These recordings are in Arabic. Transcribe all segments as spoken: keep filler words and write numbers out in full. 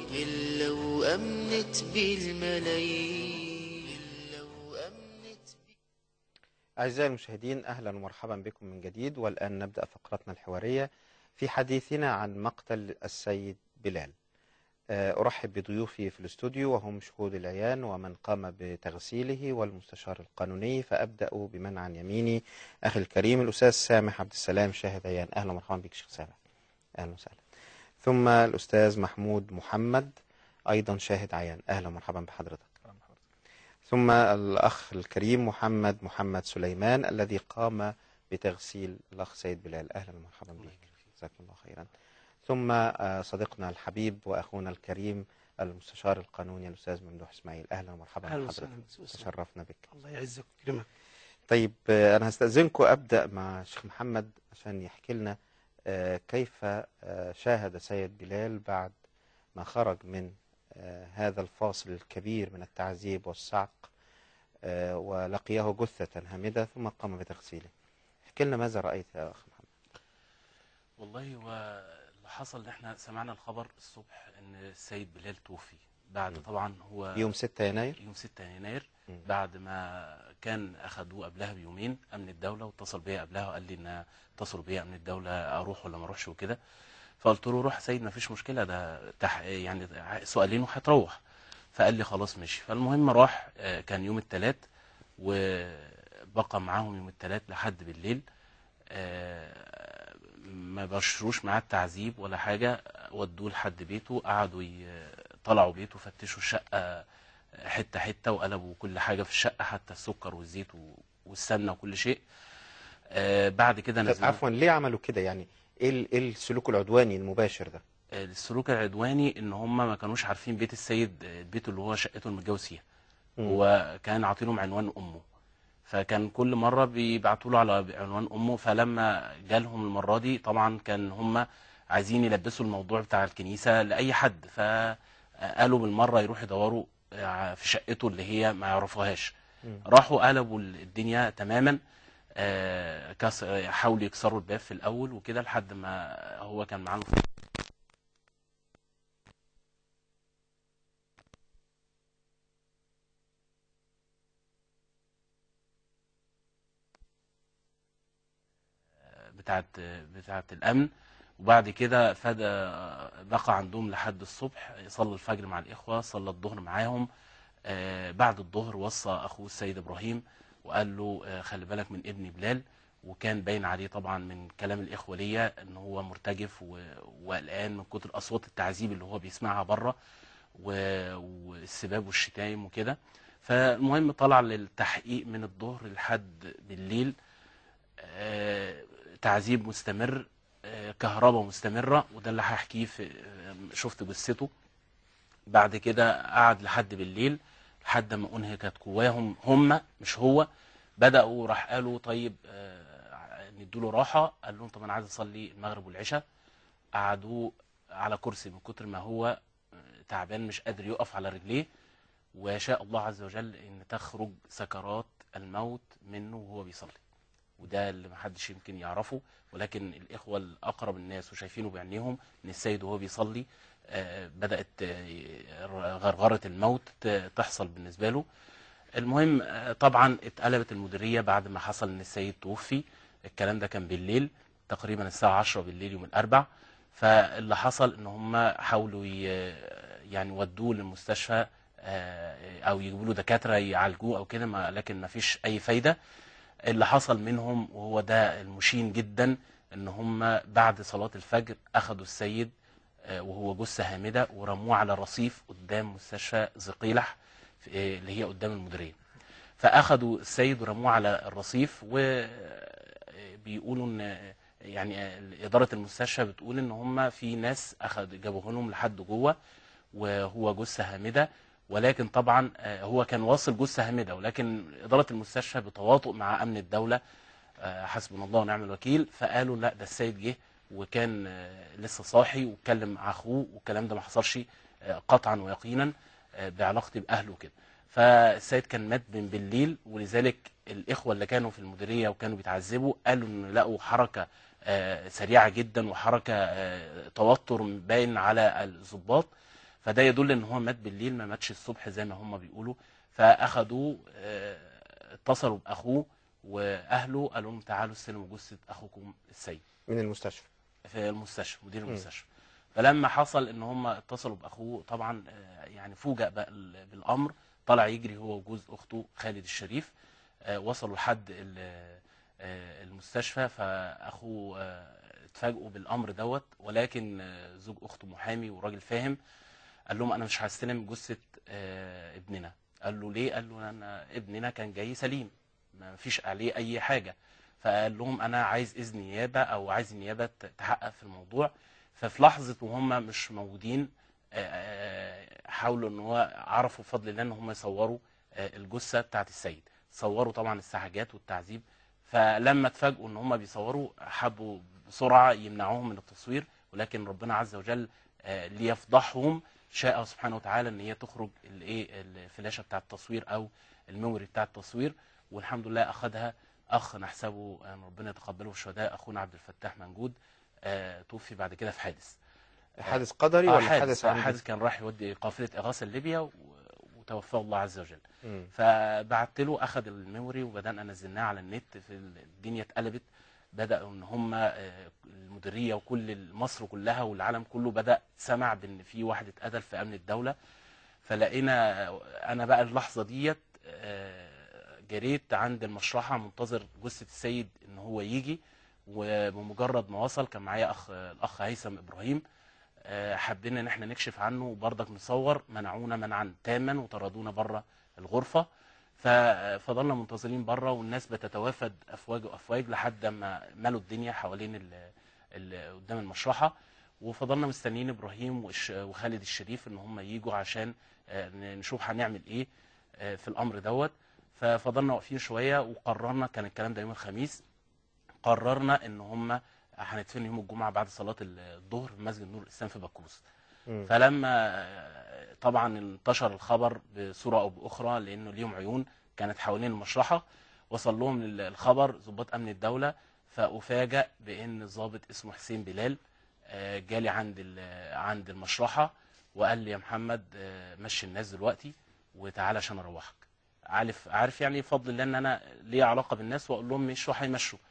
إلا وأمنت بالملايين. إلا وأمنت ب... أعزائي المشاهدين، أهلا ومرحبا بكم من جديد. والآن نبدأ فقرتنا الحوارية في حديثنا عن مقتل السيد بلال. أرحب بضيوفي في الاستوديو وهم شهود العيان ومن قام بتغسيله والمستشار القانوني. فأبدأ بمن عن يميني، أخي الكريم الأستاذ سامح عبد السلام، شاهد عيان. أهلا ومرحبا بك شيخ سامح. أهلا وسهلا. ثم الأستاذ محمود محمد، أيضا شاهد عيان. أهلا ومرحبا بحضرتك. ثم الأخ الكريم محمد محمد سليمان الذي قام بتغسيل الأخ سيد بلال. أهلا ومرحبا بك، جزاكم الله خيرا. ثم صديقنا الحبيب وأخونا الكريم المستشار القانوني الأستاذ ممدوح إسماعيل. أهلا ومرحبا بحضرتك، تشرفنا بك. الله يعزك ويكرمك. طيب، أنا هستأذنكم أبدأ مع الشيخ محمد عشان يحكي لنا كيف شاهد سيد بلال بعد ما خرج من هذا الفاصل الكبير من التعذيب والصعق ولقيه جثة هامدة ثم قام بتغسيله. احكي لنا ماذا رأيت يا أخ محمد؟ والله هو اللي حصل ان احنا سمعنا الخبر الصبح ان السيد بلال توفي بعد م. طبعا هو يوم ستة يناير يوم ستة يناير م. بعد ما كان اخدوه قبلها بيومين امن الدولة، واتصل بيا قبلها وقال لي ان اتصلوا بيا امن الدولة اروح ولا ما اروحش وكده. فقلت له روح سيد ما فيش مشكلة، ده تح... يعني سؤالين وهتروح. فقال لي خلاص ماشي. فالمهم راح، كان يوم الثلاث وبقى معاهم يوم الثلاث لحد بالليل، ما بشروش معاه التعذيب ولا حاجة. ودوه لحد بيته، قعدوا طلعوا بيته فتشوا الشقة حتة حتة وقلبوا كل حاجة في الشقة حتى السكر والزيت والسمنة وكل شيء. بعد كده نزلوا. عفوا، ليه عملوا كده؟ يعني ايه السلوك العدواني المباشر ده؟ السلوك العدواني ان هم ما كانوش عارفين بيت السيد، البيت اللي هو شقته المتجوز فيها. هو كان عاطيلهم عنوان امه، فكان كل مره بيبعتوا له على عنوان امه. فلما جالهم المره دي طبعا كان هم عايزين يلبسوا الموضوع بتاع الكنيسه لاي حد، فقالوا بالمره يروحوا يدوروا في شقته اللي هي ما يعرفوهاش. راحوا قلبوا الدنيا تماما، حاولوا يكسروا الباب في الاول وكده لحد ما هو كان معاهم بتاعت بتاعت الامن. وبعد كده فدا بقى عندهم لحد الصبح، صلى الفجر مع الاخوه، صلى الظهر معاهم. بعد الظهر وصى اخوه السيد ابراهيم وقال له خلي بالك من ابن بلال. وكان باين عليه طبعا من كلام الاخوه ليا ان هو مرتجف وقلقان من كتر اصوات التعذيب اللي هو بيسمعها بره والسباب والشتايم وكده. فالمهم طلع للتحقيق من الظهر لحد بالليل، تعذيب مستمر، كهرباء مستمرة، وده اللي هحكيه. في شفت جثته. بعد كده قعد لحد بالليل لحد ما انهكت قواهم هم مش هو. بدأوا راح قالوا طيب ندوله راحة. قال لهم طب انا عايز اصلي المغرب والعشاء. قعدوه على كرسي من كتر ما هو تعبان مش قادر يقف على رجليه. وشاء الله عز وجل ان تخرج سكرات الموت منه وهو بيصلي، وده اللي محدش يمكن يعرفه، ولكن الإخوة الأقرب الناس وشايفينه بعينيهم إن السيد وهو بيصلي بدأت غرغرة الموت تحصل بالنسبة له. المهم طبعا اتقلبت المديرية بعد ما حصل إن السيد توفي. الكلام ده كان بالليل تقريبا الساعة عشرة بالليل يوم الأربع. فاللي حصل إن هم حاولوا يعني ودوه للمستشفى أو يجيبوا له دكاترة يعالجوه أو كده، لكن ما فيش أي فايدة. اللي حصل منهم وهو ده المشين جدا ان هم بعد صلاة الفجر اخذوا السيد وهو جثة هامدة ورموه على رصيف قدام مستشفى زقيلح اللي هي قدام المديرية. فاخذوا السيد ورموه على الرصيف، وبيقولوا ان يعني ادارة المستشفى بتقول ان هم في ناس اخذ جابوه لهم لحد جوه وهو جثة هامدة. ولكن طبعا هو كان واصل جثة هامدة، ولكن إدارة المستشفى بتواطؤ مع أمن الدولة حسبنا الله ونعم الوكيل، فقالوا لا ده السيد جه وكان لسه صاحي واتكلم مع أخوه والكلام ده ما حصلش قطعا ويقينا بعلاقتي بأهله كده. فالسيد كان مات من بالليل، ولذلك الإخوة اللي كانوا في المديرية وكانوا بيتعذبوا قالوا إن لقوا حركة سريعة جدا وحركة توتر باين على الضباط. فده يدل ان هو مات بالليل، ما ماتش الصبح زي ما هم بيقولوا. فاخدوه، آه، اتصلوا باخوه واهله، قالوا لهم تعالوا استلموا جثه اخوكم السيد من المستشفى. في المستشفى، مدير م. المستشفى. فلما حصل ان هم اتصلوا باخوه، طبعا آه، يعني فوجئ بقى ال- بالامر، طلع يجري هو وجوز اخته خالد الشريف. آه، وصلوا لحد ال- آه، المستشفى، فاخوه آه، اتفاجئوا بالامر دوت. ولكن آه، زوج اخته محامي وراجل فاهم، قال لهم انا مش هستلم جثه آه، ابننا. قال له ليه؟ قال له انا ابننا كان جاي سليم، ما فيش عليه اي حاجه. فقال لهم انا عايز اذن نيابه، او عايز النيابه ت- تحقق في الموضوع. ففي لحظه وهم مش موجودين، آه، آه، حاولوا ان هو عرفوا بفضل الله ان هم يصوروا آه، الجثه بتاعت السيد. صوروا طبعا السحاجات والتعذيب. فلما اتفاجئوا ان هم بيصوروا، حبوا بسرعه يمنعوهم من التصوير، ولكن ربنا عز وجل آه، ليفضحهم شاء سبحانه وتعالى ان هي تخرج الايه الفلاشه بتاع التصوير او الميموري بتاع التصوير. والحمد لله اخذها اخ نحسبه ان ربنا يتقبله الشهداء، اخونا عبد الفتاح منجود، آه توفي بعد كده في حادث. حادث قدري آه ولا حادث حادث آه عمدي؟ حادث كان راح يودي قافله اغاثه لليبيا و- وتوفاه الله عز وجل. مم. فبعت له، اخذ الميموري وبدانا نزلناه على النت. في الدنيا اتقلبت، بداوا ان هم آه، المديريه وكل مصر كلها والعالم كله بدا سمع بان في واحد اتقتل في امن الدوله. فلقينا، انا بقى اللحظه ديت آه، جريت عند المشرحه منتظر جثه السيد ان هو يجي. وبمجرد ما وصل كان معايا اخ الاخ هيثم ابراهيم، آه، حبينا ان احنا نكشف عنه وبرضك نصور، منعونا منعا تاما وطردونا بره الغرفه. ففضلنا منتظرين بره، والناس بتتوافد افواج وافواج لحد ما ملوا الدنيا حوالين ال ال قدام المشرحه. وفضلنا مستنيين ابراهيم والش- وخالد الشريف ان هم يجوا عشان آه، نشوف هنعمل ايه آه، في الامر دوت. ففضلنا واقفين شويه، وقررنا، كان الكلام ده يوم الخميس، قررنا ان هم هندفن يوم الجمعه بعد صلاه الظهر في مسجد نور الاسلام في بكوس. مم. فلما آه، طبعا انتشر الخبر بصوره او باخرى، لانه ليهم عيون كانت حوالين المشرحه، وصل لهم الخبر ضباط امن الدوله. فافاجئ بان ضابط اسمه حسين بلال آه، جالي عند ال- عند المشرحه وقال لي يا محمد، آه، مشي الناس دلوقتي وتعالى عشان اروحك. عارف عارف يعني بفضل الله ان انا ليا علاقه بالناس، واقول لهم مشوا هيمشوا.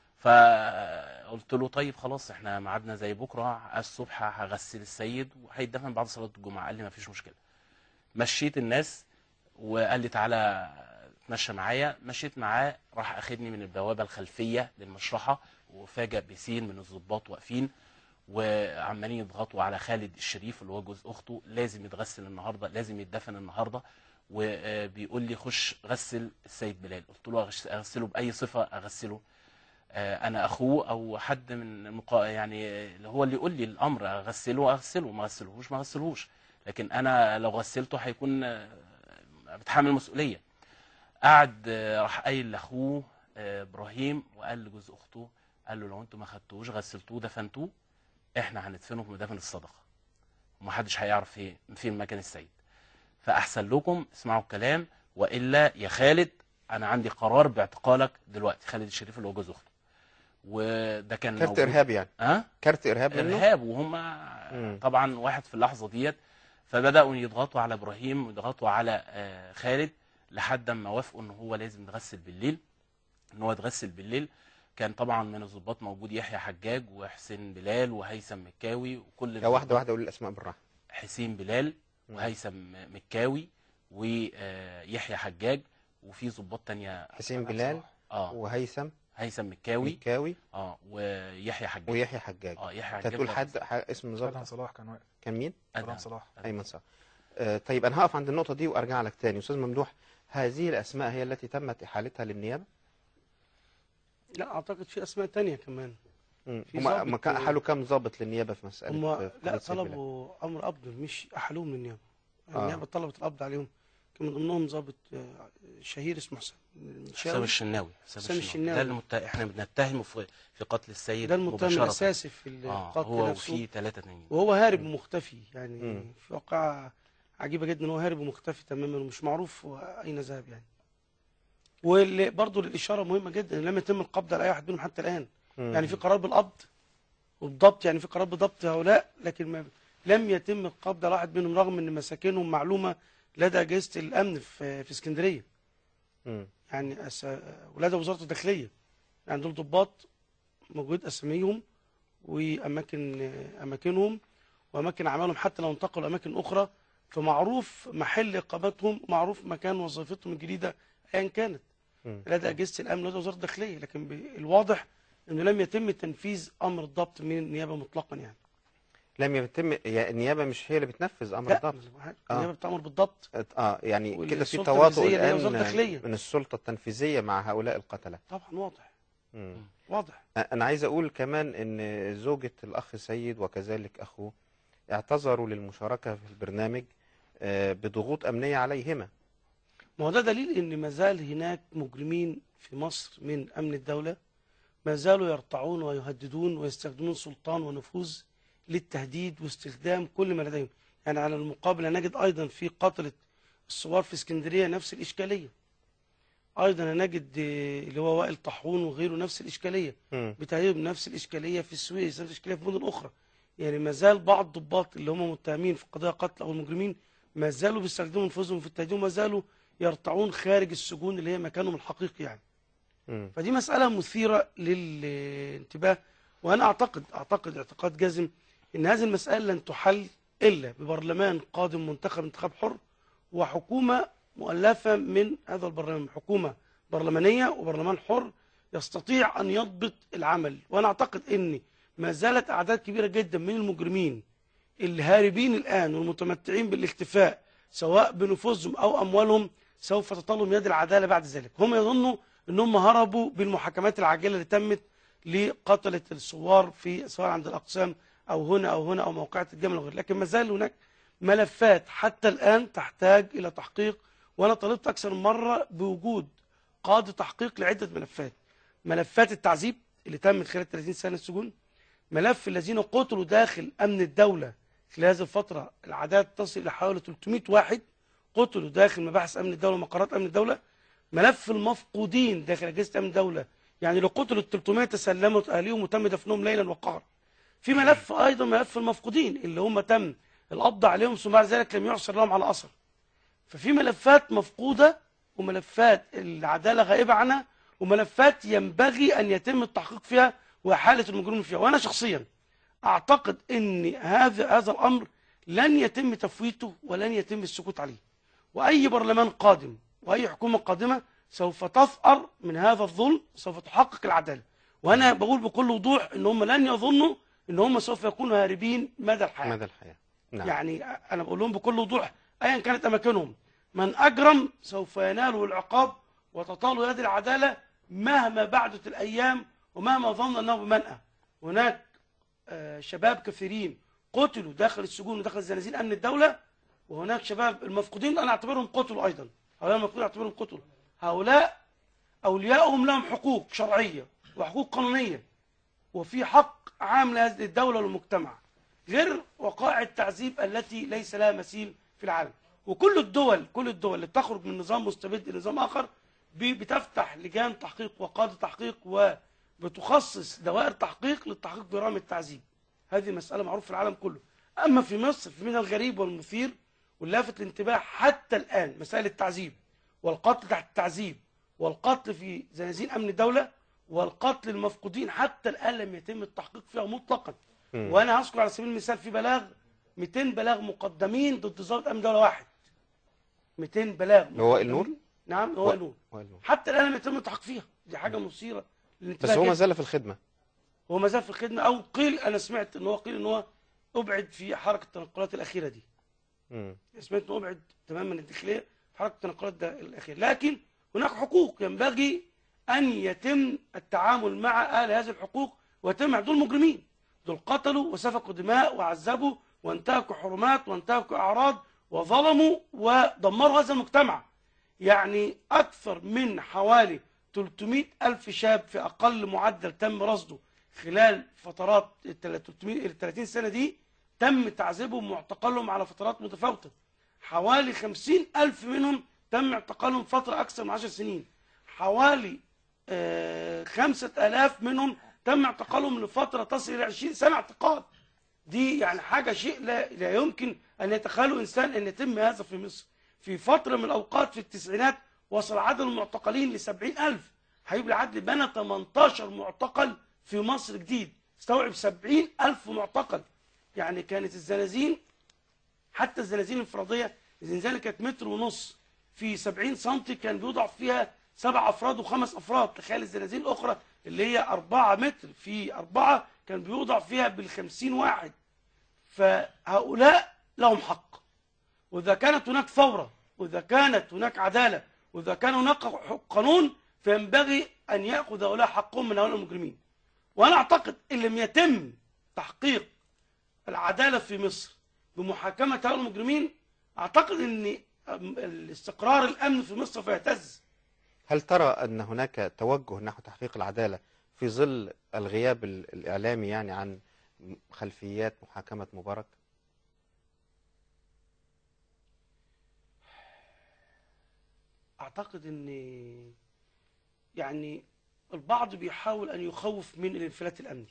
فقلت له طيب خلاص، احنا ميعادنا زي بكره الصبح، هغسل السيد وهيدفن بعد صلاه الجمعه. قال لي ما فيش مشكله. مشيت الناس وقال لي تعالى اتمشى معايا. مشيت معاه، راح اخدني من البوابه الخلفيه للمشرحه، وفاجئ بسين من الضباط واقفين وعمالين يضغطوا على خالد الشريف اللي هو جوز اخته، لازم يتغسل النهارده، لازم يتدفن النهارده. وبيقول لي خش غسل السيد بلال. قلت له أغش- اغسله باي صفه اغسله؟ آه، انا اخوه او حد من المقا... يعني اللي هو اللي يقول لي الامر اغسله اغسله، ما اغسلهوش ما اغسلهوش. لكن انا لو غسلته هيكون آه، بتحمل مسؤوليه. قعد آه، راح قايل لاخوه آه، ابراهيم، وقال لجوز اخته، قال له لو انتوا ما خدتوش غسلتوه دفنتوه، احنا هندفنه في مدافن الصدقه، ومحدش هيعرف فين فين مكان السيد. فاحسن لكم اسمعوا الكلام، والا يا خالد انا عندي قرار باعتقالك دلوقتي. خالد الشريف اللي هو جوز اخته، وده كان كارت موجود. ارهاب يعني؟ اه كارت ارهاب منه؟ ارهاب. وهم مم. طبعا واحد في اللحظه ديت. فبداوا يضغطوا على ابراهيم ويضغطوا على آه، خالد لحد ما وافقوا ان هو لازم يتغسل بالليل، ان هو يتغسل بالليل. كان طبعا من الضباط موجود يحيى حجاج وحسين بلال وهيثم مكاوي وكل يا واحده الضباط. واحده قول الاسماء بالراحه. حسين بلال مم. وهيثم مكاوي ويحيى حجاج، وفي ضباط تانية. حسين بلال اه وهيثم هيثم مكاوي مكاوي اه ويحيى حجاج. ويحيى حجاج. اه يحيى انت حجاج هتقول ده حد ح- اسم أدهم ظابط؟ صلاح كان واقف. كان مين؟ أدهم أدهم. صلاح. ايمن صح. آه طيب انا هقف عند النقطه دي وارجع لك تاني. استاذ ممدوح، هذه الاسماء هي التي تمت احالتها للنيابه؟ لا اعتقد في اسماء تانية كمان. مم. في هم ضابط- هم كان احالوا كام ضابط للنيابه في مساله هم في لا قضية سيد بلال؟ طلبوا امر قبض، مش احالوهم من النيابه. آه. النيابه طلبت القبض عليهم. كان من ضمنهم ضابط آه، شهير اسمه حسام حسام الشاوي. الشناوي. حسام الشناوي. ده المت... احنا بنتهمه في في قتل السيد ده المتهم مباشرة. الاساسي في اه القتل هو نفسه، وفي ثلاثة تانيين. وهو هارب ومختفي يعني. مم. في واقعه عجيبه جدا، هو هارب ومختفي تماما ومش معروف هو اين ذهب يعني. واللي برضه للاشاره مهمه جدا، لم يتم القبض على اي واحد منهم حتى الان. مم. يعني في قرار بالقبض والضبط، يعني في قرار بضبط هؤلاء، لكن ما لم يتم القبض على واحد منهم رغم ان مساكنهم معلومه لدى اجهزه الامن في في اسكندريه. مم. يعني أس... ولدى وزاره الداخليه، يعني دول ضباط موجود اساميهم واماكن اماكنهم واماكن اعمالهم، حتى لو انتقلوا اماكن اخرى فمعروف محل اقامتهم، معروف مكان وظيفتهم الجديده ايا كانت مم. لدى اجهزه الامن لدى وزاره الداخليه. لكن ب- الواضح انه لم يتم تنفيذ امر الضبط من النيابه مطلقا يعني. لم يتم، يعني النيابه مش هي اللي بتنفذ امر لا، الضبط. النيابه بتامر بالضبط. اه يعني كده في والسلطة تواطؤ التنفيذية اللي هي الان وزارة الداخلية. من السلطه التنفيذيه مع هؤلاء القتله. طبعا واضح مم. واضح. انا عايز اقول كمان ان زوجة الاخ سيد وكذلك اخوه اعتذروا للمشاركة في البرنامج آه، بضغوط امنية عليهما. ما هو ده دليل ان ما زال هناك مجرمين في مصر من امن الدوله ما زالوا يرتعون ويهددون ويستخدمون سلطان ونفوذ للتهديد واستخدام كل ما لديهم. يعني على المقابل نجد ايضا في قتله الثوار في اسكندريه نفس الاشكاليه. ايضا نجد آه، اللي هو وائل طاحون وغيره نفس الاشكاليه. مم. بتهيئ نفس الاشكاليه في السويس، نفس الاشكاليه في مدن اخرى. يعني ما زال بعض الضباط اللي هم متهمين في قضايا قتل او المجرمين ما زالوا بيستخدموا نفوذهم في التهديد وما زالوا يرتعون خارج السجون اللي هي مكانهم الحقيقي يعني. مم. فدي مساله مثيره للانتباه، وانا اعتقد اعتقد اعتقاد جازم ان هذه المساله لن تحل الا ببرلمان قادم منتخب انتخاب حر وحكومه مؤلفه من هذا البرلمان، حكومه برلمانيه وبرلمان حر يستطيع ان يضبط العمل. وانا اعتقد ان ما زالت اعداد كبيره جدا من المجرمين الهاربين الان والمتمتعين بالاختفاء سواء بنفوذهم او اموالهم سوف تطالهم يد العداله بعد ذلك. هم يظنوا انهم هربوا بالمحاكمات العاجله اللي تمت لقتله الثوار في سواء عند الاقسام او هنا او هنا او موقعة الجمل وغيره، لكن ما زال هناك ملفات حتى الان تحتاج الى تحقيق. وانا طلبت اكثر من مره بوجود قاضي تحقيق لعده ملفات. ملفات التعذيب اللي تمت خلال ثلاثين سنه السجون، ملف الذين قتلوا داخل امن الدوله خلال هذه الفتره، الاعداد تصل الى حوالي ثلاثمائة واحد قتلوا داخل مباحث امن الدوله ومقرات امن الدوله. ملف المفقودين داخل اجهزه امن الدوله، يعني لو قتلوا ال ثلاثمائة تسلموا اهاليهم وتم دفنهم ليلا وقهرا. في ملف ايضا ملف المفقودين اللي هم تم القبض عليهم ثم بعد ذلك لم يعثر لهم على اثر. ففي ملفات مفقوده وملفات العداله غائبه عنها وملفات ينبغي ان يتم التحقيق فيها واحاله المجرمين فيها. وانا شخصيا اعتقد ان هذا هذا الامر لن يتم تفويته ولن يتم السكوت عليه. واي برلمان قادم واي حكومه قادمه سوف تثأر من هذا الظلم، سوف تحقق العداله. وانا بقول بكل وضوح ان هم لن يظنوا ان هم سوف يكونوا هاربين مدى الحياه. مدى الحياة. نعم. يعني انا بقول لهم بكل وضوح ايا كانت اماكنهم، من اجرم سوف يناله العقاب وتطال يد العداله مهما بعدت الايام ومهما ظن انه بمنأى. هناك آه، شباب كثيرين قتلوا داخل السجون وداخل زنازين امن الدوله، وهناك شباب المفقودين انا اعتبرهم قتلوا ايضا. هؤلاء المفقودين اعتبرهم قتلوا. هؤلاء اولياءهم لهم حقوق شرعيه وحقوق قانونيه وفي حق عام لهذه الدوله والمجتمع، غير وقائع التعذيب التي ليس لها مثيل في العالم. وكل الدول كل الدول اللي بتخرج من نظام مستبد الى نظام اخر بتفتح لجان تحقيق وقاضي تحقيق وبتخصص دوائر تحقيق للتحقيق بجرائم التعذيب. هذه مسألة معروفة في العالم كله. أما في مصر من الغريب والمثير واللافت الانتباه حتى الآن مسائل التعذيب والقتل تحت التعذيب والقتل في زنازين أمن الدولة والقتل المفقودين حتى الآن لم يتم التحقيق فيها مطلقا. مم. وأنا هذكر على سبيل المثال في بلاغ مئتين بلاغ مقدمين ضد ضابط أمن دولة واحد. مئتين بلاغ اللي هو النور؟ مقدمين. نعم هو و- النور. هو النور. حتى الآن لم يتم التحقيق فيها. دي حاجة مثيرة للانتباه بس هو جداً. ما زال في الخدمة. هو ما زال في الخدمه او قيل انا سمعت ان هو قيل ان هو ابعد في حركه التنقلات الاخيره دي. مم. سمعت انه ابعد تماما الداخليه في حركه التنقلات ده الاخيره، لكن هناك حقوق ينبغي ان يتم التعامل مع اهل هذه الحقوق ويتم دول مجرمين. دول قتلوا وسفكوا دماء وعذبوا وانتهكوا حرمات وانتهكوا اعراض وظلموا ودمروا هذا المجتمع. يعني اكثر من حوالي ثلاثمائة ألف شاب في أقل معدل تم رصده خلال فترات ال ثلاثين سنة دي تم تعذيبهم واعتقالهم على فترات متفاوتة. حوالي خمسين ألف منهم تم اعتقالهم فترة أكثر من عشر سنين. حوالي آه خمسة آلاف منهم تم اعتقالهم لفترة تصل إلى عشرين سنة اعتقال. دي يعني حاجة شيء لا, لا يمكن أن يتخيله إنسان أن يتم هذا في مصر. في فترة من الأوقات في التسعينات وصل عدد المعتقلين لسبعين ألف. حبيب العدل بنى ثمانية عشر معتقل في مصر جديد استوعب سبعين ألف معتقل. يعني كانت الزنازين، حتى الزنازين الانفرادية، الزنزانة كانت متر ونص في سبعين سنتي، كان بيوضع فيها سبع أفراد وخمس أفراد. تخيل الزنازين الأخرى اللي هي أربعة متر في أربعة كان بيوضع فيها بالخمسين واحد. فهؤلاء لهم حق، وإذا كانت هناك ثورة، وإذا كانت هناك عدالة، وإذا كان هناك قانون، فينبغي أن يأخذ هؤلاء حقهم من هؤلاء المجرمين. وأنا أعتقد إن لم يتم تحقيق العدالة في مصر بمحاكمة هؤلاء المجرمين، أعتقد أن الاستقرار الأمن في مصر سيهتز. هل ترى أن هناك توجه نحو تحقيق العدالة في ظل الغياب الإعلامي يعني عن خلفيات محاكمة مبارك؟ أعتقد أن يعني البعض بيحاول أن يخوف من الانفلات الأمني،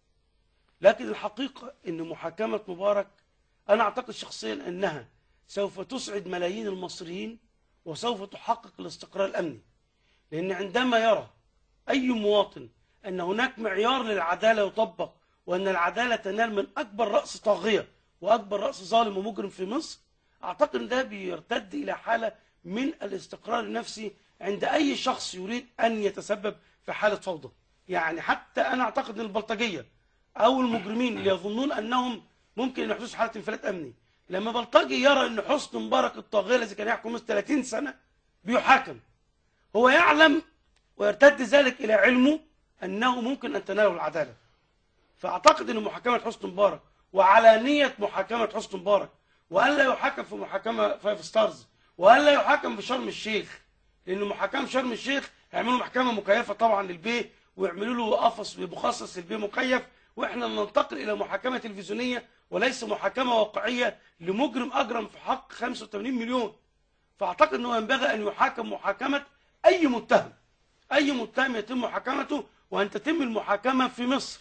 لكن الحقيقة أن محاكمة مبارك أنا أعتقد شخصيا أنها سوف تسعد ملايين المصريين وسوف تحقق الاستقرار الأمني. لأن عندما يرى أي مواطن أن هناك معيار للعدالة يطبق، وأن العدالة تنال من أكبر رأس طاغية وأكبر رأس ظالم ومجرم في مصر، أعتقد أن ده بيرتد إلى حالة من الاستقرار النفسي عند أي شخص يريد أن يتسبب في حالة فوضى. يعني حتى أنا أعتقد أن البلطجية أو المجرمين اللي يظنون أنهم ممكن أن يحدثوا حالة انفلات أمني، لما بلطجي يرى أن حسني مبارك الطاغية الذي كان يحكم مصر ثلاثين سنة بيحاكم، هو يعلم ويرتد ذلك إلى علمه أنه ممكن أن تناله العدالة. فأعتقد أن محاكمة حسني مبارك وعلانية محاكمة حسني مبارك، وألا يحاكم في محاكمة فايف ستارز، وألا يحاكم في شرم الشيخ، لأن محاكمة شرم الشيخ هيعملوا محكمة مكيفة طبعا للبيه، ويعملوا له قفص مخصص للبيه مكيف، وإحنا ننتقل إلى محاكمة تلفزيونية وليس محاكمة واقعية لمجرم أجرم في حق خمسة وثمانين مليون. فأعتقد أنه ينبغي أن يحاكم محاكمة أي متهم، أي متهم يتم محاكمته، وأن تتم المحاكمة في مصر،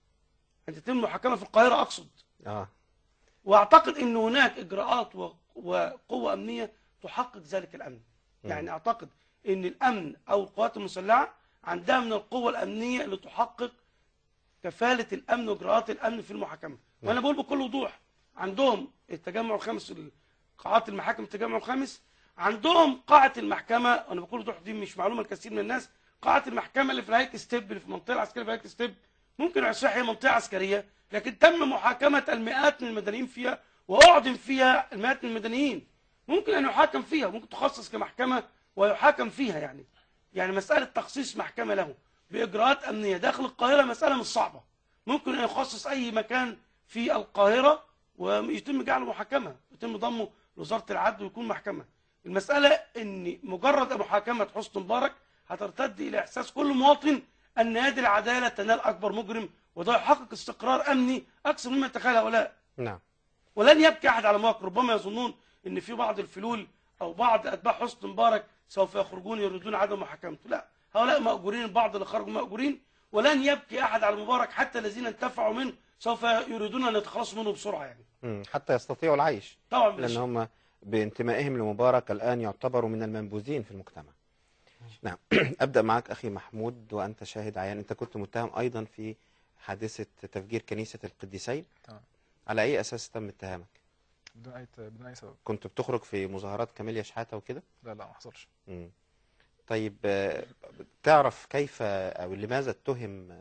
أن تتم المحاكمة في القاهرة أقصد. آه. وأعتقد أن هناك إجراءات وقوة أمنية تحقق ذلك الأمن. م. يعني أعتقد أن الأمن أو القوات المسلحة عندها من القوة الأمنية اللي تحقق كفالة الأمن وإجراءات الأمن في المحاكمة. م. وأنا بقول بكل وضوح، عندهم التجمع الخامس، قاعات المحاكم التجمع الخامس، عندهم قاعة المحكمة، أنا بقول وضوح دي مش معلومة لكثير من الناس، قاعة المحكمة اللي في الهيك ستيب، اللي في المنطقة العسكرية في الهيك ستيب، ممكن يصح هي منطقة عسكرية، لكن تم محاكمة المئات من المدنيين فيها، وأعدم فيها المئات من المدنيين. ممكن أن يحاكم فيها، ممكن تخصص كمحكمة ويحاكم فيها. يعني يعني مسألة تخصيص محكمة له بإجراءات أمنية داخل القاهرة مسألة مش صعبة. ممكن أن يخصص أي مكان في القاهرة ويتم جعله محاكمة، يتم ضمه لوزارة العدل ويكون محكمة. المسألة أن مجرد محاكمة حسني مبارك هترتد إلى إحساس كل مواطن أن هذه العدالة تنال أكبر مجرم، وده يحقق استقرار أمني أكثر مما يتخيل هؤلاء. نعم. ولن يبكي أحد على مواقف. ربما يظنون أن في بعض الفلول أو بعض أتباع حسني مبارك سوف يخرجون يريدون عدم محاكمته، لا، هؤلاء مأجورين، البعض اللي خرجوا مأجورين، ولن يبكي أحد على مبارك، حتى الذين انتفعوا منه سوف يريدون أن يتخلصوا منه بسرعة. يعني م. حتى يستطيعوا العيش، طبعا، لأن هم بانتمائهم لمبارك الآن يعتبروا من المنبوذين في المجتمع. نعم. أبدأ معك أخي محمود، وأنت شاهد عيان، أنت كنت متهم أيضا في حادثة تفجير كنيسة القديسين. تمام. على أي أساس تم اتهامك؟ بدون أي بدون أي سبب. كنت بتخرج في مظاهرات كاميليا شحاتة وكده؟ لا لا ما حصلش. مم. طيب، تعرف كيف أو لماذا اتهم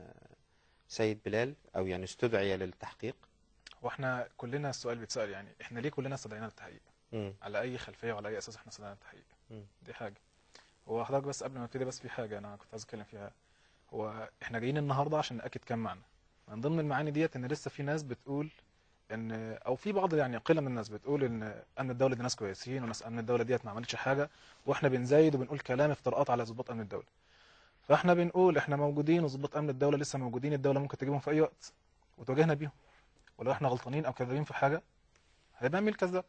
سيد بلال، أو يعني استدعي للتحقيق؟ واحنا كلنا السؤال بيتسأل، يعني احنا ليه كلنا استدعينا للتحقيق؟ مم. على أي خلفية وعلى أي أساس احنا استدعينا للتحقيق؟ مم. دي حاجة. هو حضرتك بس قبل ما ابتدي، بس في حاجة أنا كنت عايز أتكلم فيها. هو احنا جايين النهارده عشان نأكد كام معنى. من ضمن المعاني ديت إن لسه في ناس بتقول ان، او في بعض يعني قله من الناس بتقول ان امن الدوله دي ناس كويسين، وناس امن الدوله ديت ما عملتش حاجه، واحنا بنزايد وبنقول كلام افتراءات على ضباط امن الدوله. فاحنا بنقول احنا موجودين، وضباط امن الدوله لسه موجودين، الدوله ممكن تجيبهم في اي وقت وتواجهنا بيهم، ولو احنا غلطانين او كذابين في حاجه هيبقى مين الكذاب.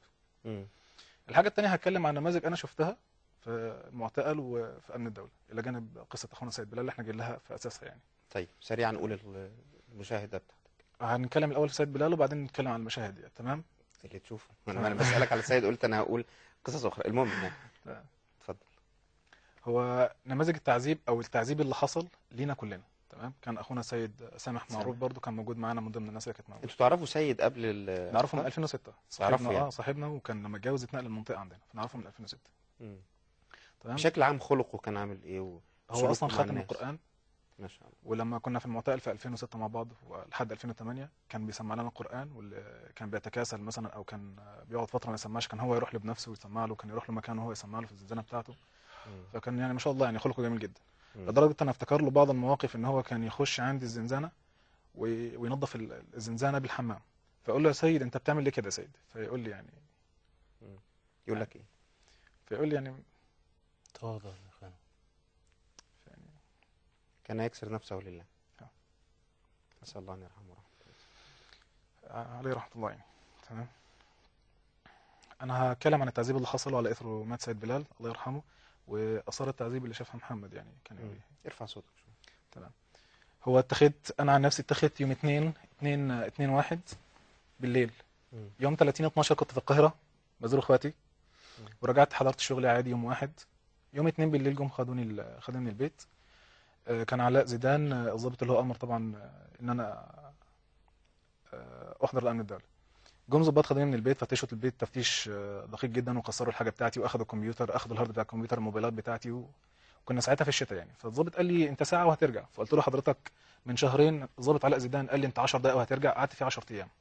الحاجه الثانيه هتكلم عن نماذج انا شفتها في المعتقل وفي امن الدوله، الى جانب قصه اخونا سيد بلال اللي احنا جايين لها في اساسها يعني. طيب سريعا نقول المشاهده بتاعتك. هنتكلم الاول في سيد بلال وبعدين نتكلم عن المشاهد دي. تمام. اللي تشوفه انا انا بسالك على سيد، قلت انا هقول قصص اخرى. المهم يعني تمام. اتفضل. هو نماذج التعذيب او التعذيب اللي حصل لينا كلنا. تمام. كان اخونا سيد سامح معروف برضو كان موجود معانا من ضمن الناس اللي كانت موجوده. انتوا تعرفوا سيد قبل ال نعرفه من ألفين وستة. تعرفوا صاحبنا يعني. اه صاحبنا، وكان لما اتجوز اتنقل المنطقه عندنا، فنعرفه من ألفين وستة. مم. تمام. بشكل عام خلقه كان عامل ايه؟ هو وسلوكه اصلا مع خاتم الناس؟ القران، ما شاء الله. ولما كنا في المعتقل في ألفين وستة مع بعض لحد ألفين وثمانية كان بيسمع لنا القرآن، واللي كان بيتكاسل مثلا او كان بيقعد فتره ما يسمعش كان هو يروح له بنفسه ويسمع له، كان يروح له مكان وهو يسمع له في الزنزانه بتاعته. مم. فكان يعني ما شاء الله يعني خلقه جميل جدا، مم. لدرجه انا افتكر له بعض المواقف ان هو كان يخش عندي الزنزانه وي- وينظف ال- الزنزانه بالحمام، فاقول له يا سيد انت بتعمل ليه كده يا سيد؟ فيقول لي يعني يقول لك ايه؟ فيقول لي يعني تواضع يا اخوانا. يعني كان يكسر نفسه لله. آه. نسال الله ان يرحمه ورحمه الله. عليه رحمه الله يعني. تمام. انا هتكلم عن التعذيب اللي حصل وعلى اثره مات سيد بلال الله يرحمه، واثار التعذيب اللي شافها محمد يعني كان مم. ايه. ارفع صوتك شويه. تمام. هو اتخذت انا عن نفسي اتخذت يوم اتنين اتنين اتنين واحد بالليل. مم. يوم تلاتين اتناشر كنت في القاهره بزور اخواتي، ورجعت حضرت شغلي عادي يوم واحد. يوم اتنين بالليل جم خدوني ال- خدوني من البيت. آه، كان علاء زيدان آه، الضابط اللي هو امر طبعا آه، ان انا آه، احضر لامن الدوله. جم ظباط خدوني من البيت، فتشوا البيت تفتيش آه، دقيق جدا، وكسروا الحاجه بتاعتي واخدوا الكمبيوتر، اخدوا الهارد بتاع الكمبيوتر، الموبايلات بتاعتي و... وكنا ساعتها في الشتاء يعني. فالظابط قال لي انت ساعه وهترجع، فقلت له حضرتك من شهرين الظابط علاء زيدان قال لي انت عشر دقائق وهترجع، قعدت فيه عشر ايام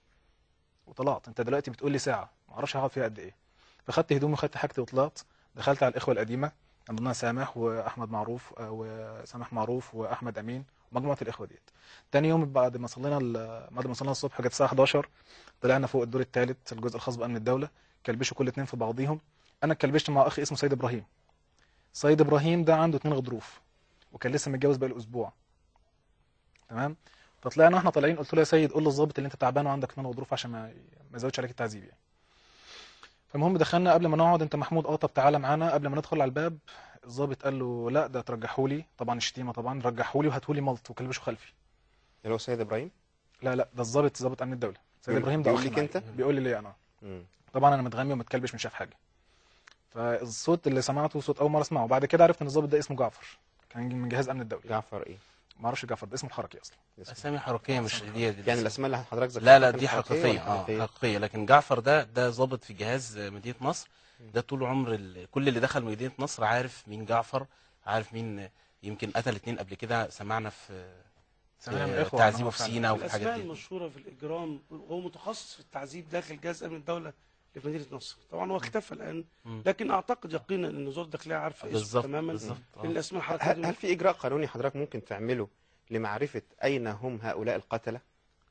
وطلعت، انت دلوقتي بتقول لي ساعه، ما اعرفش هقعد فيها قد ايه. فخدت هدومي وخدت حاجتي وطلعت، دخلت على الاخوه القديمه كان ضمنها سامح واحمد معروف آه، وسامح معروف واحمد امين ومجموعه الاخوه ديت. تاني يوم بعد ما صلينا ال- بعد ما صلينا الصبح كانت الساعه حداشر، طلعنا فوق الدور الثالث الجزء الخاص بامن الدوله، كلبشوا كل اتنين في بعضيهم. انا اتكلبشت مع اخي اسمه سيد ابراهيم. سيد ابراهيم ده عنده اتنين غضروف وكان لسه متجوز بقى الاسبوع. تمام. فطلعنا احنا طالعين، قلت له يا سيد قول للظابط اللي انت تعبان وعندك اتنين غضروف عشان ما ما يزودش عليك التعذيب يعني. فالمهم دخلنا، قبل ما نقعد انت محمود اه طب تعالى معانا، قبل ما ندخل على الباب الظابط قال له لا ده ترجحوا لي، طبعا الشتيمه طبعا، رجحوا لي وهاتوا لي ملط وكلبشوا خلفي. اللي هو سيد ابراهيم؟ لا لا ده الظابط ظابط امن الدوله سيد بيقول- ابراهيم ده بيقول أخ لك معايا. انت؟ بيقول لي ليه انا. مم. طبعا انا متغمي ومتكلبش مش شايف حاجه. فالصوت اللي سمعته صوت اول مره اسمعه، بعد كده عرفت ان الظابط ده اسمه جعفر، كان من جهاز امن الدوله. جعفر ايه؟ ما اعرفش جعفر ده اسمه الحركي اصلا. اسمه. اسامي حركيه مش دي, دي يعني الاسماء اللي حضرتك ذكرتها لا لا كانت دي حقيقية حقيقيه ولا اه خرافية؟ حقيقيه. لكن جعفر ده ده ضابط في جهاز مدينه نصر، ده طول عمر ال... كل اللي دخل مدينه نصر عارف مين جعفر، عارف مين. يمكن قتل اتنين قبل كده، سمعنا في سمعنا من في الإخوة عن تعذيبه هو في فعلا. سينا وفي الاسماء الحاجات دي. المشهوره في الاجرام، وهو متخصص في التعذيب داخل جهاز امن الدوله في مدينه نصر. طبعا هو اختفى الان، مم. لكن اعتقد يقينا ان وزاره الداخليه عارفه اسمه بالظبط تماما، بالظبط لان آه. الاسماء الحركيه هل, دي هل في اجراء قانوني حضرتك ممكن تعمله لمعرفه اين هم هؤلاء القتله؟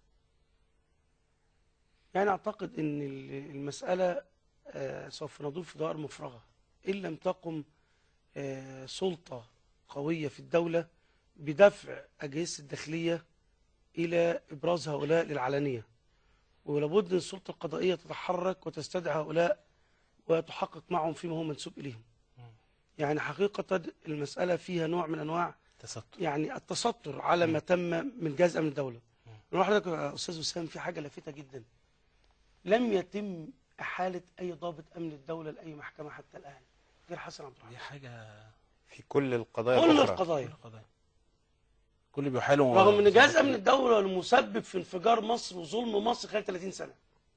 يعني اعتقد ان ال- المساله آه، سوف ندور في دوائر مفرغه ان لم تقم آه، سلطه قويه في الدوله بدفع اجهزه الداخليه الى ابراز هؤلاء للعلنيه، ولابد ان السلطه القضائيه تتحرك وتستدعي هؤلاء وتحقق معهم فيما هو منسوب اليهم. يعني حقيقه المساله فيها نوع من انواع تستر. يعني التستر على ما تم من جهاز امن الدوله. نروح حضرتك يا استاذ وسام في حاجه لافته جدا، لم يتم احاله اي ضابط امن الدوله لاي محكمه حتى الان غير حسن عبد دي الرحمن. حاجه في كل القضايا كل الاخرى؟ القضايا، قضايا كل بيحالوا رغم ان جهاز امن الدوله المسبب في انفجار مصر وظلم مصر خلال ثلاثين سنه،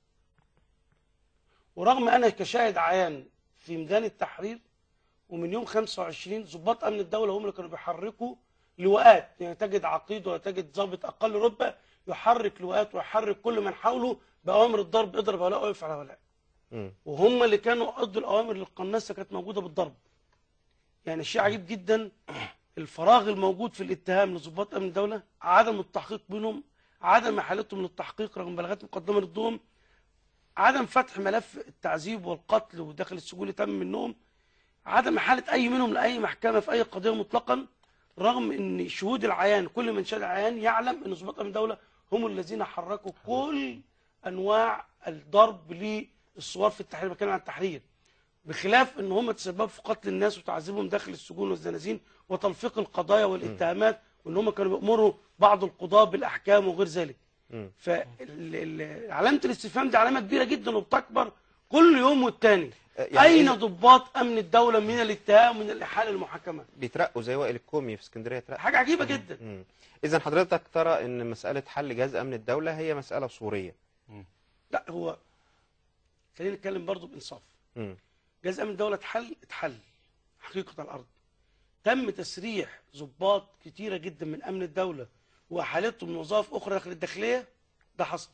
ورغم انا كشاهد عيان في ميدان التحرير ومن يوم خمسة وعشرين ضباط امن الدوله هم اللي كانوا بيحركوا لواءات، يعني تجد عقيد ولا تجد ضابط اقل رتبه يحرك لواءات ويحرك كل من حوله باوامر الضرب، اضرب هؤلاء واقف على هؤلاء، مم. وهم اللي كانوا ادوا الاوامر للقناصه كانت موجوده بالضرب. يعني شيء عجيب جدا الفراغ الموجود في الاتهام لضباط امن الدوله، عدم التحقيق بينهم، عدم احالتهم للتحقيق رغم بلاغات مقدمه ضدهم، عدم فتح ملف التعذيب والقتل وداخل السجون اللي تم منهم، عدم احاله اي منهم لاي محكمه في اي قضيه مطلقا، رغم ان شهود العيان كل من شهد العيان يعلم ان ضباط امن الدوله هم الذين حركوا كل انواع الضرب للثوار في التحرير. بتكلم عن التحرير، بخلاف ان هم تسببوا في قتل الناس وتعذيبهم داخل السجون والزنازين وتلفيق القضايا والاتهامات، وان هم كانوا بيأمروا بعض القضاة بالاحكام وغير ذلك. مم. فعلامه الاستفهام دي علامه كبيره جدا وبتكبر كل يوم والتاني. يعني اين إذا- ضباط امن الدوله من الاتهام ومن الاحاله المحاكمه؟ بيترقوا زي وائل الكومي في اسكندريه اترقى. حاجه عجيبه جدا. مم. اذا حضرتك ترى ان مساله حل جهاز امن الدوله هي مساله صوريه. لا، هو خلينا نتكلم برضو بانصاف. مم. جهاز امن الدوله اتحل اتحل حقيقه الارض. تم تسريح ضباط كتيره جدا من امن الدوله واحالتهم من وظائف اخرى داخل الداخليه، ده حصل.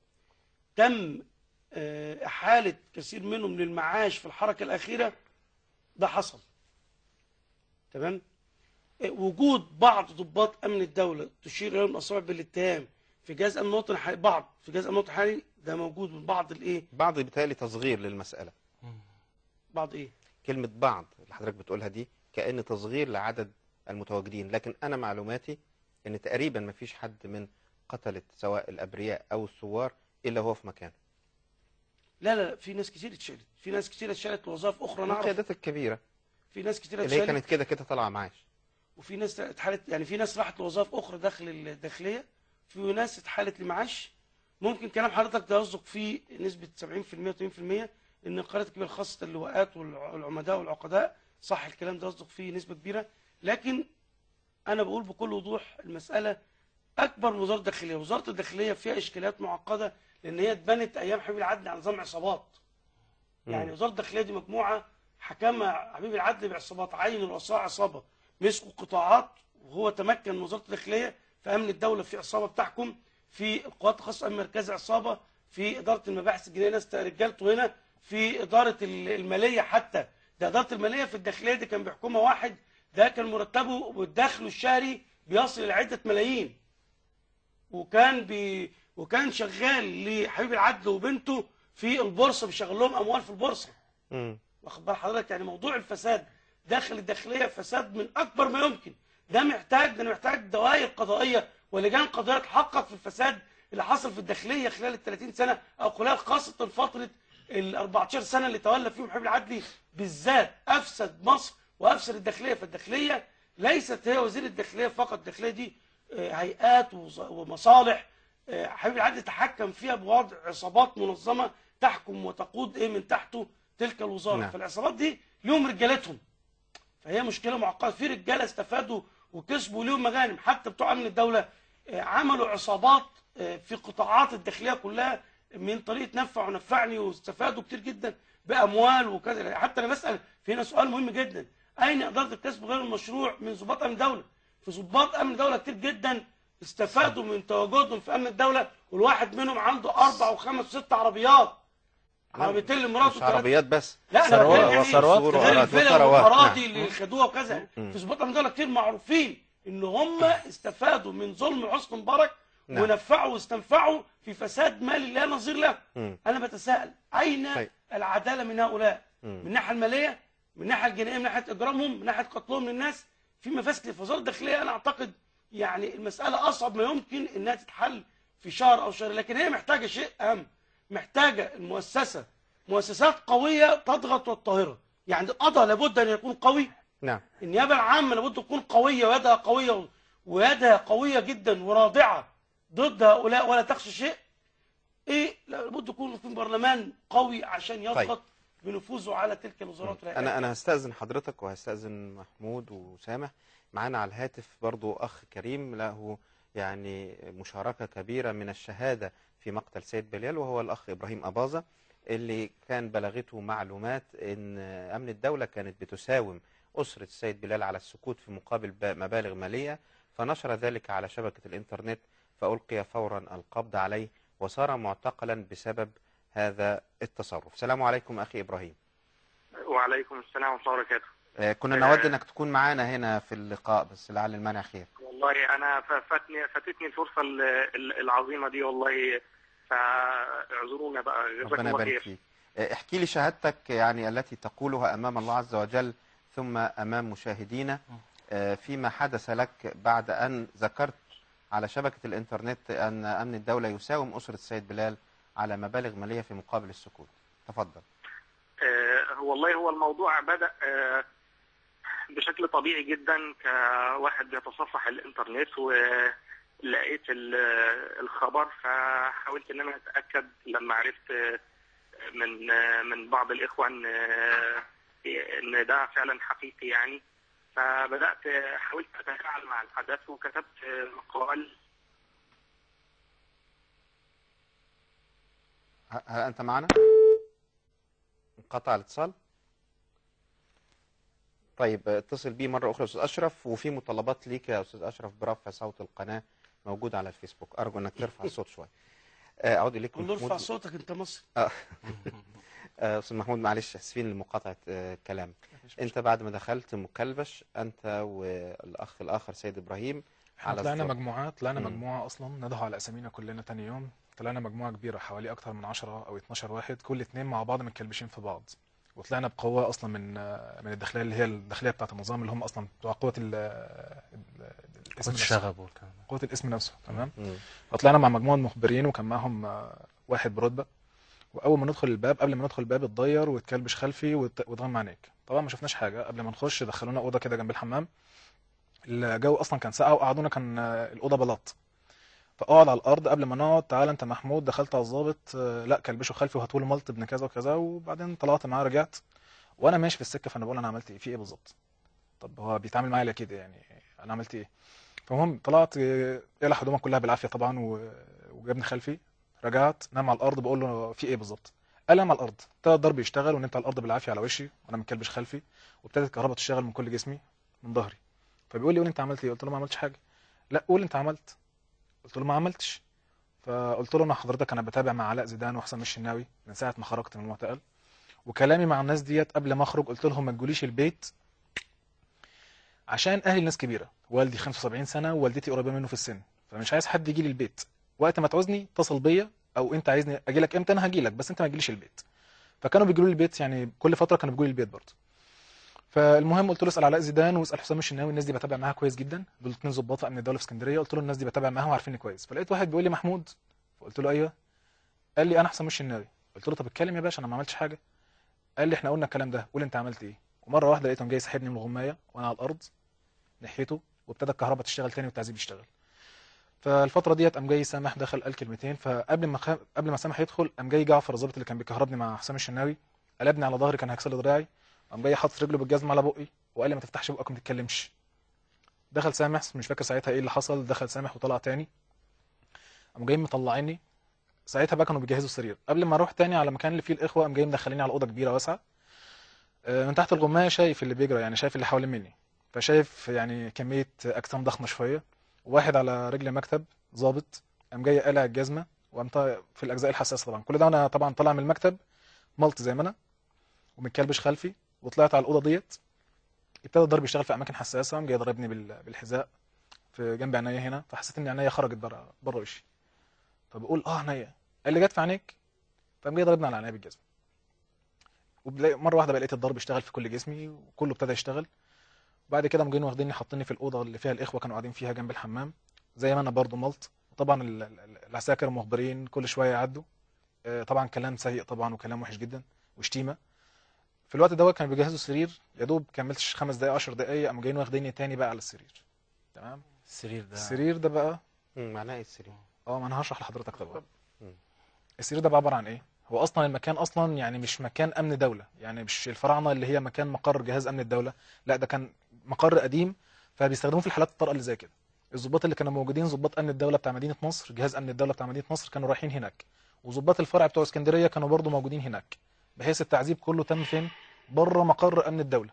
تم آه، احاله كثير منهم للمعاش في الحركه الاخيره، ده حصل. تمام. آه، وجود بعض ضباط امن الدوله تشير اليهم الاصابع بالاتهام في جهاز امن الوطني الحالي، بعض في جهاز امن الوطني الحالي، ده موجود من بعض الايه؟ بعض بيتهيألي تصغير للمساله. بعض ايه؟ كلمه بعض اللي حضرتك بتقولها دي كأن تصغير لعدد المتواجدين، لكن انا معلوماتي ان تقريبا ما فيش حد من قتلة سواء الابرياء او الثوار الا هو في مكانه. لا لا لا، في ناس كتير اتشالت، في ناس كتير اتشالت لوظائف اخرى نعرف، القيادات الكبيره في ناس كتير اللي هي اتشالت، كانت كده كده طالعه معاش. وفي ناس اتحالت، يعني في ناس راحت لوظائف اخرى داخل الداخليه، في ناس اتحالت لمعاش. ممكن كلام حضرتك ده يصدق فيه نسبه سبعين في المية وثمانين في المية، ان القيادات الكبيره خاصه اللواءات والعمداء والعقداء، صح الكلام ده يصدق فيه نسبه كبيره. لكن انا بقول بكل وضوح المساله اكبر من وزاره الداخليه. وزاره الداخليه فيها اشكاليات معقده لان هي اتبنت ايام حبيب العدل على نظام عصابات. يعني وزاره الداخليه دي مجموعه حكمها حبيب العدل بعصابات، عين الرؤساء عصابه مسكوا قطاعات، وهو تمكن من وزاره الداخليه في امن الدوله في عصابه بتحكم، في القوات الخاصه امن مركزي عصابه، في اداره المباحث الجنائيه ناس رجالته هنا، في اداره الماليه. حتى ده اداره الماليه في الداخليه دي كان بيحكمها واحد، ده كان مرتبه والدخل الشهري بيصل الى عده ملايين، وكان بي وكان شغال لحبيب العدل وبنته في البورصه، بيشغل لهم اموال في البورصه. امم واخد بال حضرتك؟ يعني موضوع الفساد داخل الداخليه فساد من اكبر ما يمكن. ده محتاج ده محتاج دوائر قضائيه ولجان قضائيه تحقق في الفساد اللي حصل في الداخليه خلال ال ثلاثين سنه، او خلال خاصه فتره ال أربعتاشر سنه اللي تولى فيهم حبيب العدلي بالذات. افسد مصر وافسد الداخليه. فالداخليه ليست هي وزير الداخليه فقط، الداخليه دي آه، هيئات وز- ومصالح. آه، حبيب العدلي تحكم فيها بوضع عصابات منظمه تحكم وتقود ايه من تحته تلك الوزاره. نعم. فالعصابات دي لهم رجالتهم، فهي مشكله معقده. في رجاله استفادوا وكسبوا ليهم مغانم، حتى بتوع امن الدوله آه، عملوا عصابات آه، في قطاعات الداخليه كلها من طريقه نفع ونفعني، واستفادوا كتير جدا باموال وكذا. حتى انا بسال في هنا سؤال مهم جدا: اين اداره الكسب غير المشروع من ضباط امن الدوله؟ في ضباط امن الدوله كتير جدا استفادوا من تواجدهم في امن الدوله، والواحد منهم عنده اربع وخمس وست عربيات، عربيتين لمراته مش عربيات بس، لا انا ثروات- بتكلم يعني وثروات قصور غير وأراضي الفيلا وثروات. والاراضي نعم. اللي خدوها وكذا. مم. في ضباط امن الدوله كتير معروفين ان هم استفادوا من ظلم حسني مبارك، نعم. ونفعوا واستنفعوا في فساد مالي لا نظير له. مم. انا بتساءل اين طيب. العداله من هؤلاء؟ مم. من الناحيه الماليه، من الناحيه الجنائيه، من ناحيه اجرامهم، من ناحيه قتلهم للناس. في مفاسد في وزاره الداخليه. انا اعتقد يعني المساله اصعب ما يمكن انها تتحل في شهر او شهر، لكن هي محتاجه شيء اهم، محتاجه المؤسسه مؤسسات قويه تضغط والطاهره. يعني القضاء لابد ان يكون قوي، نعم. النيابه العامه لابد تكون قويه ويدها قويه ويدها قويه جدا ورادعه ضد هؤلاء ولا تخشى شيء. ايه، لابد يكون في برلمان قوي عشان يضغط طيب. بنفوذه على تلك الوزارات. انا انا هستأذن حضرتك وهستأذن محمود وسامح. معانا على الهاتف برضو اخ كريم له يعني مشاركة كبيرة من الشهادة في مقتل سيد بلال، وهو الاخ ابراهيم أباظة، اللي كان بلغته معلومات ان امن الدولة كانت بتساوم اسرة السيد بلال على السكوت في مقابل ب- مبالغ مالية، فنشر ذلك على شبكة الانترنت، فألقي فورا القبض عليه وصار معتقلا بسبب هذا التصرف. السلام عليكم اخي ابراهيم. وعليكم السلام ورحمة الله وبركاته. آه، كنا نود انك تكون معانا هنا في اللقاء، بس لعل المانع خير. والله أنا ف- فاتني فاتتني الفرصة ال- ال- العظيمة دي والله، فاعذرونا بقى. جزاكم ربنا الله يبارك خير. فيك. آه، احكي لي شهادتك يعني التي تقولها امام الله عز وجل ثم امام مشاهدينا آه، فيما حدث لك بعد ان ذكرت على شبكة الانترنت ان امن الدولة يساوم اسرة السيد بلال على مبالغ مالية في مقابل السكوت. تفضل. آه، والله هو الموضوع بدأ آه، بشكل طبيعي جدا كواحد بيتصفح الإنترنت و لقيت ال- الخبر، فحاولت ان انا اتاكد لما عرفت من من بعض الاخوه ان ان ده فعلا حقيقي يعني. فبدات حاولت اتفاعل مع الحدث وكتبت مقال. ه- هل انت معنا؟ انقطع الاتصال. طيب اتصل بي مرة أخرى أستاذ أشرف، وفي مطالبات ليك يا أستاذ أشرف برفع صوت القناة موجود على الفيسبوك، أرجو أنك ترفع الصوت شوية. آه، أعود إليكم قول له ارفع محمود. صوتك انت مصري. آه. آه، أستاذ محمود معلش آسفين لمقاطعة آه، كلام. أنت بعد ما دخلت مكلبش أنت والأخ الآخر سيد إبراهيم احنا على طلعنا الزر. مجموعات طلعنا مم. مجموعة اصلا ندهوا على اسامينا كلنا تاني يوم. طلعنا مجموعة كبيرة حوالي اكتر من عشرة او اتناشر واحد، كل اتنين مع بعض متكلبشين في بعض. وطلعنا بقوة اصلا من من الداخلية اللي هي الداخلية بتاعة النظام، اللي هم اصلا بتوع قوة ال- ال- الاسم كنت نفسه، شغب والكلام ده. قوة الاسم نفسه. تمام. مم. فطلعنا مع مجموعة مخبرين وكان معاهم آه، واحد برتبة. واول ما ندخل الباب، قبل ما ندخل الباب اتضير واتكلبش خلفي وات- واتغمى عينيك. طبعا ما شفناش حاجة. قبل ما نخش دخلونا اوضة كده جنب الحمام. الجو اصلا كان ساقع وقعدونا، كان آه، الاوضة بلاط. فاقعد على الارض. قبل ما نقعد، تعالى انت محمود، دخلت على الضابط، آه، لا كلبشه خلفي وهاتوا له ملط ابن كذا وكذا. وبعدين طلعت معاه رجعت. وانا ماشي في السكه فانا بقول انا عملت ايه، في ايه بالظبط؟ طب هو بيتعامل معايا ليه كده يعني؟ انا عملت ايه؟ فالمهم طلعت، آه، قلع هدومك كلها بالعافيه طبعا و- وجابني خلفي. رجعت نام على الارض، بقول له في ايه بالظبط؟ قال لي نام على الارض. ابتدى الضرب يشتغل ونمت على الارض بالعافيه على وشي وانا متكلبش خلفي. وابتدت الكهرباء تشتغل من كل جسمي، من ظهري. فبيقول لي قول انت عملت ايه؟ قلت له ما عملتش حاجه. لا قول انت عملت. قلت له ما عملتش. فقلت له انا حضرتك انا بتابع مع علاء زيدان وحسام الشناوي من ساعه ما خرجت من المعتقل. وكلامي مع الناس ديت قبل ما اخرج قلت لهم ما تجوليش البيت عشان اهلي ناس كبيره، والدي خمسة وسبعين سنه ووالدتي قريبه منه في السن، فمش عايز حد يجي لي البيت. وقت ما تعوزني اتصل بيا، او انت عايزني اجي لك امتى انا هاجي لك، بس انت ما تجيليش البيت. فكانوا بيجوا لي البيت يعني كل فتره كانوا بيجوا لي البيت برضه. فالمهم قلت له اسال علاء زيدان واسال حسام الشناوي، الناس دي بتابع معاها كويس جدا، دول اثنين ضباط في امن الدوله في اسكندريه. قلت له الناس دي بتابع معاها وعارفيني كويس. فلقيت واحد بيقول لي محمود. فقلت له ايوه. قال لي انا حسام الشناوي. قلت له طب اتكلم يا باشا، انا ما عملتش حاجه. قال لي احنا قلنا الكلام ده، قول انت عملت ايه. ومره واحده لقيتهم جاي ساحبني من الغمايه وانا على الارض ناحيته، وابتدى الكهرباء تشتغل تاني والتعذيب يشتغل. فالفتره ديت قام جاي سامح دخل قال كلمتين. فقبل ما خ... قبل ما سامح يدخل قام جاي جعفر الظابط اللي كان بيكهربني مع حسام الشناوي، قلبني على ظهري، كان هيكسر لي دراعي. قام جاي حاطط رجله بالجزمه على بقي وقال لي ما تفتحش بقك وما تتكلمش. دخل سامح، مش فاكر ساعتها ايه اللي حصل، دخل سامح وطلع تاني. قام جاي مطلعيني. ساعتها بقى كانوا بيجهزوا السرير. قبل ما اروح تاني على المكان اللي فيه الاخوه قام جاي مدخليني على اوضه كبيره واسعه. آه، من تحت الغمايه شايف اللي بيجرى، يعني شايف اللي حوالين مني. فشايف يعني كميه اجسام ضخمه شويه. وواحد على رجل مكتب ضابط قام جاي قالع الجزمه وقام طا- في الاجزاء الحساسه. طبعا كل ده انا طبعا طالع من المكتب ملط زي ما انا ومتكلبش خلفي. وطلعت على الاوضه ديت، ابتدى الضرب يشتغل في اماكن حساسه. قام جاي ضربني بال- بالحذاء في جنب عينيا هنا. فحسيت ان عينيا خرجت بره بره وشي. فبقول اه عينيا. قال لي جت في عينيك. فقام جاي ضربني على عينيا بالجزمه. ومره واحده بقى لقيت الضرب اشتغل في كل جسمي وكله ابتدى يشتغل. وبعد كده قام جايين واخديني حاطيني في الاوضه اللي فيها الاخوه كانوا قاعدين فيها جنب الحمام زي ما انا برضو ملط. وطبعا ال- ال- العساكر المخبرين كل شويه يعدوا. آه، طبعا كلام سيء طبعا وكلام وحش جدا وشتيمه. في الوقت دوت كانوا بيجهزوا السرير، يا دوب كملتش خمس دقائق عشر دقائق قاموا جايين واخديني تاني بقى على السرير. تمام. السرير ده السرير ده بقى مم. معناه ايه السرير؟ اه ما انا هشرح لحضرتك طبعا. مم. السرير ده بقى عباره عن ايه؟ هو اصلا المكان اصلا يعني مش مكان امن دوله، يعني مش الفراعنه اللي هي مكان مقر جهاز امن الدوله. لا ده كان مقر قديم فبيستخدموه في الحالات الطارئه اللي زي كده. الضباط اللي كانوا موجودين ضباط امن الدوله بتاع مدينه نصر، جهاز امن الدوله بتاع مدينه نصر كانوا رايحين هناك. وضباط الفرع بتوع اسكندريه كانوا برضو موجودين هناك. بحيث التعذيب كله تم فين؟ بره مقر امن الدوله.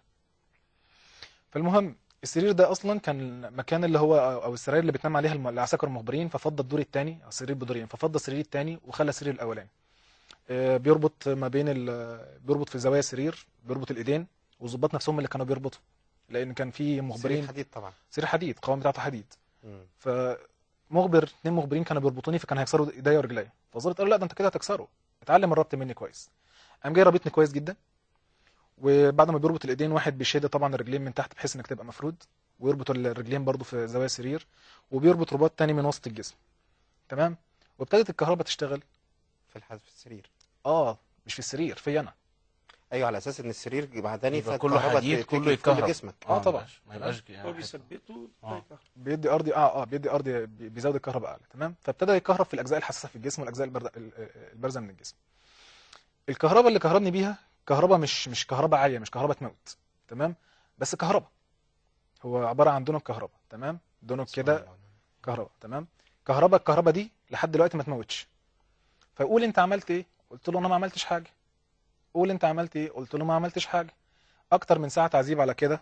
فالمهم السرير ده اصلا كان مكان اللي هو او السراير اللي بتنام عليها الم- العساكر المخبرين. ففضى الدور الثاني، السرير بدورين، ففضى السرير الثاني وخلى السرير الاولاني. آه، بيربط ما بين ال... بيربط في زوايا السرير، بيربط الايدين. والظباط نفسهم اللي كانوا بيربطوا، لان كان في سرير مخبرين. حديد طبعا. سرير حديد، القوام بتاعته حديد. مم. فمخبر اثنين مخبرين كانوا بيربطوني فكانوا هيكسروا ايديا ورجليا. فالظابط قال له لا ده انت كده هتكسره، اتعلم الربط مني كويس. قام جاي رابطني كويس جدا. وبعد ما بيربط الايدين واحد بيشد طبعا الرجلين من تحت بحيث انك تبقى مفرود، ويربط الرجلين برضو في زوايا السرير، وبيربط رباط تاني من وسط الجسم. تمام. وابتدت الكهرباء تشتغل. في الحذف في السرير. اه مش في السرير، في انا. ايوه، على اساس ان السرير معدني يبقى كله فالكهرباء حديد، تيجي كله في كل يتكهرب. جسمك. آه طبعا. ما يبقاش- ما يبقاش هو يعني بيثبته آه. بيدي ارضي اه اه بيدي ارضي بي- بيزود الكهرباء اعلى. تمام. فابتدى يكهرب في الاجزاء الحساسه في الجسم والاجزاء البرد- ال- ال- البارزه من الجسم. الكهرباء اللي كهربني بيها كهرباء مش مش كهرباء عاليه، مش كهرباء تموت. تمام. بس كهرباء، هو عباره عن دونك كهرباء. تمام. دونك كده كهرباء. تمام. كهرباء الكهرباء دي لحد دلوقتي ما تموتش. فيقول انت عملت ايه؟ قلت له انا ما عملتش حاجه. قول انت عملت ايه؟ قلت له ما عملتش حاجه. اكتر من ساعه تعذيب على كده،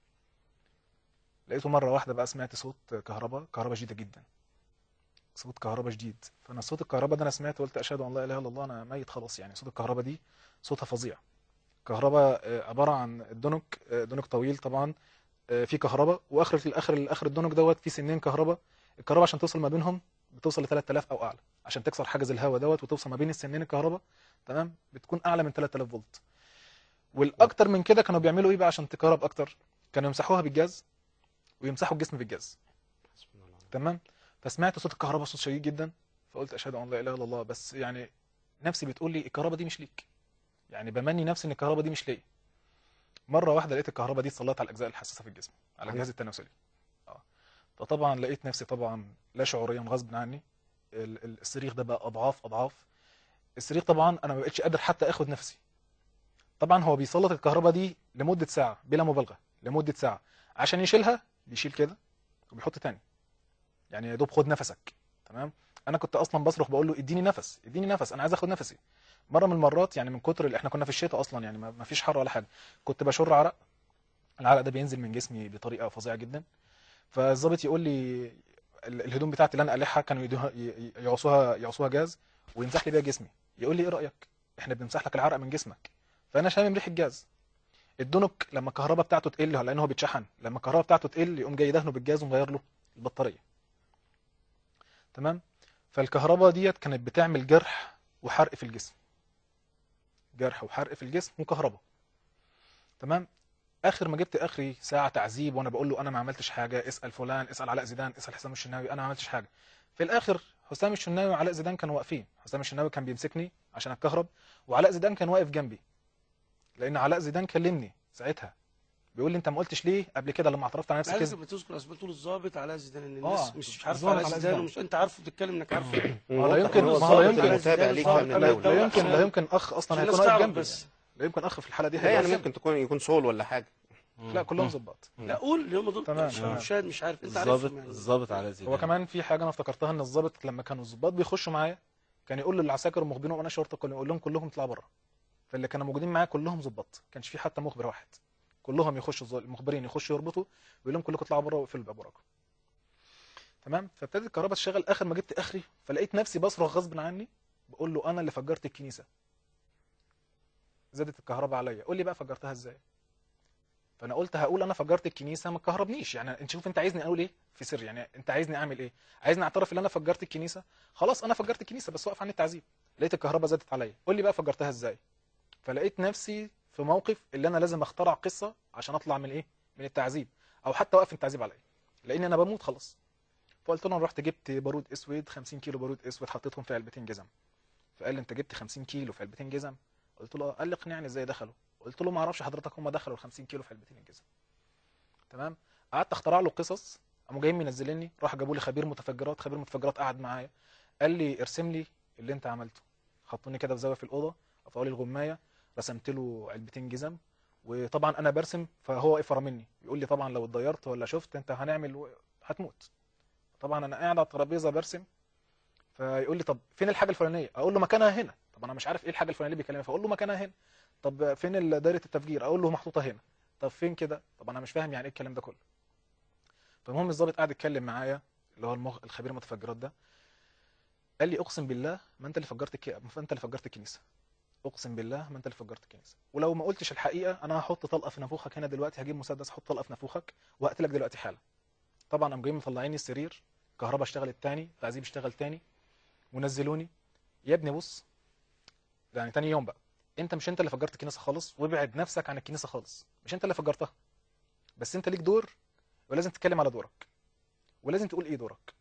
لقيته مره واحده بقى سمعت صوت كهرباء، كهرباء شديده جدا، صوت كهرباء شديد. فانا صوت الكهرباء ده انا سمعته قلت اشهد ان لا اله الا الله، انا ميت خلاص. يعني صوت الكهرباء دي صوتها فظيع. كهرباء آه، عباره عن الدونك، آه، دونك طويل طبعا، آه، في كهرباء، واخر في الاخر اخر الدونك دوت في سنين كهرباء. الكهرباء عشان توصل ما بينهم بتوصل ل ثلاثة آلاف او اعلى، عشان تكسر حاجز الهواء دوت وتوصل ما بين السنين الكهرباء. تمام. بتكون اعلى من ثلاثة آلاف فولت. والاكتر من كده كانوا بيعملوا ايه بقى عشان تكهرب اكتر؟ كانوا يمسحوها بالجاز ويمسحوا الجسم بالجاز. تمام. فسمعت صوت الكهرباء، صوت شديد جدا، فقلت اشهد ان لا اله الا الله. بس يعني نفسي بتقول لي الكهرباء دي مش ليك، يعني بمني نفسي ان الكهرباء دي مش ليا. مره واحده لقيت الكهرباء دي اتصلت على الاجزاء الحساسه في الجسم، على الجهاز التناسلي. اه فطبعا لقيت نفسي طبعا لا شعوريا غصب عني ال- ال- الصريخ ده بقى اضعاف اضعاف الصريخ. طبعا انا ما بقتش قادر حتى اخد نفسي. طبعا هو بيسلط الكهرباء دي لمده ساعه بلا مبالغه، لمده ساعه. عشان يشيلها بيشيل كده وبيحط تاني، يعني يا دوب خد نفسك. تمام. انا كنت اصلا بصرخ بقول له اديني نفس، اديني نفس، انا عايز اخد نفسي. مره من المرات يعني من كتر اللي احنا كنا في الشتاء اصلا، يعني ما ما فيش حر ولا حاجه، كنت بشر عرق، العرق ده بينزل من جسمي بطريقه فظيعه جدا. فالظابط يقول لي ال- الهدوم بتاعتي اللي انا قالعها كانوا يدوها ي- ي- يعصوها يعصوها جاز ويمسح لي بيها جسمي. يقول لي ايه رايك؟ احنا بنمسح لك العرق من جسمك. فانا شامم ريحه جاز. الدونك لما الكهرباء بتاعته تقل، لان هو بيتشحن، لما الكهرباء بتاعته تقل يقوم جاي يدهنه بالجاز ومغير له البطاريه. تمام. فالكهرباء ديت كانت بتعمل جرح وحرق في الجسم، جرح وحرق في الجسم وكهرباء. تمام. اخر ما جبت اخري ساعه تعذيب وانا بقول له انا ما عملتش حاجه، اسال فلان، اسال علاء زيدان، اسال حسام الشناوي، انا ما عملتش حاجه. في الاخر حسام الشناوي وعلاء زيدان كانوا واقفين. حسام الشناوي كان بيمسكني عشان اتكهرب، وعلاء زيدان كان واقف جنبي، لان علاء زيدان كلمني ساعتها بيقول لي انت ما قلتش ليه قبل كده لما اعترفت على نفسك عايزك كذب. بتذكر اسماء طول الضابط علاء زيدان، ان آه، الناس مش عارفه الضابط علاء علاء زيدان، زيدان. ومش انت عارفه بتتكلم انك عارفه. ما لا يمكن هو ما هو لا الضابط يمكن المتابع ليك ضابط من أمن لا الاول. لا يمكن عشان- لا يمكن اخ اصلا عشان هيكون الناس واقف تعرف جنبي. بس. لا يمكن اخ في الحاله دي لا هيبقى يعني واقف ممكن تكون يكون صول ولا حاجه. جنبي. لا كلهم ظباط. لا قول اللي هم دول تمام، مش- تمام. مشاهد مش عارف انت الظابط عارفهم يعني. الظابط على زيدان. هو كمان في حاجه انا افتكرتها، ان الظابط لما كانوا الظباط بيخشوا معايا كان يقول للعساكر المخبرين وانا شرطه، كان يقول لهم كلهم اطلعوا بره. فاللي كانوا موجودين معايا كلهم ظباط، ما كانش في حتى مخبر واحد. كلهم يخشوا الظ- المخبرين يخشوا يربطوا ويقول لهم كلكم اطلعوا بره واقفلوا الباب وراكم. تمام. فابتدت الكهرباء تشتغل اخر ما جبت اخري، فلقيت نفسي بصرخ غصب عني بقول له انا اللي فجرت الكنيسه. زادت الكهرباء عليا، قول لي بقى فجرتها ازاي؟ فانا قلت هقول انا فجرت الكنيسه ما تكهربنيش. يعني انت شوف انت عايزني اقول ايه في سر، يعني انت عايزني اعمل ايه؟ عايزني اعترف ان انا فجرت الكنيسه؟ خلاص انا فجرت الكنيسه بس وقف عني التعذيب. لقيت الكهرباء زادت عليا، قول لي بقى فجرتها ازاي؟ فلقيت نفسي في موقف اللي انا لازم اخترع قصه عشان اطلع من ايه؟ من التعذيب، او حتى اوقف التعذيب عليا، لان انا بموت خلاص. فقلت له انا رحت جبت بارود اسود، خمسين كيلو بارود اسود، حطيتهم في علبتين جزم. فقال لي انت جبت خمسين كيلو في علبتين جزم؟ قلت له قال لي اقنعني ازاي دخلوا؟ قلت له ما اعرفش حضرتك هم دخلوا ال خمسين كيلو في علبتين الجزم. تمام. قعدت اخترع له قصص، قاموا جايين منزليني، راح جابوا لي خبير متفجرات، خبير متفجرات قعد معايا قال لي ارسم لي اللي انت عملته. حطوني كده في زاويه في الاوضه، رفعوا لي الغمايه، رسمت له علبتين جزم، وطبعا انا برسم فهو واقف ورا مني يقول لي طبعا لو اتضيرت ولا شفت انت هنعمل و... هتموت. طبعا انا قاعد على الترابيزه برسم، فيقول لي طب فين الحاجه الفلانيه؟ اقول له مكانها هنا. طب انا مش عارف ايه الحاجه الفلانيه اللي بيكلمني، فاقول له مكانها هنا. طب فين ال- دايره التفجير؟ اقول له محطوطه هنا. طب فين كده؟ طب انا مش فاهم يعني ايه الكلام ده كله. فالمهم الضابط قاعد يتكلم معايا اللي هو المخ... الخبير المتفجرات ده، قال لي اقسم بالله ما انت اللي فجرت الك... ما انت اللي فجرت الكنيسه. اقسم بالله ما انت اللي فجرت الكنيسه، ولو ما قلتش الحقيقه انا هحط طلقه في نافوخك هنا دلوقتي، هجيب مسدس احط طلقه في نافوخك وهقتلك دلوقتي حالا. طبعا قام جايين مطلعيني السرير، كهرباء اشتغلت تاني، تعذيب اشتغل تاني، ونزلوني. يا ابني بص، يعني تاني يوم بقى انت مش انت اللي فجرت الكنيسه خالص، وابعد نفسك عن الكنيسه خالص، مش انت اللي فجرتها، بس انت ليك دور ولازم تتكلم على دورك، ولازم تقول ايه دورك.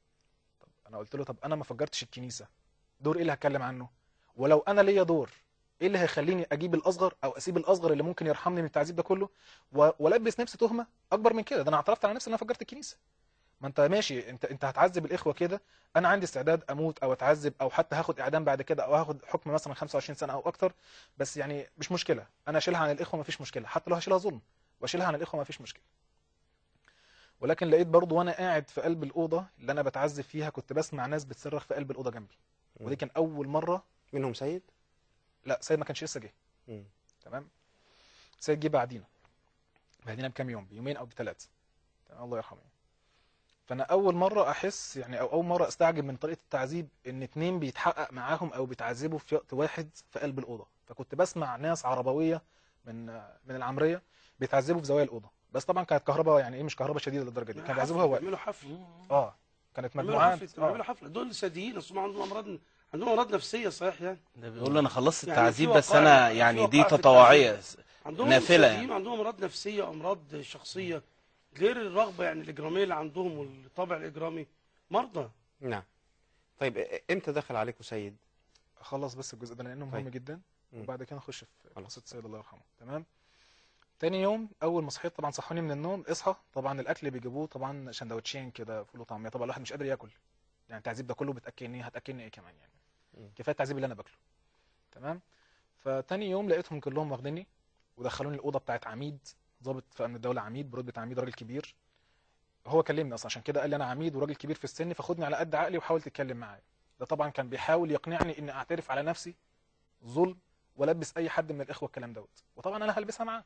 طب انا قلت له طب انا ما فجرتش الكنيسه، دور ايه اللي هتكلم عنه؟ ولو انا ليا دور ايه اللي هيخليني اجيب الاصغر او اسيب الاصغر اللي ممكن يرحمني من التعذيب ده كله و- والبس نفسي تهمه اكبر من كده؟ ده انا اعترفت على نفسي ان انا فجرت الكنيسه. ما انت ماشي، انت انت هتعذب الاخوه كده، انا عندي استعداد اموت او اتعذب او حتى هاخد اعدام بعد كده او هاخد حكم مثلا خمسة وعشرين سنه او اكتر، بس يعني مش مشكله، انا اشيلها عن الاخوه ما فيش مشكله، حتى لو هشيلها ظلم واشيلها عن الاخوه ما فيش مشكله. ولكن لقيت برضو وانا قاعد في قلب الاوضه اللي انا بتعذب فيها كنت بسمع ناس بتصرخ في قلب الاوضه جنبي، ودي كان اول مره. منهم سيد؟ لا سيد ما كانش لسه جه. مم. تمام. سيد جه بعدينا بعدينا بكام يوم، بيومين او بثلاثه. تمام الله يرحمه. فانا اول مره احس يعني او اول مره استعجب من طريقه التعذيب ان اتنين بيتحقق معاهم او بيتعذبوا في وقت واحد في قلب الاوضه. فكنت بسمع ناس عربويه من من العمريه بيتعذبوا في زوايا الاوضه، بس طبعا كانت كهرباء يعني ايه مش كهرباء شديده للدرجه دي، كانوا بيعذبوها واقف. بيعملوا حفل اه كانت بيعملوا مجموعات. حفل بيعملوا حفله. دول ساديين اصلا عندهم امراض عندهم امراض نفسيه صحيح يعني. ده بيقول له انا خلصت يعني التعذيب في بس وقائع- انا في يعني دي وقائع في تطوعيه عندهم نافله ساديين يعني. عندهم امراض نفسيه وامراض شخصيه غير الرغبه يعني الاجراميه اللي عندهم والطابع الاجرامي، مرضى. نعم. طيب امتى دخل عليكم سيد؟ اخلص بس الجزء ده لانه مهم طيب. جدا، مم. وبعد كده نخش في خلاص. قصه السيد الله يرحمه. تمام. تاني يوم اول ما صحيت طبعا صحوني من النوم، اصحى. طبعا الاكل بيجيبوه طبعا سندوتشين كده فول وطعميه، طبعا الواحد مش قادر ياكل يعني التعذيب ده كله بتاكلني هتاكلني ايه كمان يعني، مم. كفايه التعذيب اللي انا باكله. تمام. فتاني يوم لقيتهم كلهم واخديني ودخلوني الاوضه بتاعت عميد، ضابط في امن الدوله، عميد برتبه عميد، راجل كبير. هو كلمني اصلا عشان كده، قال لي انا عميد وراجل كبير في السن فخدني على قد عقلي وحاول تتكلم معايا. ده طبعا كان بيحاول يقنعني اني اعترف على نفسي ظلم والبس اي حد من الاخوه الكلام دوت، وطبعا انا هلبسها معاه.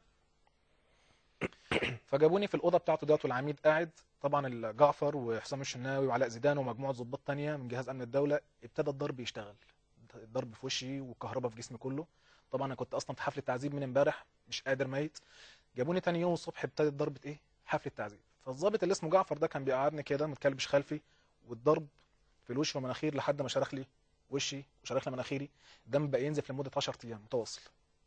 فجابوني في الاوضه بتاعته دوت والعميد قاعد. طبعا جعفر وحسام الشناوي وعلاء زيدان ومجموعه ضباط تانية من جهاز امن الدوله، ابتدى الضرب يشتغل، الضرب في وشي والكهرباء في جسمي كله. طبعا انا كنت اصلا في حفله تعذيب من امبارح مش قادر ميت. جابوني تاني يوم الصبح ابتدت ضربه ايه، حفله تعذيب. فالضابط اللي اسمه جعفر ده كان بيقعدني كده متكلبش خلفي، والضرب في الوش والمناخير لحد ما شرخ لي وشي وشرخ لي مناخيري، الدم بقى ينزف لمده عشرة ايام متواصل.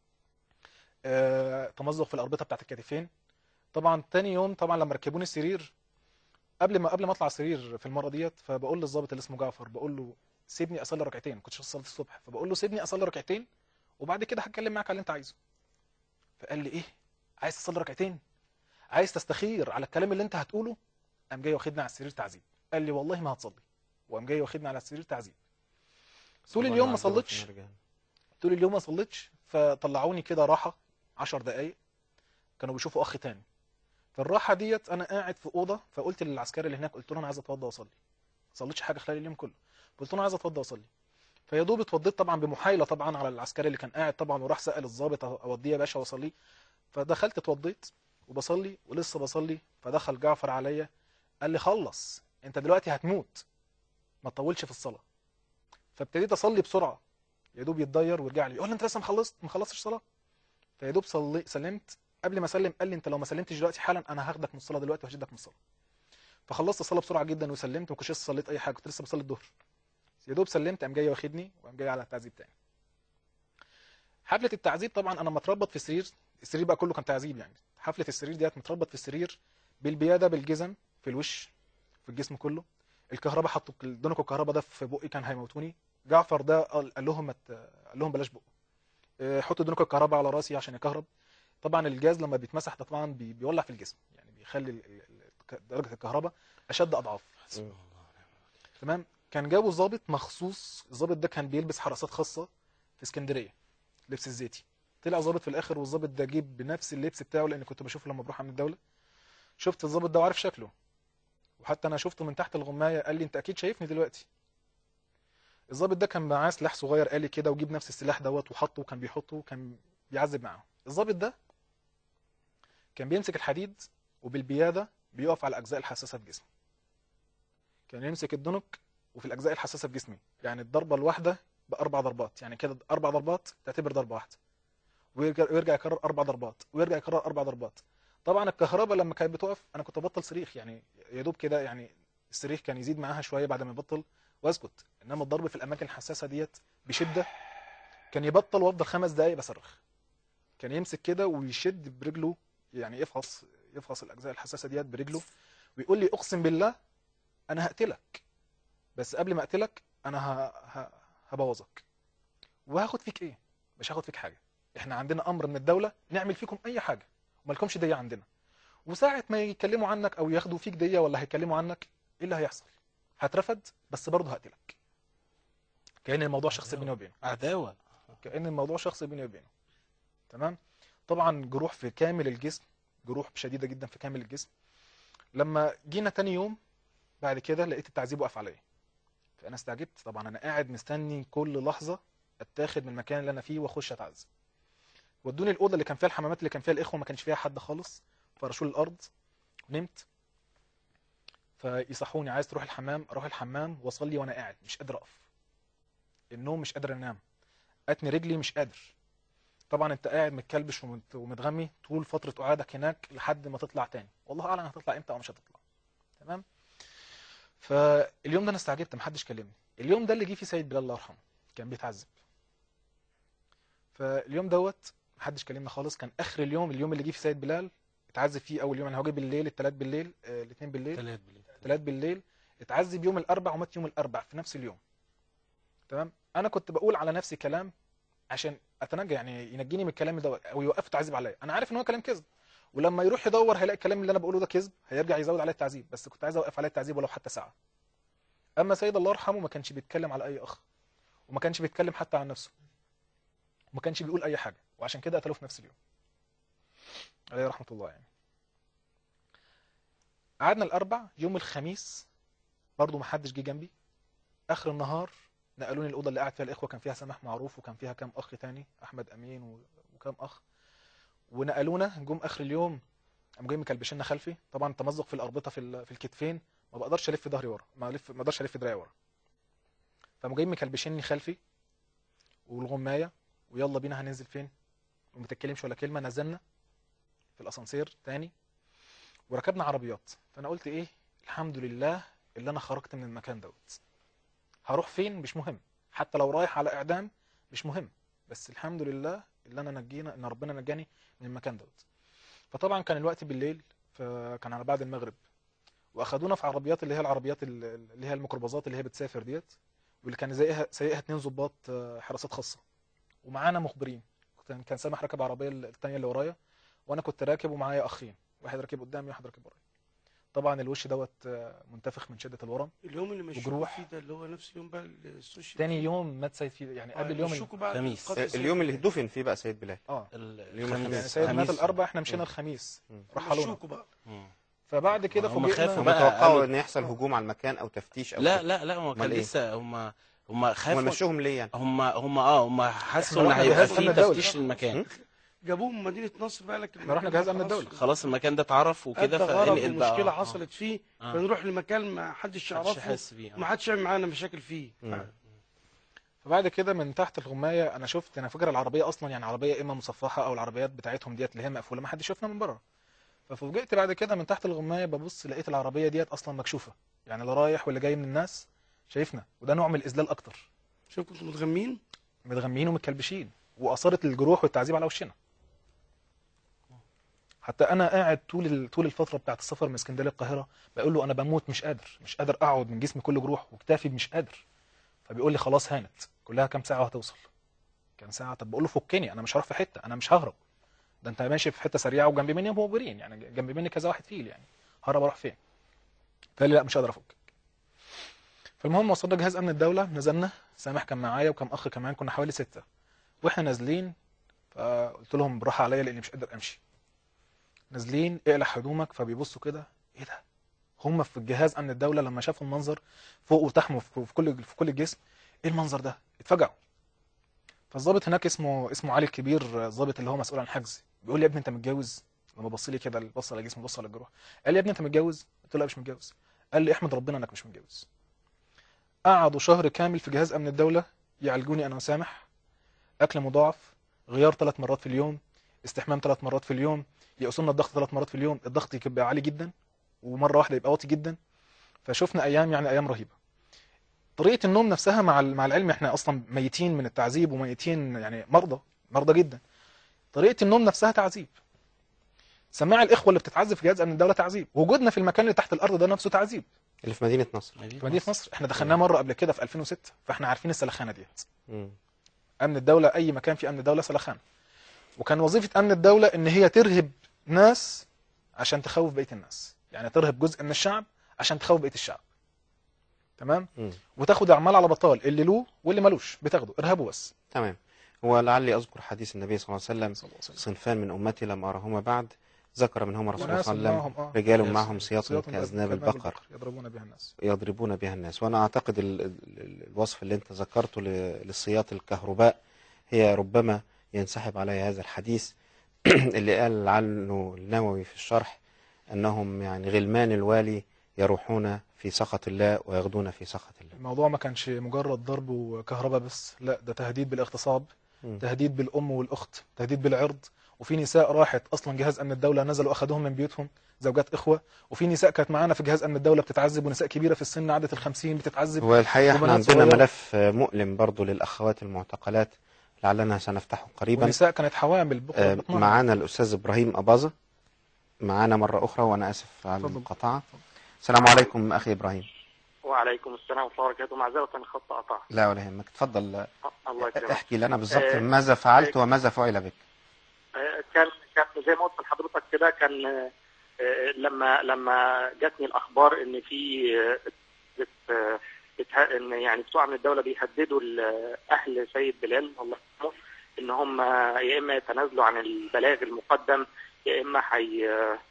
آه، تمزق في الاربطه بتاعت الكتفين. طبعا تاني يوم طبعا لما ركبوني السرير، قبل ما قبل ما اطلع السرير في المره ديت، فبقول للضابط اللي اسمه جعفر، بقول له سيبني اصلي ركعتين، كنتش صليت الصبح، فبقول له سيبني اصلي ركعتين وبعد كده هتكلم معاك على اللي انت عايزه. فقال لي ايه، عايز تصلي ركعتين، عايز تستخير على الكلام اللي انت هتقوله؟ قام جاي واخدني على السرير تعذيب، قال لي والله ما هتصلي، وقام جاي واخدني على السرير تعذيب. طول اليوم ما صليتش، طول اليوم ما صليتش. فطلعوني كده راحه عشر دقايق، كانوا بيشوفوا اخ تاني. في الراحه ديت انا قاعد في اوضه، فقلت للعسكري اللي هناك، قلت له انا عايز اتوضى واصلي، ما صليتش حاجه خلال اليوم كله، قلت له انا عايز اتوضى واصلي. فيا دوب اتوضيت طبعا بمحايله طبعا على العسكري اللي كان قاعد طبعا، وراح سال الضابط اوديه يا باشا واصلي. فدخلت اتوضيت وبصلي ولسه بصلي، فدخل جعفر عليا قال لي خلص انت دلوقتي هتموت، ما تطولش في الصلاه. فابتديت اصلي بسرعه، يا دوب يتضير ويرجع لي يقول لي انت لسه ما خلصت ما خلصتش صلاه. فيا دوب صلي سلمت، قبل ما اسلم قال لي انت لو ما سلمتش دلوقتي حالا انا هاخدك من الصلاه دلوقتي وهشدك من الصلاه. فخلصت الصلاه بسرعه جدا وسلمت، ما كنتش لسه صليت اي حاجه، كنت لسه بصلي الظهر. يا دوب سلمت قام جاي واخدني وقام جاي على التعذيب تاني. حفله التعذيب طبعا انا متربط في السرير، السرير بقى كله كان تعذيب يعني. حفله السرير ديت متربط في السرير بالبياده بالجزم في الوش في الجسم كله. الكهرباء حطوا دونك الكهرباء ده في بقي كان هيموتوني. جعفر ده قال قال لهم مت... قال لهم بلاش بقه، حطوا دونك الكهرباء على راسي عشان يكهرب. طبعا الجاز لما بيتمسح ده طبعا بي... بيولع في الجسم يعني، بيخلي ال... ال... درجه الكهرباء اشد اضعاف. تمام. كان جابوا ضابط مخصوص، الضابط ده كان بيلبس حراسات خاصه في اسكندريه، لبس الزيتي. طلع ضابط في الاخر، والضابط ده جيب بنفس اللبس بتاعه لان كنت بشوفه لما بروح من الدوله. شفت الضابط ده وعارف شكله، وحتى انا شفته من تحت الغمايه، قال لي انت اكيد شايفني دلوقتي. الضابط ده كان معاه سلاح صغير آلي كده، وجيب نفس السلاح دوت وحطه وكان بيحطه وكان بيعذب معاه. الضابط ده كان بيمسك الحديد وبالبياده بيقف على الاجزاء الحساسه في جسمي. كان يمسك الدنك وفي الاجزاء الحساسه في جسمي، يعني الضربه الواحده باربع ضربات، يعني كده اربع ضربات تعتبر ضربه واحده، ويرجع ويرجع يكرر اربع ضربات ويرجع يكرر اربع ضربات. طبعا الكهرباء لما كانت بتقف انا كنت ببطل صريخ يعني، يا دوب كده يعني الصريخ كان يزيد معاها شويه بعد ما يبطل واسكت، انما الضرب في الاماكن الحساسه ديت بشده كان يبطل وافضل خمس دقائق بصرخ. كان يمسك كده ويشد برجله، يعني يفحص يفحص الاجزاء الحساسه ديت برجله، ويقول لي اقسم بالله انا هقتلك، بس قبل ما اقتلك انا ه... ه... هبوظك وهاخد فيك ايه، مش هاخد فيك حاجه، احنا عندنا امر من الدوله نعمل فيكم اي حاجه وما لكمش ديه عندنا. وساعه ما يتكلموا عنك او ياخدوا فيك ديه ولا هيتكلموا عنك، ايه اللي هيحصل؟ هترفض، بس برضه هقتلك. كأن الموضوع شخصي بيني وبينه، عداوه. كأن الموضوع شخصي بيني وبينه. تمام. طبعا جروح في كامل الجسم، جروح شديده جدا في كامل الجسم. لما جينا تاني يوم بعد كده لقيت التعذيب واقف عليا، فانا استعجبت. طبعا انا قاعد مستني كل لحظه اتاخد من المكان اللي انا فيه واخش اتعذب. ودوني الاوضه اللي كان فيها الحمامات اللي كان فيها الاخوه، ما كانش فيها حد خالص، فرشوا لي الارض ونمت. فيصحوني عايز تروح الحمام، اروح الحمام واصلي وانا قاعد مش قادر اقف، النوم مش قادر انام، اتني رجلي مش قادر. طبعا انت قاعد متكلبش ومت- ومتغمي طول فتره قعادك هناك لحد ما تطلع تاني، والله اعلم هتطلع امتى او مش هتطلع. تمام. فاليوم ده انا استعجبت، محدش كلمني. اليوم ده اللي جه فيه سيد بلال الله يرحمه، كان بيتعذب. فاليوم دوت محدش كلمنا خالص. كان اخر اليوم، اليوم اللي جه فيه سيد بلال اتعذب فيه اول يوم، يعني هو جه بالليل، الثلاث بالليل، آه الاثنين بالليل، ثلاث بالليل الثلاث بالليل، اتعذب يوم الاربع ومات يوم الاربع في نفس اليوم. تمام. انا كنت بقول على نفسي كلام عشان اتنجى، يعني ينجيني من الكلام ده او يوقف تعذيب عليا. انا عارف ان هو كلام كذب، ولما يروح يدور هيلاقي الكلام اللي انا بقوله ده كذب، هيرجع يزود عليه التعذيب، بس كنت عايز اوقف عليه التعذيب ولو حتى ساعه. اما سيد الله يرحمه ما كانش بيتكلم على اي اخ، وما كانش بيتكلم حتى عن نفسه، وما كانش بيقول اي حاجه، وعشان كده قتلوه في نفس اليوم عليه رحمه الله. يعني قعدنا الاربع، يوم الخميس برضو ما حدش جه جنبي. اخر النهار نقلوني الاوضه اللي قاعد فيها الاخوه، كان فيها سماح معروف وكان فيها كام اخ تاني، احمد امين و- وكام اخ، ونقلونا. جم اخر اليوم قاموا جايين مكلبشيننا خلفي، طبعا تمزق في الاربطه في ال- في الكتفين، ما بقدرش الف ظهري ورا، ما الف ما اقدرش الف دراعي ورا. فقاموا جايين مكلبشيني خلفي والغمايه، ويلا بينا هننزل فين؟ وما تتكلمش ولا كلمه. نزلنا في الاسانسير تاني وركبنا عربيات. فانا قلت ايه، الحمد لله اللي انا خرجت من المكان دوت. هروح فين مش مهم، حتى لو رايح على اعدام مش مهم، بس الحمد لله اللي انا نجينا، ان ربنا نجاني من المكان دوت. فطبعا كان الوقت بالليل، فكان على بعد المغرب، واخدونا في عربيات اللي هي العربيات ال- اللي هي الميكروباصات اللي هي بتسافر ديت، واللي كان سايقها سايقها اتنين ضباط آه، حراسات خاصه، ومعانا مخبرين. كان كان سامح راكب عربيه الثانيه اللي ورايا، وانا كنت راكب ومعايا اخين، واحد راكب قدامي وواحد راكب ورايا. طبعا الوش دوت آه، منتفخ من شده الورم. اليوم اللي مشوكوا وجروح. فيه ده اللي هو نفس يوم بقى السوشيال تاني فيه. يوم مات سيد فيه، يعني آه، قبل اليوم ال- مشوكوا بعد خميس. قتل سيد اليوم اللي بلال. دفن فيه بقى سيد بلال. اه اليوم يعني الخميس. سيد مات الخميس. الاربع، احنا مشينا الخميس، رحلونا. مشوكوا بقى. مم. فبعد كده هم خافوا فوجئنا. بقى. متوقعوا قالوا- ان يحصل هجوم على المكان او تفتيش او لا كده. لا لا هو كان أمال إيه؟ لسه هم هم هم خافوا. مشوهم ليه يعني؟ هم هم اه هم حسوا ان رحنا هيبقى جهاز في أمن الدولة. تفتيش للمكان. م? جابوه من مدينه نصر بقى، لكن احنا رحنا جهاز أمن الدولة. خلاص المكان ده اتعرف وكده، ادى غرض فانقل بقى. ومشكله آه. حصلت فيه، آه. فنروح لمكان ما حدش محدش يعرفه يحس بيه. وما آه. حدش يعمل معانا مشاكل فيه. مم. فبعد كده من تحت الغمايه انا شفت، انا فاكر العربيه اصلا يعني عربيه اما مصفحه او العربيات بتاعتهم ديت اللي هي مقفوله، ما حدش شفنا من بره. ففوجئت بعد كده من تحت الغمايه ببص لقيت العربيه ديت اصلا مكشوفه، يعني اللي رايح واللي جاي من الناس شايفنا، وده نوع من الاذلال اكتر. شوف كنتوا متغمين. متغميين ومتكلبشين، واثارت الجروح والتعذيب على وشنا. حتى انا قاعد طول ال- طول الفتره بتاعت السفر من اسكندريه للقاهره بقول له انا بموت مش قادر، مش قادر اقعد، من جسمي كله جروح وكتافي مش قادر. فبيقول لي خلاص هانت، كلها كام ساعه وهتوصل. كام ساعه؟ طب بقول له فكني، انا مش هروح في حته، انا مش ههرب، ده انت ماشي في حته سريعه وجنب مني مهجورين، يعني جنب مني كذا واحد فيل، يعني ههرب اروح فين؟ فقال لي لا مش هقدر افكك. فالمهم وصلنا جهاز امن الدوله، نزلنا، سامح كان معايا وكم اخ كمان، كنا حوالي سته. واحنا نازلين فقلت لهم بالراحه عليا لاني مش قادر امشي. نازلين اقلع هدومك، فبيبصوا كده ايه ده؟ هم في الجهاز امن الدوله لما شافوا المنظر فوق وتحت في في كل في كل الجسم، ايه المنظر ده؟ اتفاجئوا. فالظابط هناك اسمه اسمه علي الكبير، الظابط اللي هو مسؤول عن الحجز، بيقول لي يا ابني انت متجوز؟ لما بص لي كده، بص على جسمي، بص على الجروح، قال لي يا ابني انت متجوز؟ قلت له لا مش متجوز. قال لي احمد ربنا انك مش متجوز. قعدوا شهر كامل في جهاز امن الدوله يعالجوني انا وسامح، اكل مضاعف، غيار ثلاث مرات في اليوم، استحمام ثلاث مرات في اليوم، يقصوا لنا الضغط ثلاث مرات في اليوم، الضغط يبقى عالي جدا ومره واحده يبقى واطي جدا. فشفنا ايام، يعني ايام رهيبه. طريقه النوم نفسها مع مع العلم احنا اصلا ميتين من التعذيب وميتين، يعني مرضى مرضى جدا. طريقه النوم نفسها تعذيب. سماع الاخوه اللي بتتعذب في جهاز امن الدوله تعذيب، وجودنا في المكان اللي تحت الارض ده نفسه تعذيب. اللي في مدينه نصر. في مدينه نصر احنا دخلناه مره قبل كده في ألفين وستة، فاحنا عارفين السلخانه ديت. مم. امن الدوله اي مكان في امن الدوله سلخان، وكان وظيفه امن الدوله ان هي ترهب ناس عشان تخوف بقيه الناس، يعني ترهب جزء من الشعب عشان تخوف بقيه الشعب. تمام. مم. وتاخد اعمال على بطال، اللي له واللي ملوش بتاخده، ارهبه بس. تمام. ولعلي أذكر حديث النبي صلى الله عليه وسلم: صلى الله عليه وسلم. صنفان من أمتي لم أرهما بعد، ذكر منهم رسول الله وناس صلى الله عليه معهم وسلم: آه. رجال معهم سياط سياط كأذناب كأذناب البقر يضربون بها الناس. يضربون بها الناس. وأنا أعتقد ال- ال- الوصف اللي أنت ذكرته ل- للسياط الكهرباء هي ربما ينسحب علي هذا الحديث اللي قال عنه النووي في الشرح أنهم يعني غلمان الوالي يروحون في سخط الله ويغدون في سخط الله. الموضوع ما كانش مجرد ضرب وكهرباء بس، لا ده تهديد بالاغتصاب، مم. تهديد بالأم والأخت، تهديد بالعرض. وفي نساء راحت أصلا جهاز أمن الدولة نزلوا أخذوهم من بيوتهم، زوجات إخوة. وفي نساء كانت معانا في جهاز أمن الدولة بتتعذب، ونساء كبيرة في السن عدت الخمسين بتتعذب. والحقيقة احنا وبنات عندنا صغيرة. ملف مؤلم برضو للأخوات المعتقلات لعلنا سنفتحه قريبا. ونساء كانت حوامل آه، بكرة. معانا الأستاذ إبراهيم أباظة معانا مرة أخرى، وأنا آسف على اتفضل. المقاطعة. السلام عليكم أخي إبراهيم. وعليكم السلام ورحمة الله وبركاته. معذرة الخط قطع. لا ولا يهمك، تفضل. الله يكرمك. احكي لنا بالضبط آه، ماذا فعلت وماذا فعل بك. آه، كان كان زي ما قلت لحضرتك كده، كان آه، لما لما جاتني الاخبار ان في آه، بت- آه، بتها- ان يعني بتوع من الدوله بيهددوا ال- اهل سيد بلال الله يرحمه ان هم يا اما يتنازلوا عن البلاغ المقدم، يا اما حي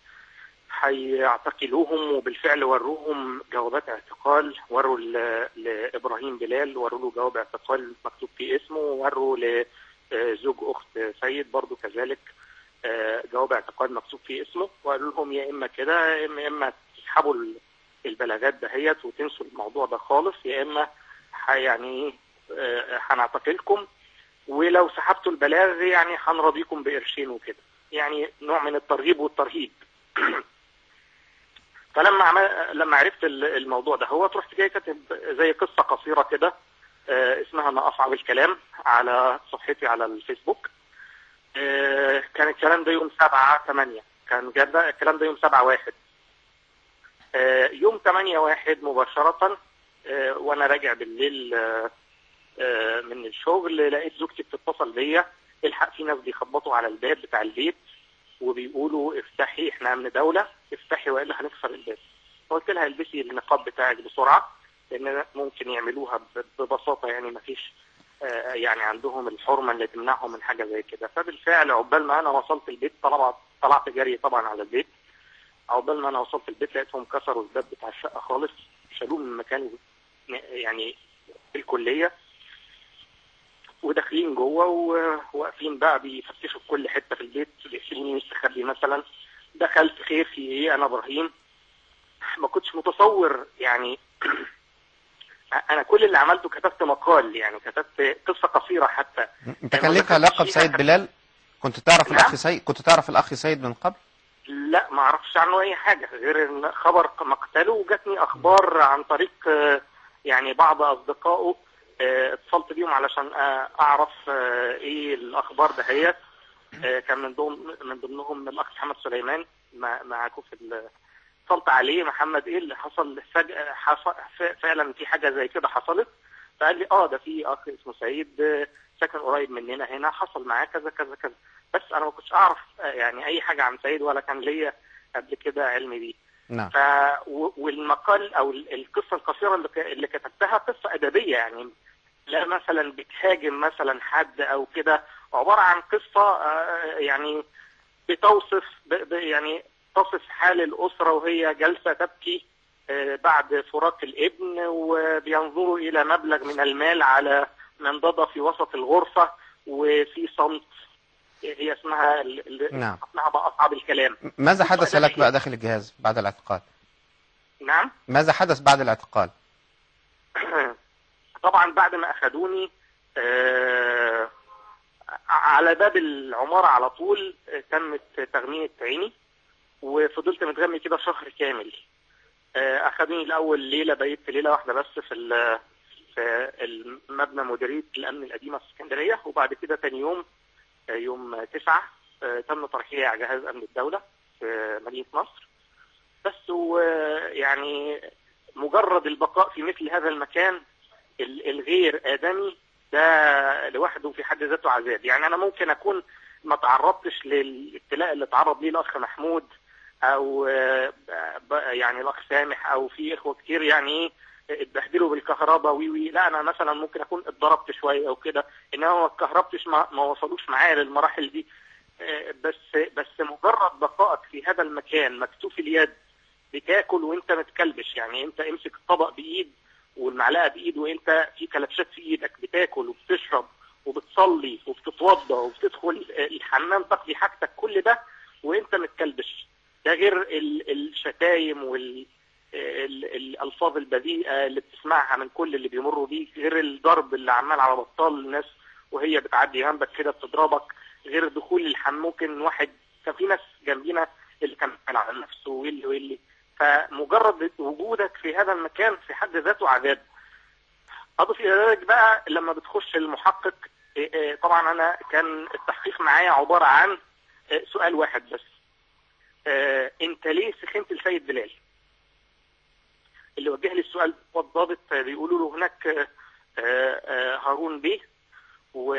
هيعتقلوهم. وبالفعل وروهم جوابات اعتقال، وروا ل- لابراهيم بلال وروا له جواب اعتقال مكتوب فيه اسمه، وروا لزوج اخت سيد برضو كذلك آه، جواب اعتقال مكتوب فيه اسمه، وقالوا لهم يا اما كده يا اما يا اما تسحبوا ال- البلاغات دهيت وتنسوا الموضوع ده خالص، يا اما ح- يعني آه، هنعتقلكم، ولو سحبتوا البلاغ يعني هنرضيكم بقرشين وكده، يعني نوع من الترهيب والترهيب. فلما عمل... لما عرفت الموضوع ده هو رحت جاي كاتب زي قصه قصيره كده آه، اسمها ما اصعب الكلام على صفحتي على الفيسبوك. آه، كان الكلام ده يوم سبعة ثمانية، كان جد الكلام ده يوم سبعة واحد. آه، يوم ثمانية واحد مباشرة آه، وانا راجع بالليل آه، آه، من الشغل لقيت زوجتي بتتصل بيا: الحق في ناس بيخبطوا على الباب بتاع البيت وبيقولوا افتحي احنا امن دوله، افتحي والا هنكسر الباب. فقلت لها البسي النقاب بتاعك بسرعه لان ممكن يعملوها ببساطه، يعني ما فيش آه يعني عندهم الحرمه اللي تمنعهم من حاجه زي كده. فبالفعل عقبال ما انا وصلت البيت طلعت طلعت جري طبعا على البيت. عقبال ما انا وصلت البيت لقيتهم كسروا الباب بتاع الشقه خالص، شالوه من مكانه يعني في الكليه، وداخلين جوه وواقفين بقى بيفتشوا في كل حته في البيت، بيحسبوني مستخبي مثلا. دخلت خير في ايه انا ابراهيم، ما كنتش متصور يعني. انا كل اللي عملته كتبت مقال، يعني كتبت قصه قصيره حتى. انت كان لك علاقه بسيد بلال؟ كنت تعرف نعم؟ الاخ سيد كنت تعرف الاخ سيد من قبل؟ لا ما اعرفش عنه اي حاجه غير ان خبر مقتله، وجاتني اخبار عن طريق يعني بعض اصدقائه اتصلت بيهم علشان اعرف ايه الاخبار دهيت. كان من ضمن من ضمنهم الاخ محمد سليمان معاكم في اتصلت عليه: محمد ايه اللي حصل فجأة؟ حصل فعلا في حاجه زي كده حصلت؟ فقال لي اه ده في اخ اسمه سيد ساكن قريب مننا هنا، حصل معاه كذا كذا كذا. بس انا ما كنتش اعرف يعني اي حاجه عن سيد ولا كان ليا قبل كده علم بيه. نعم. ف والمقال او القصه القصيره اللي اللي كتبتها قصه ادبيه، يعني لا مثلا بتهاجم مثلا حد او كده، عباره عن قصه يعني بتوصف يعني تصف حال الاسره وهي جالسه تبكي بعد فراق الابن، وبينظروا الى مبلغ من المال على منضده في وسط الغرفه وفي صمت. هي اسمها نعم. اسمها بقى اصعب الكلام. ماذا حدث لك بقى داخل الجهاز بعد الاعتقال؟ نعم. ماذا حدث بعد الاعتقال؟ طبعا بعد ما اخذوني آه على باب العماره على طول تمت تغمية عيني، وفضلت متغمي كده شهر كامل. آه اخذوني الاول ليله، بيت ليله واحده بس في في المبنى مديريه الامن القديمه في اسكندريه، وبعد كده ثاني يوم يوم تسعة تم ترحيلي على جهاز امن الدوله في مدينه نصر. بس يعني مجرد البقاء في مثل هذا المكان الغير ادمي ده لوحده في حد ذاته عذاب. يعني انا ممكن اكون ما تعرضتش للابتلاء اللي تعرض ليه الاخ محمود او يعني الاخ سامح او في اخوه كتير يعني ايه اتبهدلوا بالكهرباء وي وي لا انا مثلا ممكن اكون اتضربت شويه او كده، انما ما اتكهربتش ما, ما وصلوش معايا للمراحل دي. بس بس مجرد بقائك في هذا المكان مكتوف اليد بتاكل وانت متكلبش، يعني انت امسك الطبق بايد والمعلقه بايد وانت في كلبشات في ايدك بتاكل وبتشرب وبتصلي وبتتوضى وبتدخل الحمام تقضي حاجتك، كل ده وانت متكلبش. ده غير الشتايم والالفاظ البذيئه اللي بتسمعها من كل اللي بيمروا بيك، غير الضرب اللي عمال على بطال الناس وهي بتعدي جنبك كده بتضربك، غير دخول الحمام. ممكن واحد كان في ناس جنبينا اللي كان على نفسه واللي واللي فمجرد وجودك في هذا المكان في حد ذاته عذاب. اضف الى ذلك بقى لما بتخش المحقق، طبعا انا كان التحقيق معايا عباره عن سؤال واحد بس، انت ليه سخنت السيد بلال؟ اللي وجه لي السؤال والضابط بيقولوا له هناك هارون بيه، و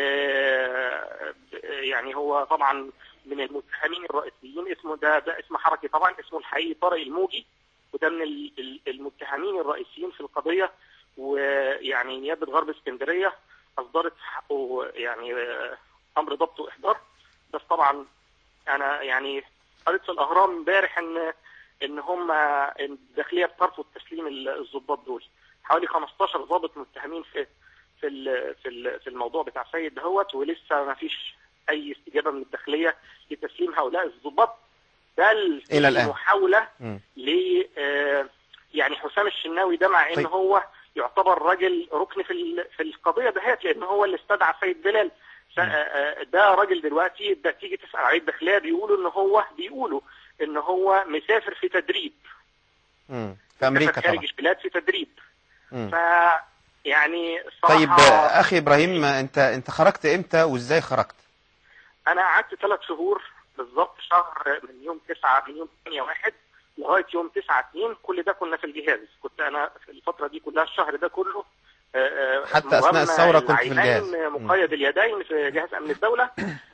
يعني هو طبعا من المتهمين الرئيسيين، اسمه ده ده اسم حركي طبعا، اسمه الحقيقي طارق الموجي، وده من المتهمين الرئيسيين في القضيه. ويعني نيابه غرب اسكندريه اصدرت في حقه يعني امر ضبط واحضار. بس طبعا انا يعني قريت في الاهرام امبارح ان ان هم الداخليه بترفض تسليم الضباط دول، حوالي خمستاشر ضابط متهمين في في في في الموضوع بتاع سيد دهوت، ولسه ما فيش اي استجابه من الداخليه لتسليم هؤلاء الضباط. بل الى الان محاوله ل يعني حسام الشناوي ده مع ان طيب. هو يعتبر راجل ركن في في القضيه دهيت، لان هو اللي استدعى سيد بلال. ده راجل دلوقتي ده تيجي تسال عليه الداخليه بيقولوا ان هو بيقولوا ان هو مسافر في تدريب امم في امريكا طبعا خارج البلاد في تدريب. ف يعني طيب اخي ابراهيم، انت انت خرجت امتى وازاي خرجت؟ انا قعدت ثلاث شهور بالظبط، شهر من يوم تسعة من يوم ثمانية واحد لغايه يوم تسعة اتنين، كل ده كنا في الجهاز. كنت انا في الفتره دي كلها الشهر ده كله حتى اثناء الثوره كنت في الجهاز، مقيد اليدين في جهاز امن الدوله.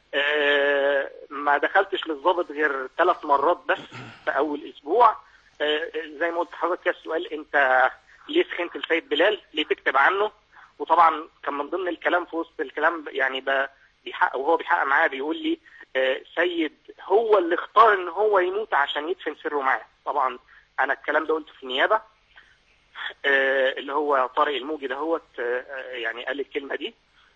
ما دخلتش للضابط غير ثلاث مرات بس في اول اسبوع. زي ما قلت لحضرتك كده السؤال، انت ليه سخنت السيد بلال؟ ليه تكتب عنه؟ وطبعا كان من ضمن الكلام في وسط الكلام يعني بيحقق وهو بيحقق معايا بيقول لي سيد هو اللي اختار ان هو يموت عشان يدفن سره معاه. طبعا انا الكلام ده قلته في النيابه، اللي هو طارق الموجي دهوت يعني قال الكلمه دي،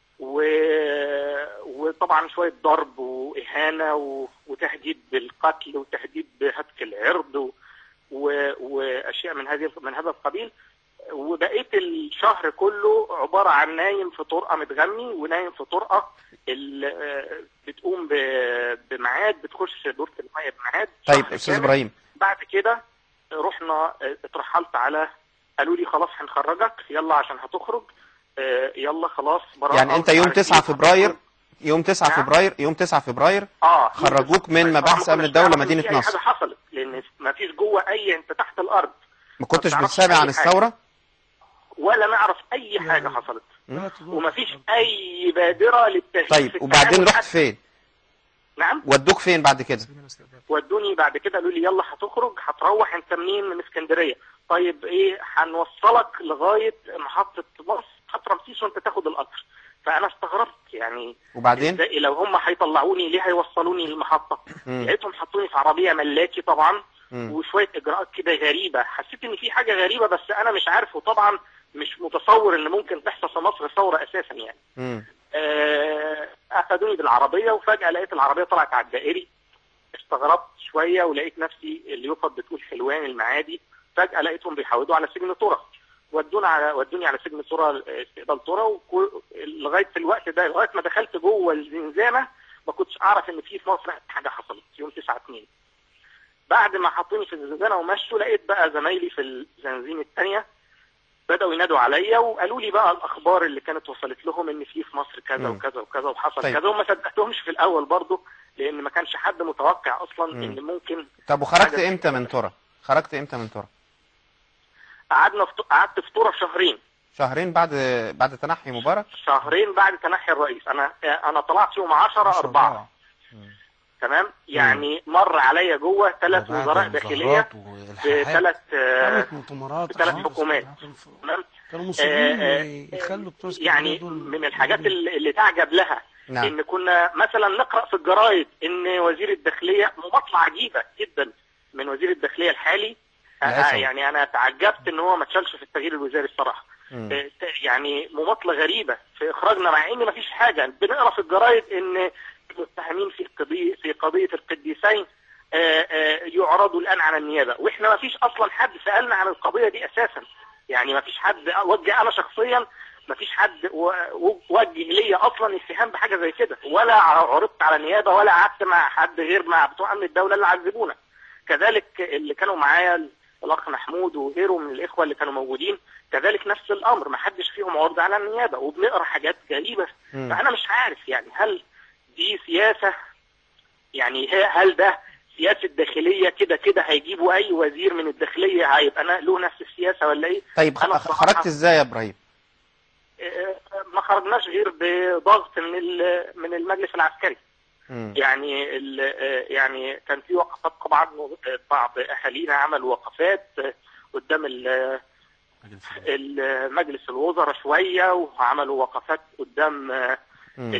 وطبعا شويه ضرب واهانه وتهديد بالقتل وتهديد بهتك العرض و... واشياء من هذه من هذا القبيل. وبقيت الشهر كله عباره عن نايم في طرقه متغمي، ونايم في طرقه بتقوم بميعاد، بتخش دورة الميه بميعاد. طيب استاذ ابراهيم، بعد كده رحنا اترحلت على، قالوا لي خلاص هنخرجك يلا عشان هتخرج، يلا خلاص براءة. يعني انت يوم تسعة فبراير يوم تسعة نعم؟ فبراير يوم تسعة فبراير اه خرجوك من مباحث امن الدوله مدينه نصر. حاجه حصلت لان ما فيش جوه اي، انت تحت الارض، ما كنتش بتسامع عن الثوره ولا نعرف اي حاجه حصلت، وما فيش اي بادره للتغيير. طيب وبعدين رحت فين؟ نعم ودوك فين بعد كده؟ ودوني بعد كده قالوا لي يلا هتخرج، هتروح انت منين؟ من اسكندريه. طيب ايه، هنوصلك لغايه محطه مصر محطه رمسيس وانت تاخد القطر. فانا استغربت يعني وبعدين لو هم هيطلعوني ليه هيوصلوني للمحطه؟ لقيتهم حطوني في عربيه ملاكي طبعا، مم. وشويه اجراءات كده غريبه، حسيت ان في حاجه غريبه بس انا مش عارف، وطبعا مش متصور ان ممكن تحصل في مصر ثوره اساسا يعني. آه اخذوني بالعربيه وفجاه لقيت العربيه طلعت على الدائري، استغربت شويه ولقيت نفسي اللي يقصد بتقول حلوان المعادي، فجاه لقيتهم بيحودوا على سجن طرة، ودوني على ودوني على سجن طرة استقبال طرة، لغايه في الوقت ده لغايه ما دخلت جوه الزنزانه ما كنتش اعرف ان في في مصر حاجه حصلت يوم تسعة اتنين. بعد ما حطوني في الزنزانه ومشوا لقيت بقى زمايلي في الزنازين الثانيه بدأوا ينادوا عليا وقالوا لي بقى الأخبار اللي كانت وصلت لهم إن في في مصر كذا م. وكذا وكذا وحصل طيب. كذا، وما صدقتهمش في الأول برضه لأن ما كانش حد متوقع أصلا م. إن ممكن. طب وخرجت إمتى من طرة؟ خرجت إمتى من طرة؟ قعدنا في قعدت في طرة شهرين. شهرين بعد بعد تنحي مبارك. شهرين بعد تنحي الرئيس. انا انا طلعت يوم عشرة أربعة. تمام. يعني مر عليا جوه ثلاث وزراء داخليه بثلاث مؤتمرات بثلاث حكومات. تمام. كانوا مصرين يخلوا بتوع يعني من الحاجات اللي تعجب لها نعم. ان كنا مثلا نقرا في الجرايد ان وزير الداخليه مماطله عجيبه جدا من وزير الداخليه الحالي. آه يعني انا تعجبت ان هو ما اتشالش في التغيير الوزاري الصراحه. آه يعني مماطله غريبه في اخراجنا، مع ان ما فيش حاجه. بنقرا في الجرايد ان المتهمين في قضيه في قضيه القديسين آه آه يعرضوا الان على النيابه، واحنا ما فيش اصلا حد سالنا عن القضيه دي اساسا. يعني ما فيش حد وجه، انا شخصيا ما فيش حد وجه لي اصلا اتهام بحاجه زي كده، ولا عرضت على النيابه ولا قعدت مع حد غير مع بتوع امن الدوله اللي عذبونا. كذلك اللي كانوا معايا الاخ محمود وغيره من الاخوه اللي كانوا موجودين كذلك نفس الامر، ما حدش فيهم عرض على النيابه، وبنقرا حاجات غريبه. فانا مش عارف يعني هل دي سياسه، يعني هل ده سياسه داخليه كده كده هيجيبوا اي وزير من الداخليه هيبقى له نفس السياسه ولا ايه؟ طيب خرجت ازاي يا ابراهيم؟ ما خرجناش غير بضغط من من المجلس العسكري. م. يعني يعني كان في وقفات طبعا، بعض اهالينا عملوا وقفات قدام مجلس الوزراء شويه، وعملوا وقفات قدام م.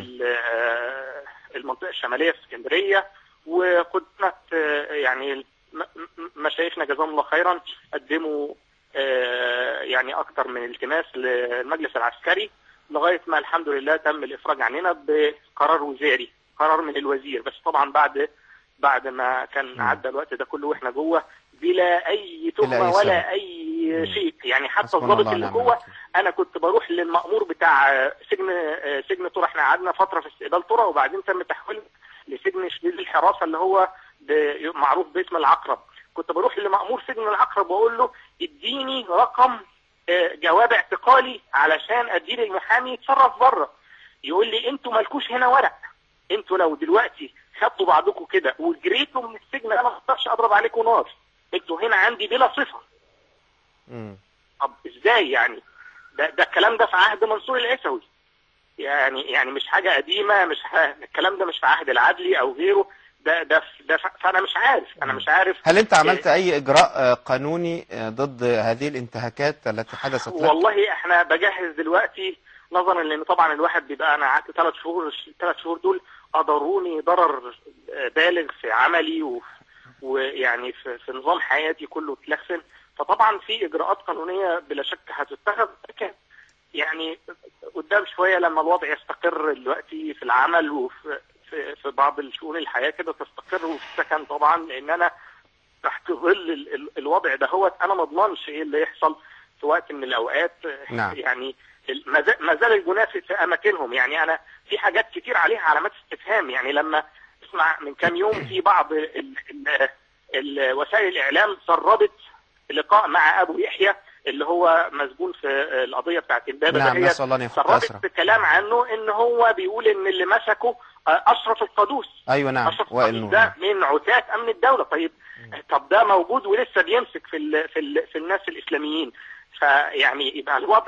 المنطقه الشماليه في اسكندريه، وقدمت يعني مشايخنا جزاهم الله خيرا قدموا يعني اكتر من التماس للمجلس العسكري، لغايه ما الحمد لله تم الافراج عننا بقرار وزاري، قرار من الوزير. بس طبعا بعد بعد ما كان عدى الوقت ده كله واحنا جوه بلا اي تهمه ولا اي شيء. يعني حتى الضابط اللي جوه، انا كنت بروح للمأمور بتاع سجن سجن طرة. احنا قعدنا فتره في استقبال طرة، وبعدين تم تحويل لسجن شديد الحراسه اللي هو معروف باسم العقرب. كنت بروح لمأمور سجن العقرب واقول له اديني رقم جواب اعتقالي علشان اديه للمحامي يتصرف بره. يقول لي انتوا مالكوش هنا ورق، انتوا لو دلوقتي خدتوا بعضكم كده وجريتوا من السجن انا ما اقدرش اضرب عليكم نار، انتوا هنا عندي بلا صفه. امم طب ازاي يعني؟ ده ده الكلام ده في عهد منصور العيسوي، يعني يعني مش حاجه قديمه، مش ح... الكلام ده مش في عهد العدلي او غيره، ده ده ده فانا مش عارف انا مش عارف هل انت عملت اي اجراء قانوني ضد هذه الانتهاكات التي حدثت لك؟ والله احنا بجهز دلوقتي، نظرا لان طبعا الواحد بيبقى، انا قعدت ثلاث شهور الثلاث شهور دول اضروني ضرر بالغ في عملي ويعني في, في نظام حياتي كله اتلخفن. فطبعا في اجراءات قانونيه بلا شك هتتخذ، لكن يعني قدام شويه لما الوضع يستقر دلوقتي في العمل وفي في, في بعض الشؤون الحياه كده تستقر، وفي السكن طبعا، لان انا تحت ظل ال ال الوضع دهوت انا ما اضمنش ايه اللي يحصل في وقت من الاوقات. نعم. يعني ما زال الجناه في اماكنهم. يعني انا في حاجات كتير عليها علامات استفهام. يعني لما اسمع من كام يوم في بعض ال ال ال وسائل الاعلام سربت لقاء مع ابو يحيى اللي هو مسجون في القضيه بتاعت امبابه. نعم، نسال الله ان يفك اسره. سربت كلام عنه ان هو بيقول ان اللي مسكه اشرف القدوس. ايوه نعم، اشرف القدوس ده من عتاة امن الدوله. طيب طب ده موجود ولسه بيمسك في ال في ال في الناس الاسلاميين. فيعني يبقى الوضع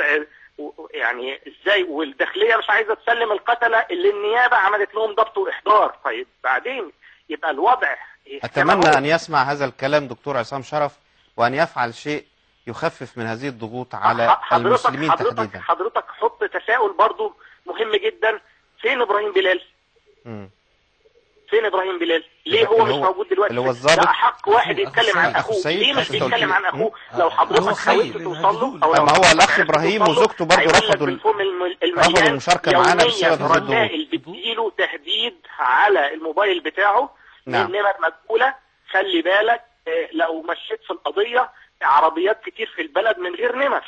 يعني ازاي؟ والداخليه مش عايزه تسلم القتله اللي النيابه عملت لهم ضبط واحضار. طيب بعدين يبقى الوضع. اتمنى ان يسمع هذا الكلام دكتور عصام شرف، وان يفعل شيء يخفف من هذه الضغوط على المسلمين حضرتك تحديدا. حضرتك حط تساؤل برضو مهم جدا، فين ابراهيم بلال؟ امم فين ابراهيم بلال؟ ليه هو مش موجود دلوقتي؟ اللي هو الضابط ده حق واحد يتكلم عن اخوه، ليه مش بيتكلم عن اخوه؟ لو حضرتك حاولت توصل له، او ما هو الاخ ابراهيم وزوجته برضه رفضوا رفضوا المشاركه معانا بسبب هذه الضغوط. بتجيله تهديد على الموبايل بتاعه من نمر مجهوله. خلي بالك لو مشيت في القضيه عربيات كتير في البلد من غير نمر،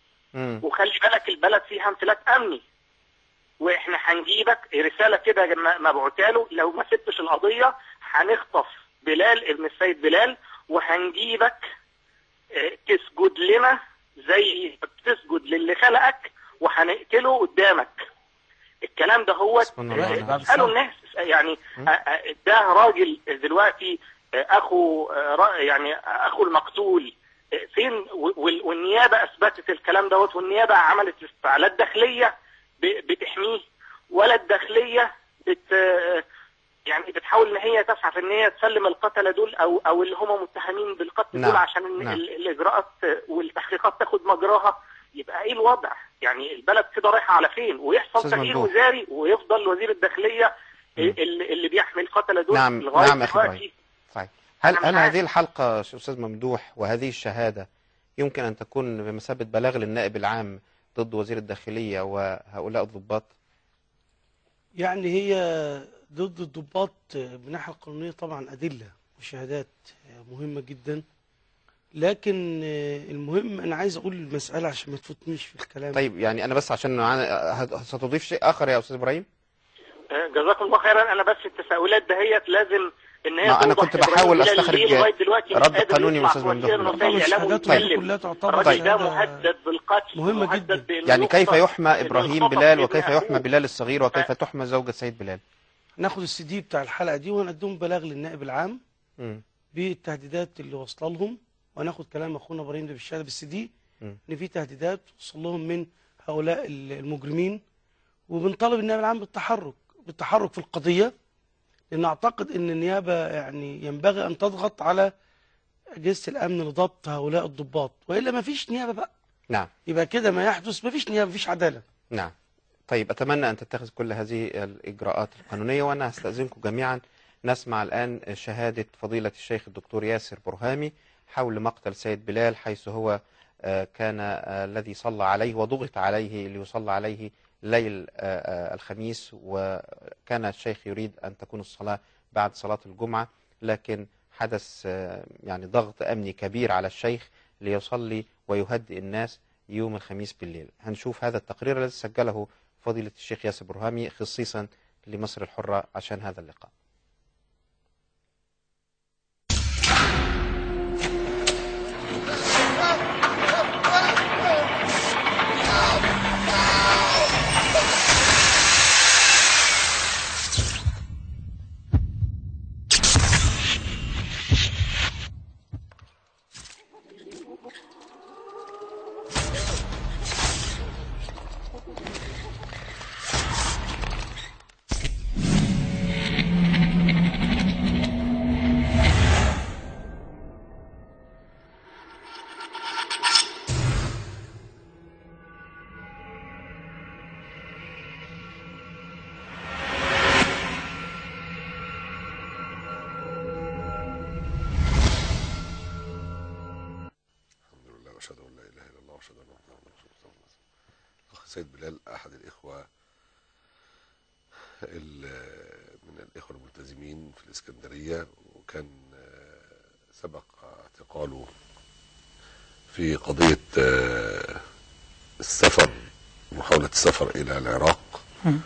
وخلي بالك البلد فيها امتلاك امني، واحنا هنجيبك رساله كده مبعوثه له، لو ما سبتش القضيه هنخطف بلال ابن السيد بلال وهنجيبك تسجد لنا زي بتسجد للي خلقك وهنقتله قدامك. الكلام ده هو اسالوا الناس. يعني ده راجل دلوقتي اخو يعني اخو المقتول فين وال- والنيابه اثبتت الكلام دوت، والنيابه عملت استعلات داخليه ب- بتحميه، ولا الداخليه بت يعني بتحاول ان هي تسعى في ان هي تسلم القتله دول او او اللي هم متهمين بالقتل نعم. دول عشان إن نعم. ال- الاجراءات والتحقيقات تاخد مجراها. يبقى ايه الوضع؟ يعني البلد كده رايحه على فين؟ ويحصل أستاذ تغيير ممدوح. وزاري ويفضل وزير الداخليه مم. اللي, اللي بيحمي القتله دول نعم لغايه نعم يا أخي إبراهيم. دلوقتي. صحيح. هل أنا مش هل عارف. هذه الحلقة أستاذ ممدوح وهذه الشهادة يمكن أن تكون بمثابة بلاغ للنائب العام ضد وزير الداخلية وهؤلاء الضباط؟ يعني هي ضد الضباط من الناحية القانونية طبعا أدلة وشهادات مهمة جدا، لكن المهم أنا عايز أقول المسألة عشان ما تفوتنيش في الكلام. طيب يعني أنا بس عشان معانا- هت- ستضيف شيء آخر يا أستاذ إبراهيم؟ جزاكم الله خيرا. انا بس التساؤلات دهيت لازم ان هي ما أنا توضح. كنت بحاول إبراهيم أستخرج بلال لغاية دلوقتي مش رد قادر قانوني يطلع أستاذ في وسيلة ممدوح. وسائل الإعلام شهاداته ويتكلم. كلها تعتبر الراجل ده شهادة مهدد بالقتل مهمة ومهدد جدا. بأنه يعني كيف يخطف- يحمى إنه إبراهيم يخطف بلال ابن وكيف أخوه. يحمى بلال الصغير وكيف تحمى زوجة سيد بلال؟ ناخد السي دي بتاع الحلقة دي وهنقدم بلاغ للنائب العام مم. بالتهديدات اللي واصله لهم، وهناخد كلام أخونا إبراهيم ده بالشهادة بالسي دي مم. إن في تهديدات وصل لهم من هؤلاء المجرمين، وبنطالب النائب العام بالتحرك بالتحرك في القضية، لأن أعتقد أن النيابة يعني ينبغي أن تضغط على أجهزة الأمن لضبط هؤلاء الضباط، وإلا ما فيش نيابة بقى. نعم يبقى كده ما يحدث ما فيش نيابة، ما فيش عدالة. نعم. طيب أتمنى أن تتخذ كل هذه الإجراءات القانونية، وأنا هستأذنكم جميعا نسمع الآن شهادة فضيلة الشيخ الدكتور ياسر برهامي حول مقتل سيد بلال، حيث هو آه، كان آه، الذي صلى عليه وضغط عليه ليصلى عليه ليل آه، آه، الخميس، وكان الشيخ يريد أن تكون الصلاة بعد صلاة الجمعة، لكن حدث آه، يعني ضغط أمني كبير على الشيخ ليصلي ويهدئ الناس يوم الخميس بالليل. هنشوف هذا التقرير الذي سجله فضيلة الشيخ ياسر برهامي خصيصا لمصر الحرة عشان هذا اللقاء. واشهد ان لا اله الا الله واشهد ان محمدا رسول الله. الاخ سيد بلال احد الاخوه من الاخوه الملتزمين في الاسكندريه، وكان سبق اعتقاله في قضيه السفر، محاوله السفر الى العراق.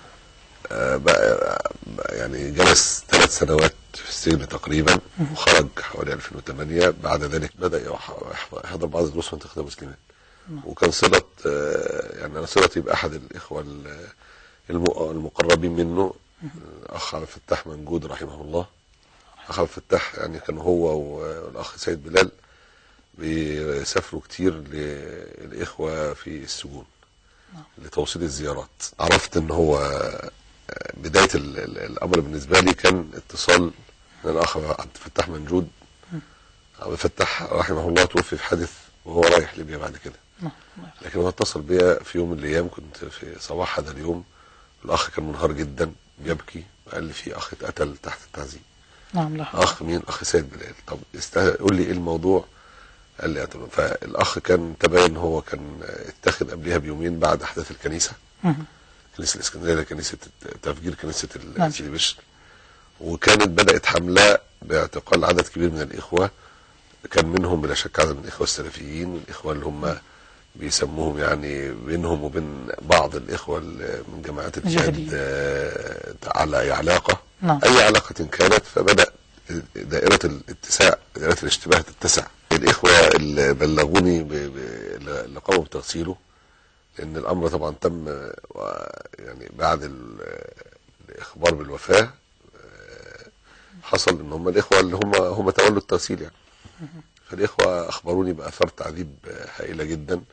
بقى يعني جلس ثلاث سنوات في السجن تقريبا، وخرج حوالي ألفين وثمانية. بعد ذلك بدأ يحضر بعض الدروس في منطقة المسلمين، وكان صلة يعني أنا صلتي بأحد الإخوة المقربين منه، الأخ عبد الفتاح منجود رحمه الله. الأخ عبد الفتاح يعني كان هو والأخ سيد بلال بيسافروا كتير للإخوة في السجون لتوصيل الزيارات. عرفت ان هو بداية الامر بالنسبة لي كان اتصال من الاخ عبد الفتاح منجود. عبد الفتاح رحمه الله توفي في حادث وهو رايح ليبيا بعد كده، لكن هو اتصل بيا في يوم من الايام، كنت في صباح هذا اليوم. الاخ كان منهار جدا بيبكي، قال لي في اخ اتقتل تحت التعذيب. نعم. لا اخ مين؟ اخ سيد بلال. طب قول لي ايه الموضوع؟ قال لي قتل. فالاخ كان تبين هو كان اتخذ قبلها بيومين بعد احداث الكنيسه كنيسه الاسكندريه، كنيسه تفجير كنيسه سيدي بشر، وكانت بدات حمله باعتقال عدد كبير من الاخوه، كان منهم بلا شك عدد من الاخوه السلفيين، الاخوه اللي هم بيسموهم يعني بينهم وبين بعض الاخوه من جماعات الجهاد على اي علاقه، نعم. اي علاقه كانت. فبدا دائره الاتساع، دائره الاشتباه تتسع. الاخوه اللي بلغوني اللي قاموا بتغسيله، لان الامر طبعا تم يعني بعد الاخبار بالوفاه، حصل ان هم الاخوه اللي هم هم تولوا التغسيل يعني. فالإخوة أخبروني بآثار تعذيب هائلة جدا،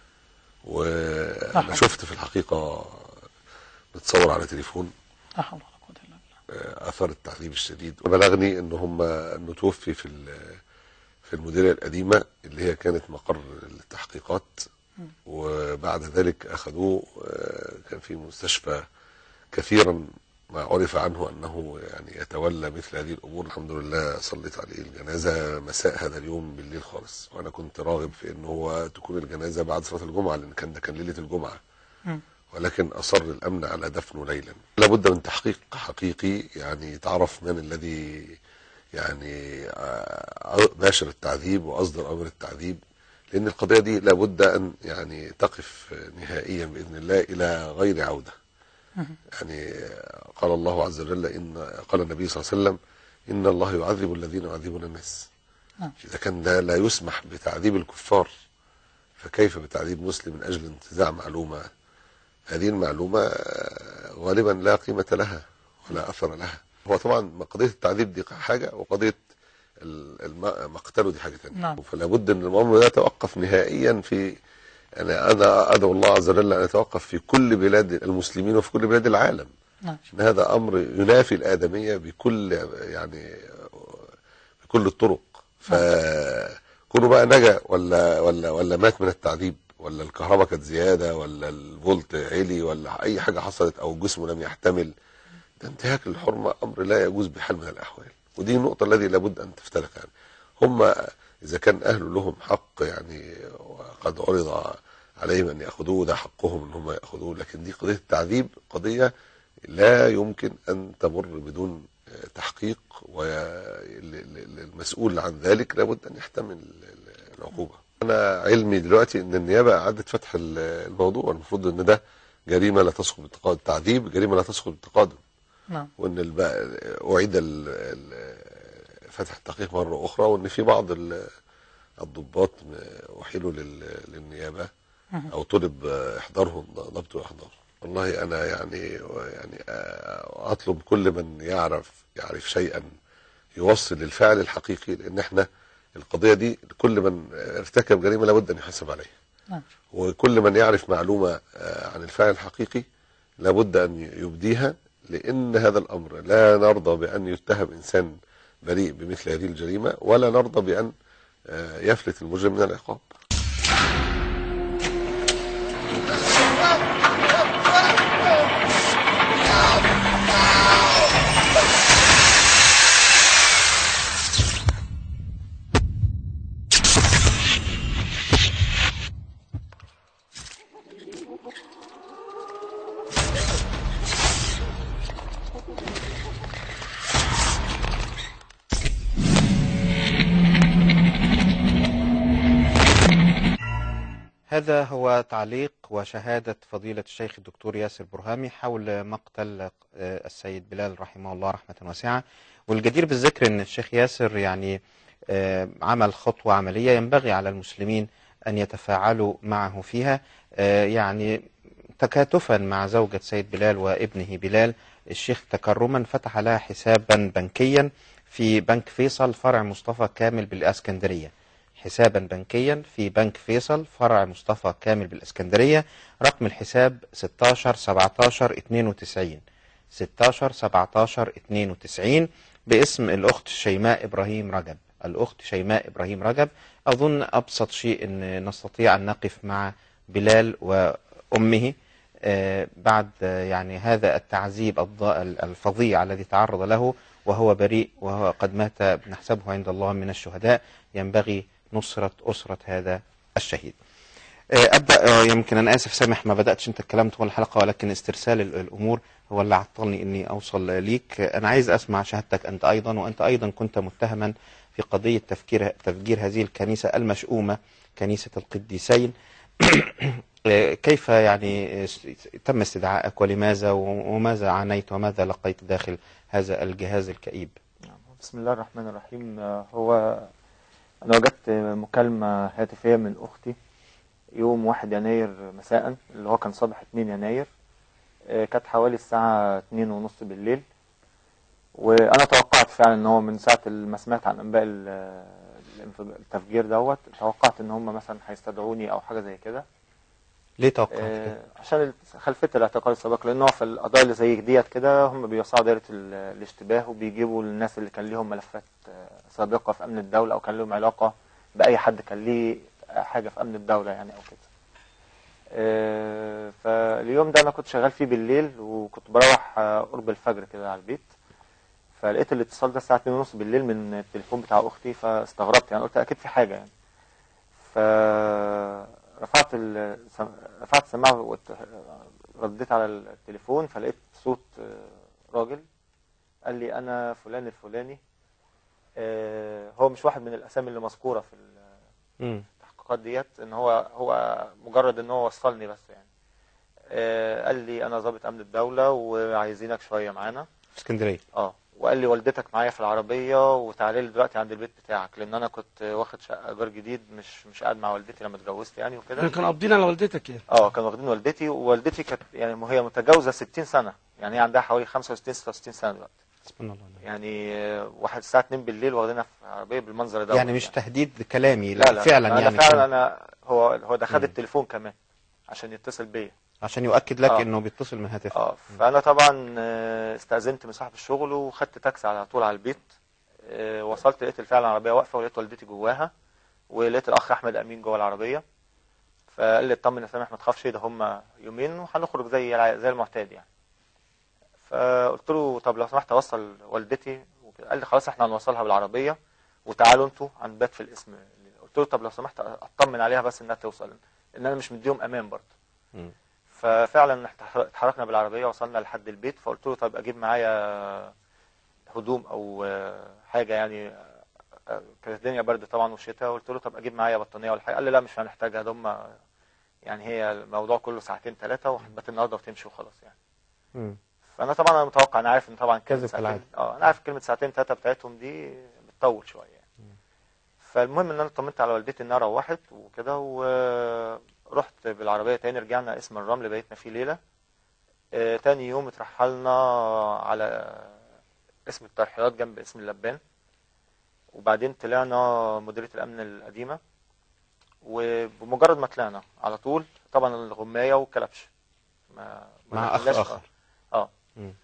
وأنا شفت في الحقيقة متصور على تليفون آثار التعذيب الشديد، وبلغني إن هم إنه توفي في في المديرية القديمة اللي هي كانت مقر التحقيقات، وبعد ذلك أخذوه كان في مستشفى كثيرا ما عرف عنه أنه يعني يتولى مثل هذه الأمور. الحمد لله صليت عليه الجنازة مساء هذا اليوم بالليل خالص، وأنا كنت راغب في أنه هو تكون الجنازة بعد صلاة الجمعة، لأن كان ده كان ليلة الجمعة، ولكن أصر الأمن على دفنه ليلا. لابد من تحقيق حقيقي يعني تعرف من الذي يعني باشر التعذيب وأصدر أمر التعذيب، لأن القضية دي لابد أن يعني تقف نهائيا بإذن الله إلى غير عودة. يعني قال الله عز وجل، إن قال النبي صلى الله عليه وسلم إن الله يعذب الذين يعذبون الناس. إذا كان ده لا يسمح بتعذيب الكفار، فكيف بتعذيب مسلم من أجل انتزاع معلومة؟ هذه المعلومة غالبا لا قيمة لها ولا أثر لها. هو طبعا قضية التعذيب دي حاجة، وقضية مقتله دي حاجة ثانية. فلا بد أن الأمر ده يتوقف نهائيا في يعني أنا أدعو الله عز وجل أن يتوقف في كل بلاد المسلمين وفي كل بلاد العالم. نعم. إن هذا أمر ينافي الآدمية بكل يعني بكل الطرق. فكونوا بقى نجا ولا ولا ولا مات من التعذيب، ولا الكهرباء كانت زيادة، ولا الفولت عالي، ولا أي حاجة حصلت أو جسمه لم يحتمل، ده انتهاك للحرمة، أمر لا يجوز بحال من الأحوال. ودي النقطة التي لابد أن تفترق. يعني هم إذا كان أهل لهم حق يعني وقد عرض عليهم أن يأخذوه، ده حقهم أن هم يأخذوه، لكن دي قضية التعذيب قضية لا يمكن أن تمر بدون تحقيق، والمسؤول عن ذلك لابد أن يحتمل العقوبة. أنا علمي دلوقتي أن النيابة أعدت فتح الموضوع، المفروض أن ده جريمة لا تسقط بالتقادم، التعذيب جريمة لا تسقط بالتقادم. نعم. وأن أعيد فتح التحقيق مرة أخرى، وأن في بعض الضباط أحيلوا للنيابة أو طلب إحضارهم، ضبط وإحضار. والله أنا يعني يعني أطلب كل من يعرف يعرف شيئا يوصل للفعل الحقيقي، لأن إحنا القضية دي كل من ارتكب جريمة لابد أن يحاسب عليها، وكل من يعرف معلومة عن الفعل الحقيقي لابد أن يبديها، لأن هذا الأمر لا نرضى بأن يتهم إنسان بريء بمثل هذه الجريمة، ولا نرضى بأن يفلت المجرم من العقاب. هذا هو تعليق وشهادة فضيلة الشيخ الدكتور ياسر برهامي حول مقتل السيد بلال رحمه الله رحمة واسعة. والجدير بالذكر أن الشيخ ياسر يعني عمل خطوة عملية ينبغي على المسلمين أن يتفاعلوا معه فيها، يعني تكاتفا مع زوجة سيد بلال وابنه بلال. الشيخ تكرما فتح لها حسابا بنكيا في بنك فيصل فرع مصطفى كامل بالإسكندرية، حسابا بنكيا في بنك فيصل فرع مصطفى كامل بالإسكندرية. رقم الحساب ستاشر سبعتاشر اتنين وتسعين ستاشر سبعتاشر اتنين وتسعين باسم الأخت شيماء إبراهيم رجب. الأخت شيماء إبراهيم رجب. أظن أبسط شيء أن نستطيع أن نقف مع بلال وأمه بعد يعني هذا التعذيب الفظيع الذي تعرض له وهو بريء، وهو قد مات نحسبه عند الله من الشهداء. ينبغي نصرة أسرة هذا الشهيد. أبدأ، يمكن أنا آسف سامح ما بدأتش أنت الكلام طول الحلقة، ولكن استرسال الأمور هو اللي عطلني أني أوصل ليك. أنا عايز أسمع شهادتك أنت أيضا، وأنت أيضا كنت متهما في قضية تفكير تفجير هذه الكنيسة المشؤومة، كنيسة القديسين. كيف يعني تم استدعائك، ولماذا، وماذا عانيت وماذا لقيت داخل هذا الجهاز الكئيب؟ بسم الله الرحمن الرحيم. هو أنا وجدت مكالمة هاتفية من أختي يوم واحد يناير مساء، اللي هو كان صباح اتنين يناير، كانت حوالي الساعة اتنين ونص بالليل. وأنا توقعت فعلا أن هو من ساعة ما سمعت عن أنباء الانفج- التفجير دوت، توقعت ان هم مثلا هيستدعوني او حاجه زي كده. ليه توقعت كده؟ آه، عشان خلفيه الاعتقال السابق، لان هو في القضايا اللي زي ديت كده هم بيوسعوا دايره ال- الاشتباه، وبيجيبوا الناس اللي كان ليهم ملفات آه، سابقه في امن الدوله، او كان لهم علاقه باي حد كان ليه حاجه في امن الدوله يعني او كده. آه، فاليوم ده انا كنت شغال فيه بالليل، وكنت بروح آه، قرب الفجر كده على البيت، فلقيت الاتصال ده الساعه اتنين ونص بالليل من التليفون بتاع اختي، فاستغربت يعني، قلت اكيد في حاجه يعني. فرفعت ال... رفعت السماعه وت- رديت على التليفون، فلقيت صوت آه، راجل قال لي انا فلان الفلاني. آه، هو مش واحد من الاسامي اللي مذكوره في مم. التحقيقات ديت، ان هو هو مجرد ان هو وصلني بس يعني. آه، قال لي انا ضابط امن الدوله وعايزينك شويه معانا. في اسكندريه. اه، وقال لي والدتك معايا في العربيه وتعالى لي دلوقتي عند البيت بتاعك، لان انا كنت واخد شقه ايجار جديد، مش مش قاعد مع والدتي لما اتجوزت يعني وكده. يعني كانوا قابضين على والدتك يعني. اه، كانوا واخدين والدتي، ووالدتي كانت يعني هي متجاوزه ستين سنه، يعني هي عندها حوالي خمسة وستين ستة وستين سنه دلوقتي. سبحان الله. يعني آه، واحد الساعه اتنين بالليل واخدينها في عربيه بالمنظر ده يعني مش تهديد كلامي، لا لا فعلا انا يعني فعلا كان انا هو هو ده خد مم. التليفون كمان عشان يتصل بيا. عشان يؤكد لك آه. انه بيتصل من هاتفك. اه، فانا طبعا آه، استاذنت من صاحب الشغل وخدت تاكسي على طول على البيت. آه، وصلت لقيت الفعل العربيه واقفه، ولقيت والدتي جواها، ولقيت الاخ احمد امين جوه العربيه. فقال لي اطمن يا سامح ما تخافش، ده هم يومين وهنخرج زي الع- زي المعتاد يعني. فقلت له طب لو سمحت اوصل والدتي وكده. قال لي خلاص احنا هنوصلها بالعربيه وتعالوا انتوا هنبات في القسم. قلت له طب لو سمحت اطمن عليها بس انها توصل، ان انا مش مديهم امان برضه. مم. ففعلا اتحركنا بالعربيه وصلنا لحد البيت. فقلت له طب اجيب معايا هدوم او حاجه يعني، كانت الدنيا برد طبعا والشتاء. قلت له طب اجيب معايا بطانيه ولا حاجه؟ قال لي لا مش هنحتاجها، ده هم يعني هي الموضوع كله ساعتين ثلاثه وهتبات النهارده وتمشي وخلاص يعني. مم. فانا طبعا انا متوقع، انا عارف ان طبعا كلمه كذب ساعتين كالعادة. اه انا عارف كلمه ساعتين ثلاثه بتاعتهم دي بتطول شويه يعني. فالمهم ان انا طمنت على والدتي انها روحت وكده، ورحت بالعربيه تاني. رجعنا اسم الرمل بيتنا فيه ليله. آه تاني يوم اترحلنا على اسم الترحيلات جنب اسم اللبان، وبعدين طلعنا مديريه الامن القديمه. وبمجرد ما طلعنا على طول طبعا الغمايه والكلبش ما ما مع اخ دخلناش. اخر. اه مم.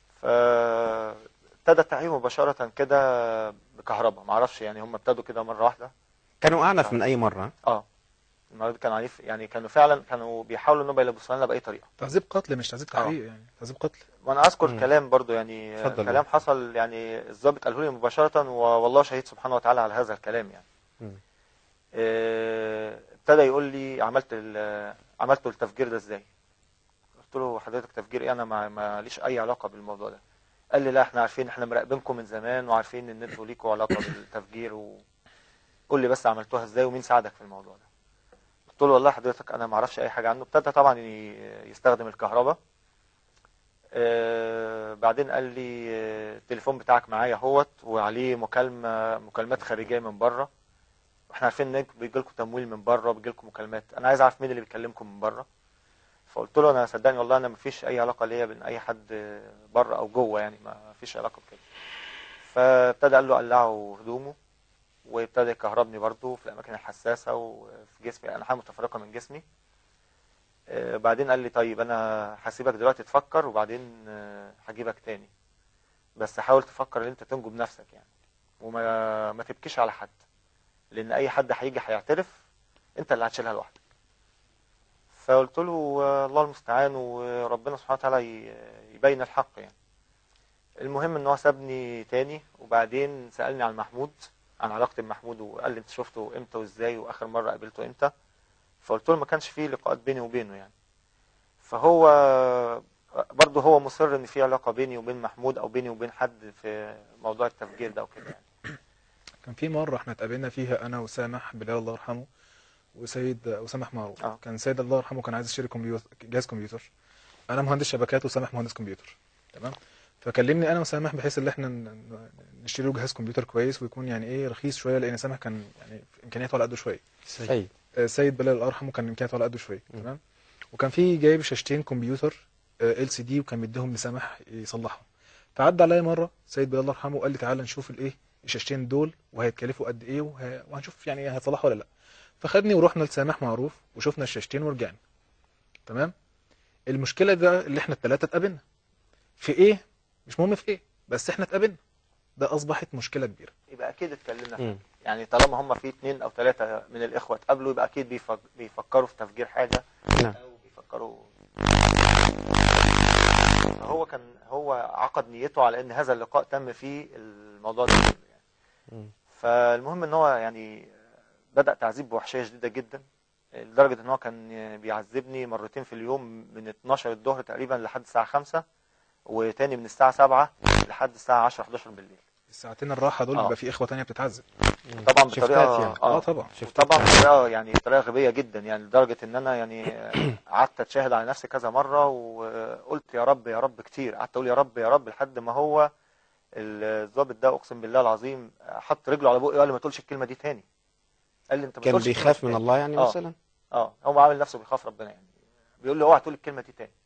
فابتدى التعيين مباشره كده بكهرباء، معرفش يعني هم ابتدوا كده مره واحده. كانوا اعنف من اي مره. اه، المرض كان عنيف يعني، كانوا فعلا كانوا بيحاولوا انهم يلبسوا لنا باي طريقه. تعذيب قتل مش تعذيب تحقيق يعني، تعذيب قتل. وانا اذكر مم. كلام برضو يعني، اتفضل. كلام حصل يعني، الضابط قاله لي مباشره، والله شهيد سبحانه وتعالى على هذا الكلام يعني. مم. آه، ابتدى يقول لي عملت ال- عملتوا التفجير ده ازاي؟ قلت له حضرتك تفجير ايه؟ انا ما ماليش اي علاقه بالموضوع ده. قال لي لا احنا عارفين، احنا مراقبينكم من زمان وعارفين ان انتوا ليكوا علاقه بالتفجير، وقول لي بس عملتوها ازاي ومين ساعدك في الموضوع ده. قلت له والله حضرتك انا ما اعرفش اي حاجه عنه. ابتدى طبعا ي- يستخدم الكهرباء. آه، بعدين قال لي آه، التليفون بتاعك معايا اهوت، وعليه مكالمه مكالمات خارجيه من بره، احنا عارفين انك بيجي لكم تمويل من بره وبيجي لكم مكالمات، انا عايز اعرف مين اللي بيكلمكم من بره. فقلت له انا صدقني والله انا ما فيش اي علاقه ليا بين اي حد بره او جوه يعني، ما فيش علاقه بكده. فابتدى قال له قلعوا هدومه، وابتدى يكهربني برضو في الاماكن الحساسه وفي جسمي، انحاء متفرقه من جسمي. آه، بعدين قال لي طيب انا هسيبك دلوقتي تفكر، وبعدين آه، هجيبك تاني، بس حاول تفكر ان انت تنجو بنفسك يعني، وما ما تبكيش على حد، لان اي حد هيجي هيعترف انت اللي هتشيلها لوحدك. فقلت له آه، الله المستعان، وربنا سبحانه وتعالى ي- يبين الحق يعني. المهم ان هو سابني تاني، وبعدين سالني عن محمود، عن علاقتي بمحمود، وقال لي انت شفته امتى وازاي واخر مره قابلته امتى. فقلت له ما كانش فيه لقاءات بيني وبينه يعني. فهو برضه هو مصر ان في علاقه بيني وبين محمود او بيني وبين حد في موضوع التفجير ده وكده يعني. كان في مره احنا اتقابلنا فيها انا وسامح بلال الله يرحمه وسيد وسامح معروف. اه. كان سيد الله يرحمه كان عايز يشتري كمبيوتر، جهاز كمبيوتر. انا مهندس شبكات وسامح مهندس كمبيوتر، تمام. فكلمني انا وسامح بحيث ان احنا ن- ن- نشتري له جهاز كمبيوتر كويس ويكون يعني ايه رخيص شويه، لان سامح كان يعني امكانياته على قده شويه. سيد. آه، سيد بلال الله يرحمه كان امكانياته على قده شويه، م. تمام. وكان في جايب شاشتين كمبيوتر ال سي دي، وكان مديهم لسامح يصلحهم. فعدى عليا مره سيد بلال الله يرحمه وقال لي تعالى نشوف الايه الشاشتين دول وهيتكلفوا قد ايه وه... وهنشوف يعني هيتصلحوا ولا لا. فخدني ورحنا لسامح معروف وشفنا الشاشتين ورجعنا. تمام. المشكله ده اللي احنا الثلاثه اتقابلنا في ايه، مش مهم في ايه، بس احنا اتقابلنا، ده اصبحت مشكله كبيره. يبقى اكيد اتكلمنا فيه. مم. يعني طالما هم في اثنين او ثلاثه من الاخوه اتقابلوا يبقى اكيد بيفك... بيفكروا في تفجير حاجه نعم. او بيفكروا. هو كان هو عقد نيته على ان هذا اللقاء تم فيه الموضوع ده يعني. مم. فالمهم ان هو يعني بدأ تعذيب بوحشية شديدة جدا، لدرجة ان هو كان بيعذبني مرتين في اليوم من اتناشر الظهر تقريبا لحد الساعة خمسة، وتاني من الساعة سبعة لحد الساعة عشرة حداشر بالليل. الساعتين الراحه دول آه. بيبقى في اخوه تانية بتتعذب طبعا شفتات بطريقة يعني. اه طبعا شفتات طبعا يعني. بطريقة يعني بطريقة غبية جدا، يعني لدرجة ان انا يعني قعدت اتشاهد على نفسي كذا مرة وقلت يا رب يا رب كتير، قعدت اقول يا رب يا رب لحد ما هو الضابط ده اقسم بالله العظيم حط رجله على بقي وقال لي ما تقولش الكلمة دي تاني. قال لي انت ما كان تقولش الكلمة بيخاف دي من تاني. الله يعني آه. مثلا. اه هو عامل نفسه بيخاف ربنا يعني، بيقول لي اوعى تقول الكلمه دي تاني،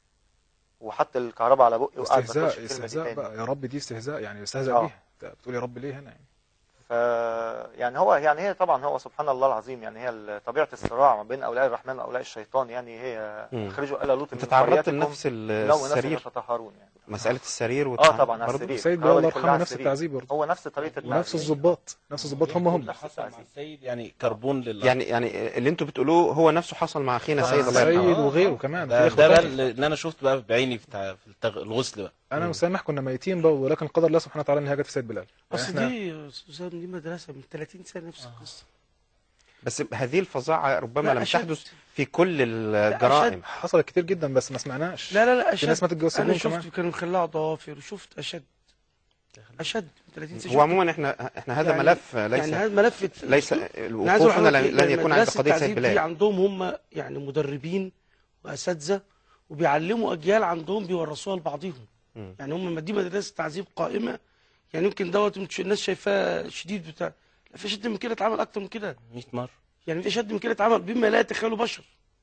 وحط الكهرباء على بقي وقعد ما تقولش استهزاء الكلمه دي استهزاء تاني. بقى، يا رب دي استهزاء يعني بيستهزأ آه. بيها، انت بتقول يا رب ليه هنا يعني. ف يعني هو يعني هي طبعا هو سبحان الله العظيم يعني هي طبيعه الصراع ما بين اولياء الرحمن واولياء الشيطان، يعني هي مم. اخرجوا آل لوط انت من تعرضت قريتكم لنفس ال- إنهم أناس السرير، يتطهرون يعني. مسألة السرير اه والتعامل طبعا على برضه؟ السرير. سيد الكهرباء بلال دي الله كلها على يرحمه نفس السرير. التعذيب برضه، هو نفس طريقه ونفس التعذيب. الضباط نفس الضباط هم هم. اللي حصل مع السيد يعني كربون لله. يعني يعني اللي انتوا بتقولوه هو نفسه حصل مع اخينا مع سيد الله يرحمه. سيد آه، وغيره آه. كمان ده, في ده اخوه بقى تانية. اللي انا شفت بقى بعيني في تع- في التغ- الغسل بقى. انا وسامح كنا ميتين بقى، ولكن قدر الله سبحانه وتعالى ان هي جت في سيد بلال. يعني اصل احنا دي يا استاذ دي مدرسه من ثلاثين سنه نفس القصه. بس هذه الفظاعة ربما لا، لم أشد. تحدث في كل الجرائم. حصلت كتير جدا بس ما سمعناش. لا لا لا في اشد. ناس ماتت جوه انا السجون شفت كمان. كانوا مخلعوا ضوافر وشفت اشد اشد من ثلاثين سنه. هو عموما احنا احنا هذا يعني- ملف ليس يعني هذا ملف ليس أنا عايز أقول وقوفنا لحضرتك لن لن يكون عند مدرسة قضية سيد التعذيب دي بلال. عندهم هم يعني مدربين واساتذه وبيعلموا اجيال عندهم بيورثوها لبعضهم. مم. يعني هم دي مدرسه تعذيب قائمه. يعني يمكن دوت مش- الناس شايفاه شديد بتاع، لا في شد من كده اتعمل اكتر من كده. مية مرة. يعني في شد من كده اتعمل بما لا يتخيله بشر،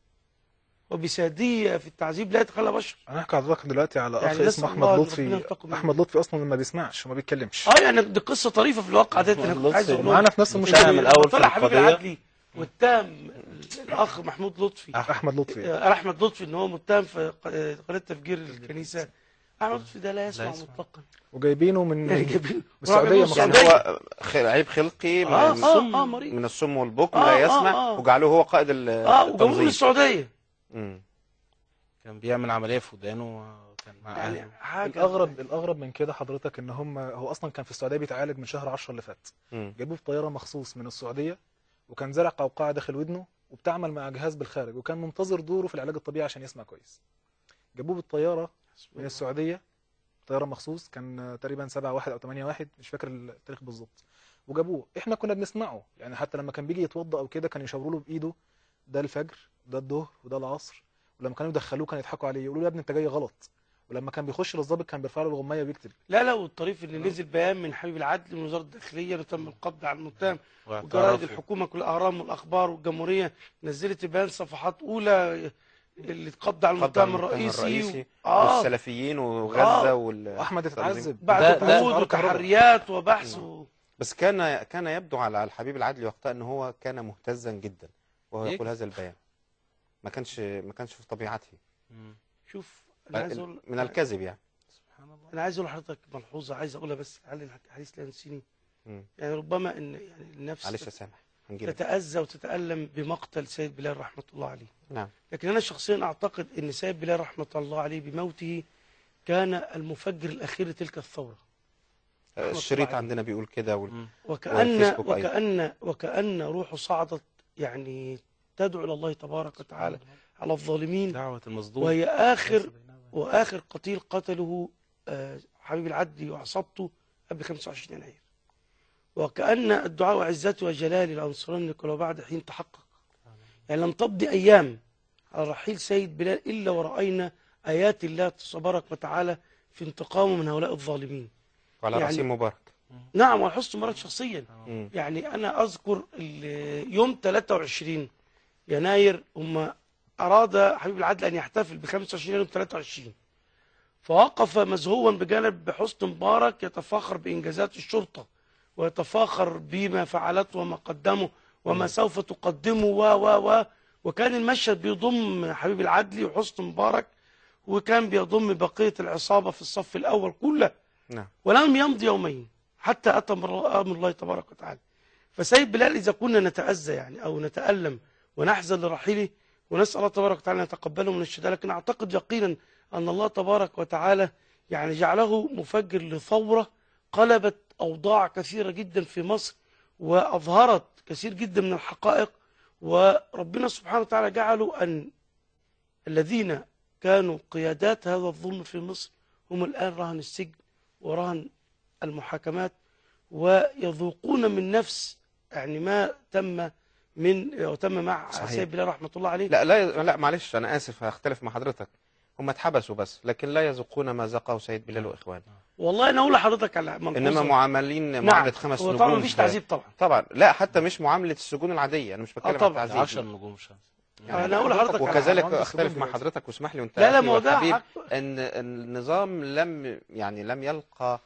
وبساديه في التعذيب لا يتخيلها بشر. انا هحكي لحضرتك دلوقتي على يعني اخ نسأل اسمه الله احمد إن لطفي. ربنا ينتقم منه. احمد لطفي اصلا ما بيسمعش وما بيتكلمش. اه يعني دي قصه طريفه في الواقع ديت. انا كنت عايز اقول معانا في نفس المشكله. المشاهد من الأول في طلع حبيب القضية. العدلي واتهم الاخ محمود لطفي احمد لطفي آه، احمد لطفي ان هو متهم في ق- قضيه تفجير الكنيسه. احمد لطفي ده لا يسمع لا يسمع. مطلقا. وجايبينه من يعني جايبين السعوديه وراح يعني مخصوص. هو خ- عيب خلقي من اه الصم اه اه مريض. من الصم والبكم آه، لا آه، يسمع آه. وجعلوه هو قائد ال- اه وجابوه من التنظيم. السعوديه. مم. كان بيعمل عملية في ودانه وكان مع يعني أهله. حاجه الاغرب الاغرب من كده حضرتك ان هم هو اصلا كان في السعوديه بيتعالج من شهر عشرة اللي فات. مم. جابوه بطياره مخصوص من السعوديه، وكان زرع قوقعه داخل ودنه وبتعمل مع جهاز بالخارج، وكان منتظر دوره في العلاج الطبيعي عشان يسمع كويس. جابوه بالطياره من السعوديه، طياره مخصوص، كان تقريبا سبعة واحد او ثمانية واحد مش فاكر التاريخ بالظبط. وجابوه، احنا كنا بنسمعه يعني، حتى لما كان بيجي يتوضا او كده كان يشاوروا له بايده ده الفجر وده الظهر وده العصر، ولما كانوا يدخلوه كانوا يضحكوا عليه يقولوا له يا ابني انت جاي غلط، ولما كان بيخش للظابط كان بيرفع له الغمايه وبيكتب. لا لا والطريف اللي نزل بيان من حبيب العدل من وزاره الداخليه انه تم القبض على المتهم، وجرائد واعترفوا. الحكومه كل الاهرام والاخبار والجمهوريه نزلت بيان صفحات اولى اللي اتقبض على قبض على المتهم المتهم الرئيسي الرئيسي و... اه والسلفيين وغزة آه. وال واحمد اتعذب بعد ده- ده- قيود وتحريات وبحث و... بس كان كان يبدو على الحبيب العدلي وقتها ان هو كان مهتزا جدا وهو يقول هذا البيان. ما كانش ما كانش في طبيعته مم. شوف انا عايز اقول من الكذب يعني. سبحان الله. انا عايز اقول لحضرتك ملحوظه عايز اقولها بس على الحديث لا ينسيني. مم. يعني ربما ان يعني النفس معلش يا سامح هنجيلك. تتأذى وتتألم بمقتل سيد بلال رحمة الله عليه. نعم. لكن أنا شخصيا أعتقد أن سيد بلال رحمة الله عليه بموته كان المفجر الأخير لتلك الثورة. الشريط عندنا بيقول كده وال... مم. وكأن والفيسبوك أيضا. وكأن وكأن روحه صعدت يعني تدعو إلى الله تبارك وتعالى على الظالمين، دعوة المظلوم. وهي آخر وآخر قتيل قتله آه، حبيب العدلي وعصابته قبل خمسة وعشرين يناير. وكأن الدعاء وعزته وجلاله لأنصرنك ولو بعد حين تحقق. يعني لم تمضي أيام على رحيل سيد بلال إلا ورأينا آيات الله تبارك وتعالى في انتقامه من هؤلاء الظالمين. وعلى يعني- رأسهم مبارك. نعم وحسن مبارك شخصيا. مم. يعني أنا أذكر ال- يوم ثلاثة وعشرين يناير هم أراد حبيب العدل أن يحتفل ب خمسة وعشرين يوم ثلاثة وعشرين، فوقف مزهوا بجانب حسن مبارك يتفاخر بإنجازات الشرطة ويتفاخر بما فعلته وما قدمه وما سوف تقدمه و و و وكان المشهد بيضم حبيب العدلي وحسن مبارك، وكان بيضم بقية العصابة في الصف الأول كله. نعم. ولم يمضي يومين حتى أتى أمر الله تبارك وتعالى. فسيد بلال إذا كنا نتأذى يعني أو نتألم ونحزن لرحيله، ونسأل الله تبارك وتعالى أن يتقبله من الشهداء، لكن أعتقد يقينا أن الله تبارك وتعالى يعني جعله مفجر لثورة قلبت أوضاع كثيرة جدا في مصر وأظهرت كثير جدا من الحقائق. وربنا سبحانه وتعالى جعلوا أن الذين كانوا قيادات هذا الظلم في مصر هم الآن رهن السجن ورهن المحاكمات، ويذوقون من نفس يعني ما تم من وتم مع سيد بلال رحمة الله عليه. لا لا لا معلش أنا آسف هختلف مع حضرتك، هم اتحبسوا بس لكن لا يذوقون ما ذاقه سيد بلال وإخوانه. والله أنا أقول لحضرتك على ملحوظة، إنما معاملين نعم. معاملة خمس نجوم. طبعا مفيش تعذيب طبعا طبعا لا، حتى مش معاملة السجون العادية، أنا مش بتكلم عن التعذيب. عشر نجوم شمس. يعني أنا أقول لحضرتك وكذلك على أختلف مع حضرتك واسمح لي وأنت لا لا أخي ما هو ده وحبيب حق. أن النظام لم يعني لم يلقى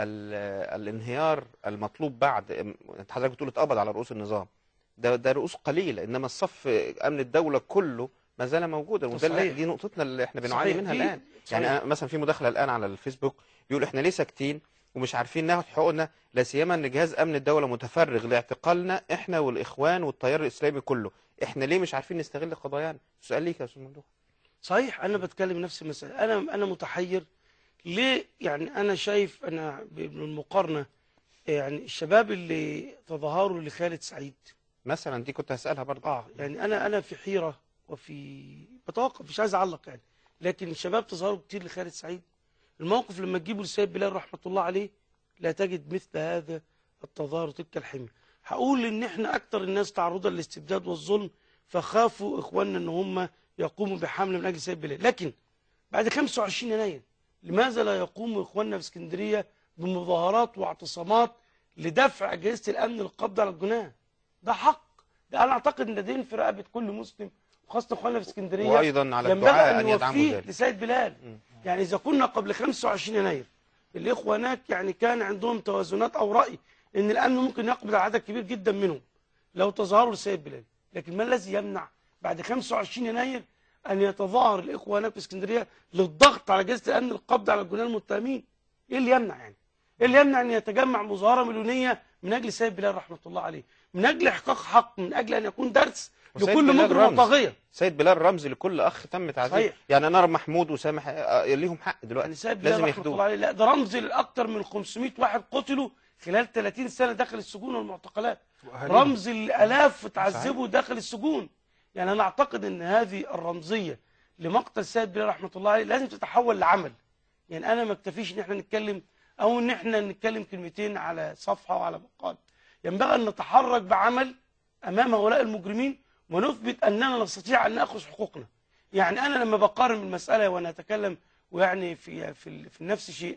ال- الانهيار المطلوب بعد. أنت حضرتك بتقول اتقبض على رؤوس النظام، ده ده رؤوس قليلة، إنما الصف أمن الدولة كله ما زال موجودا، وده اللي- صحيح. دي نقطتنا اللي احنا بنعاني صحيح. منها في- الآن. صحيح. يعني أنا مثلا في مداخلة الآن على الفيسبوك يقول احنا ليه ساكتين ومش عارفين ناخد حقوقنا، لا سيما ان جهاز امن الدوله متفرغ لاعتقالنا احنا والاخوان والتيار الاسلامي كله، احنا ليه مش عارفين نستغل قضايانا؟ سؤال ليك يا استاذ ممدوح. صحيح. أنا بتكلم نفس المسألة، أنا أنا متحير ليه. يعني أنا شايف أنا بالمقارنة يعني الشباب اللي تظاهروا لخالد سعيد مثلا دي كنت هسالها برضه. اه يعني انا انا في حيره وفي بتوقف، مش عايز اعلق يعني، لكن الشباب تظاهروا كتير لخالد سعيد. الموقف لما تجيبه لسيد بلال رحمه الله عليه لا تجد مثل هذا التظاهر وتلك الحميه. هقول ان احنا اكثر الناس تعرضا للاستبداد والظلم، فخافوا اخواننا ان هم يقوموا بحمله من اجل سيد بلال. لكن بعد خمسة وعشرين يناير لماذا لا يقوم اخواننا في اسكندريه بمظاهرات واعتصامات لدفع اجهزه الامن للقبض على الجناه؟ ده حق، ده انا اعتقد ان ده دين في رقبه كل مسلم وخاصه اخواننا في اسكندريه، وايضا على ينبغي الدعاء ان ان يدعموا يوفيه ذلك. لسيد بلال. م. يعني اذا كنا قبل خمسة وعشرين يناير الاخوه هناك يعني كان عندهم توازنات او راي ان الامن ممكن يقبض على عدد كبير جدا منهم لو تظاهروا لسيد بلال، لكن ما الذي يمنع بعد خمسة وعشرين يناير ان يتظاهر الاخوه هناك في اسكندريه للضغط على اجهزه الامن للقبض على الجناه المتهمين؟ ايه اللي يمنع يعني؟ ايه اللي يمنع ان يتجمع مظاهره مليونيه من اجل سيد بلال رحمه الله عليه، من اجل احقاق حق، من اجل ان يكون درس وسيد لكل بلال مجرم رمز. وطاغيه؟ سيد بلال رمز لكل اخ تم تعذيبه. صحيح. يعني انا ارى محمود وسامح آه، ليهم حق دلوقتي، يعني سيد بلال لازم رحمه الله ياخدوه. عليه لا ده رمز لاكثر من خمسمائة واحد قتلوا خلال ثلاثين سنه داخل السجون والمعتقلات، رمز الالاف تعذبوا داخل السجون. يعني انا اعتقد ان هذه الرمزيه لمقتل سيد بلال رحمه الله عليه لازم تتحول لعمل. يعني انا ما اكتفيش ان احنا نتكلم او ان احنا نتكلم كلمتين على صفحه وعلى مقال، ينبغي ان نتحرك بعمل امام هؤلاء المجرمين ونثبت اننا نستطيع ان ناخذ حقوقنا. يعني انا لما بقارن المساله وانا اتكلم ويعني في في, في نفس الشيء،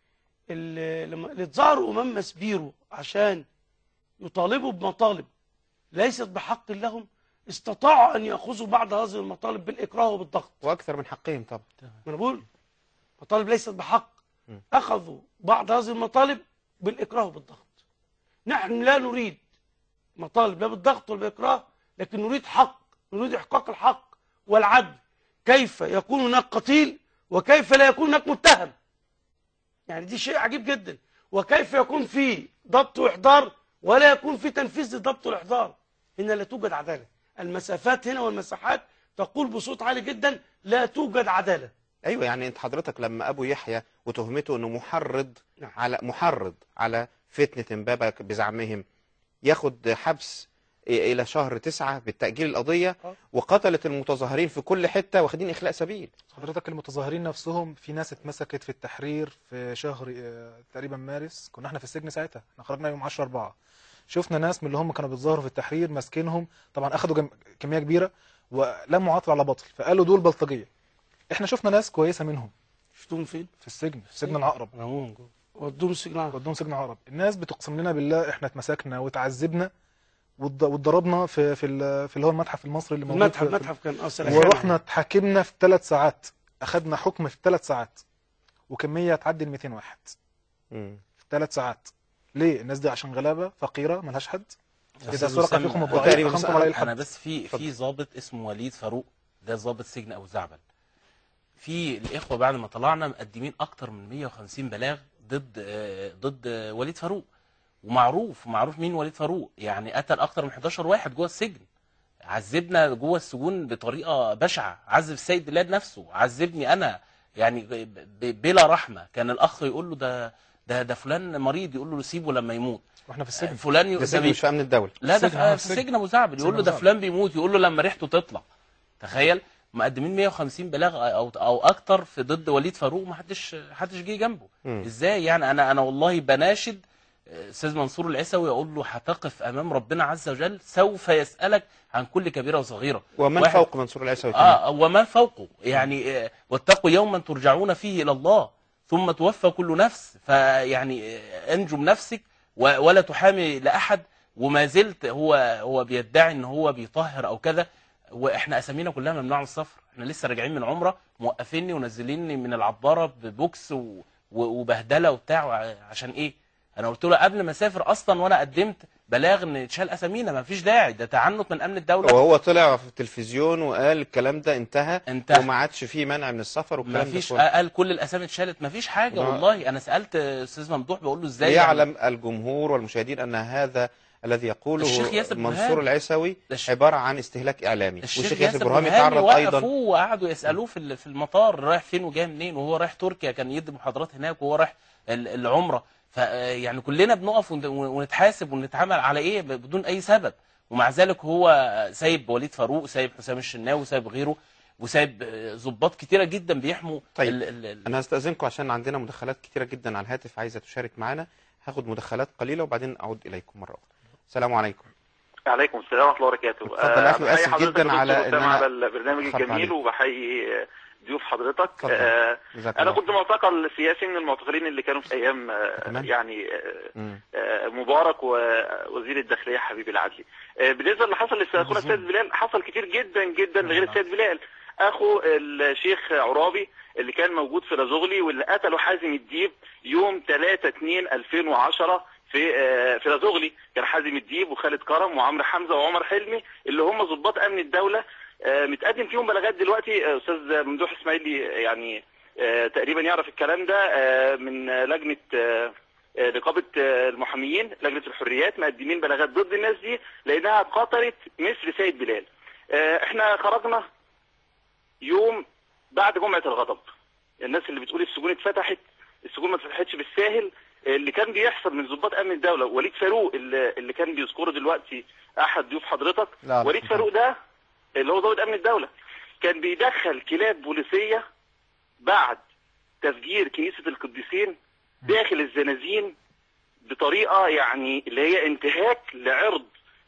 ال- لما اللي اتظاهروا امام مسبيرو عشان يطالبوا بمطالب ليست بحق لهم استطاعوا ان ياخذوا بعض هذه المطالب بالاكراه وبالضغط. واكثر من حقهم طبعا. ما انا بقول مطالب ليست بحق، م. اخذوا بعض هذه المطالب بالاكراه وبالضغط. نحن لا نريد مطالب لا بالضغط ولا بالاكراه، لكن نريد حق، نريد احقاق الحق والعدل. كيف يكون هناك قتيل وكيف لا يكون هناك متهم؟ يعني دي شيء عجيب جدا. وكيف يكون في ضبط واحضار ولا يكون في تنفيذ للضبط والاحضار؟ هنا لا توجد عداله. المسافات هنا والمساحات تقول بصوت عالي جدا لا توجد عداله. ايوه يعني انت حضرتك لما ابو يحيى وتهمته انه محرض نعم. على محرض على فتنه امبابه بزعمهم ياخد حبس الى شهر تسعة بالتاجيل القضيه، آه. وقتلت المتظاهرين في كل حته واخدين اخلاء سبيل. حضرتك المتظاهرين نفسهم في ناس اتمسكت في التحرير في شهر آه، تقريبا مارس، كنا احنا في السجن ساعتها، احنا خرجنا يوم عشرة أربعة. شفنا ناس من اللي هم كانوا بيتظاهروا في التحرير ماسكينهم، طبعا اخذوا جم... كميه كبيره ولموا عطل على بطل، فقالوا دول بلطجيه. احنا شفنا ناس كويسه منهم شفتوهم فين؟ في السجن، في سجن العقرب، ودوهم السجن. ودوهم سجن العقرب. الناس بتقسم لنا بالله احنا اتمسكنا وتعذبنا واتض- واتضربنا في في ال- في اللي هو المتحف المصري اللي موجود المتحف في- المتحف كان اصلا ورحنا اتحاكمنا في ثلاث ساعات، اخذنا حكم في ثلاث ساعات وكميه تعدي ال مئتين واحد مم. في ثلاث ساعات. ليه الناس دي عشان غلابه فقيره ملهاش حد؟ اذا أستاذ سرق وسام، فيكم هو الضعيف تقريباً فخنتم سأل- عليه انا الحد. بس في اتفضل. في ضابط اسمه وليد فاروق، ده ضابط سجن ابو زعبل. في الاخوه بعد ما طلعنا مقدمين اكتر من مية وخمسين بلاغ ضد آه، ضد آه، وليد فاروق، ومعروف معروف مين وليد فاروق، يعني قتل اكتر من حداشر واحد جوه السجن، عذبنا جوه السجون بطريقه بشعه، عذب السيد بلال نفسه، عذبني انا يعني ب- ب- بلا رحمه. كان الاخ يقول له ده ده ده فلان مريض، يقول له سيبه لما يموت. واحنا في السجن. فلان ي- ده سجن بي- مش في امن الدوله. لا ده السجن، آه، في السجن. سجن ابو زعبل، يقول سجن له ده أبو فلان بيموت، يقول له لما ريحته تطلع. تخيل مقدمين مية وخمسين بلاغ او او اكتر في ضد وليد فاروق، ما حدش حدش جه جنبه. مم. ازاي يعني؟ انا انا والله بناشد استاذ منصور العسوي، اقول له هتقف امام ربنا عز وجل سوف يسالك عن كل كبيره وصغيره. ومن واحد- فوق منصور العسوي كمان. اه ومن فوقه يعني آه، واتقوا يوما ترجعون فيه الى الله ثم توفى كل نفس، فيعني آه، انجو بنفسك و- ولا تحامي لاحد. وما زلت هو هو بيدعي ان هو بيطهر او كذا، واحنا اسامينا كلها ممنوعه من السفر. احنا لسه راجعين من عمره، موقفيني ونزليني من العباره ببوكس و- و- وبهدله وبتاع. وع- عشان ايه؟ انا قلت له قبل ما اسافر اصلا وانا قدمت بلاغ ان يتشال اسامينا، ما فيش داعي، ده تعنت من امن الدوله. وهو طلع في التلفزيون وقال الكلام ده انتهى, انتهى. وما عادش فيه منع من السفر ما والكلام ده فيش، كله. قال كل الاسامي اتشالت، ما فيش حاجه ما- والله. انا سالت استاذ ممدوح بقول له ازاي ليعلم الجمهور والمشاهدين ان هذا الذي يقوله الشيخ ياسر منصور برهان. العسوي الش- عباره عن استهلاك اعلامي. الشيخ والشيخ ياسر ياسر برهان برهان يتعرض ايضا. وقفوه وقعدوا يسالوه في ال- في المطار رايح فين وجاي منين، وهو رايح تركيا كان يدي محاضرات هناك، وهو رايح ال- العمره. ف يعني كلنا بنقف ون- ونتحاسب ونتعامل على ايه ب- بدون اي سبب، ومع ذلك هو سايب وليد فاروق، سايب حسام الشناوي، سايب غيره، وسايب ضباط كتيره جدا بيحموا. طيب ال ال ال انا هستاذنكم عشان عندنا مداخلات كتيره جدا على الهاتف عايزه تشارك معنا. هاخد مداخلات قليله وبعدين اعود اليكم مره اخرى. السلام عليكم. عليكم السلام ورحمه الله وبركاته. اتفضل يا أخي، بحيي آسف حضرتك جداً يا على دكتور إن أسامة أنا على البرنامج اتأخرت الجميل، عليك. وبحيي ضيوف حضرتك. اتفضل. آه، جزاك انا الله كنت معتقل سياسي من المعتقلين اللي كانوا في ايام آه، تمام. يعني آه، مم. آه، مبارك ووزير الداخليه حبيب العدلي. آه، بالنسبه اللي حصل لاخونا السيد بلال، حصل كتير جدا جدا لغير السيد بلال. اخو الشيخ عرابي اللي كان موجود في لازغلي، واللي قتله حازم الديب يوم ثلاثة اتنين ألفين وعشرة في آه، في لازغلي. كان حازم الديب وخالد كرم وعمرو حمزه وعمر حلمي اللي هم ضباط امن الدوله. آه، متقدم فيهم بلاغات دلوقتي. آه، استاذ ممدوح اسماعيلي يعني آه، تقريبا يعرف الكلام ده، آه، من لجنه آه، آه، نقابه آه، المحاميين، لجنه الحريات، مقدمين بلاغات ضد الناس دي لانها قتلت مثل سيد بلال. آه، احنا خرجنا يوم بعد جمعه الغضب. الناس اللي بتقول السجون اتفتحت، السجون ما اتفتحتش بالساهل. اللي كان بيحصل من ضباط امن الدوله، وليد فاروق اللي, اللي كان بيذكره دلوقتي احد ضيوف حضرتك، لا، لا. وليد فاروق ده اللي هو ضابط امن الدوله كان بيدخل كلاب بوليسيه بعد تفجير كنيسه القديسين داخل الزنازين بطريقه يعني اللي هي انتهاك لعرض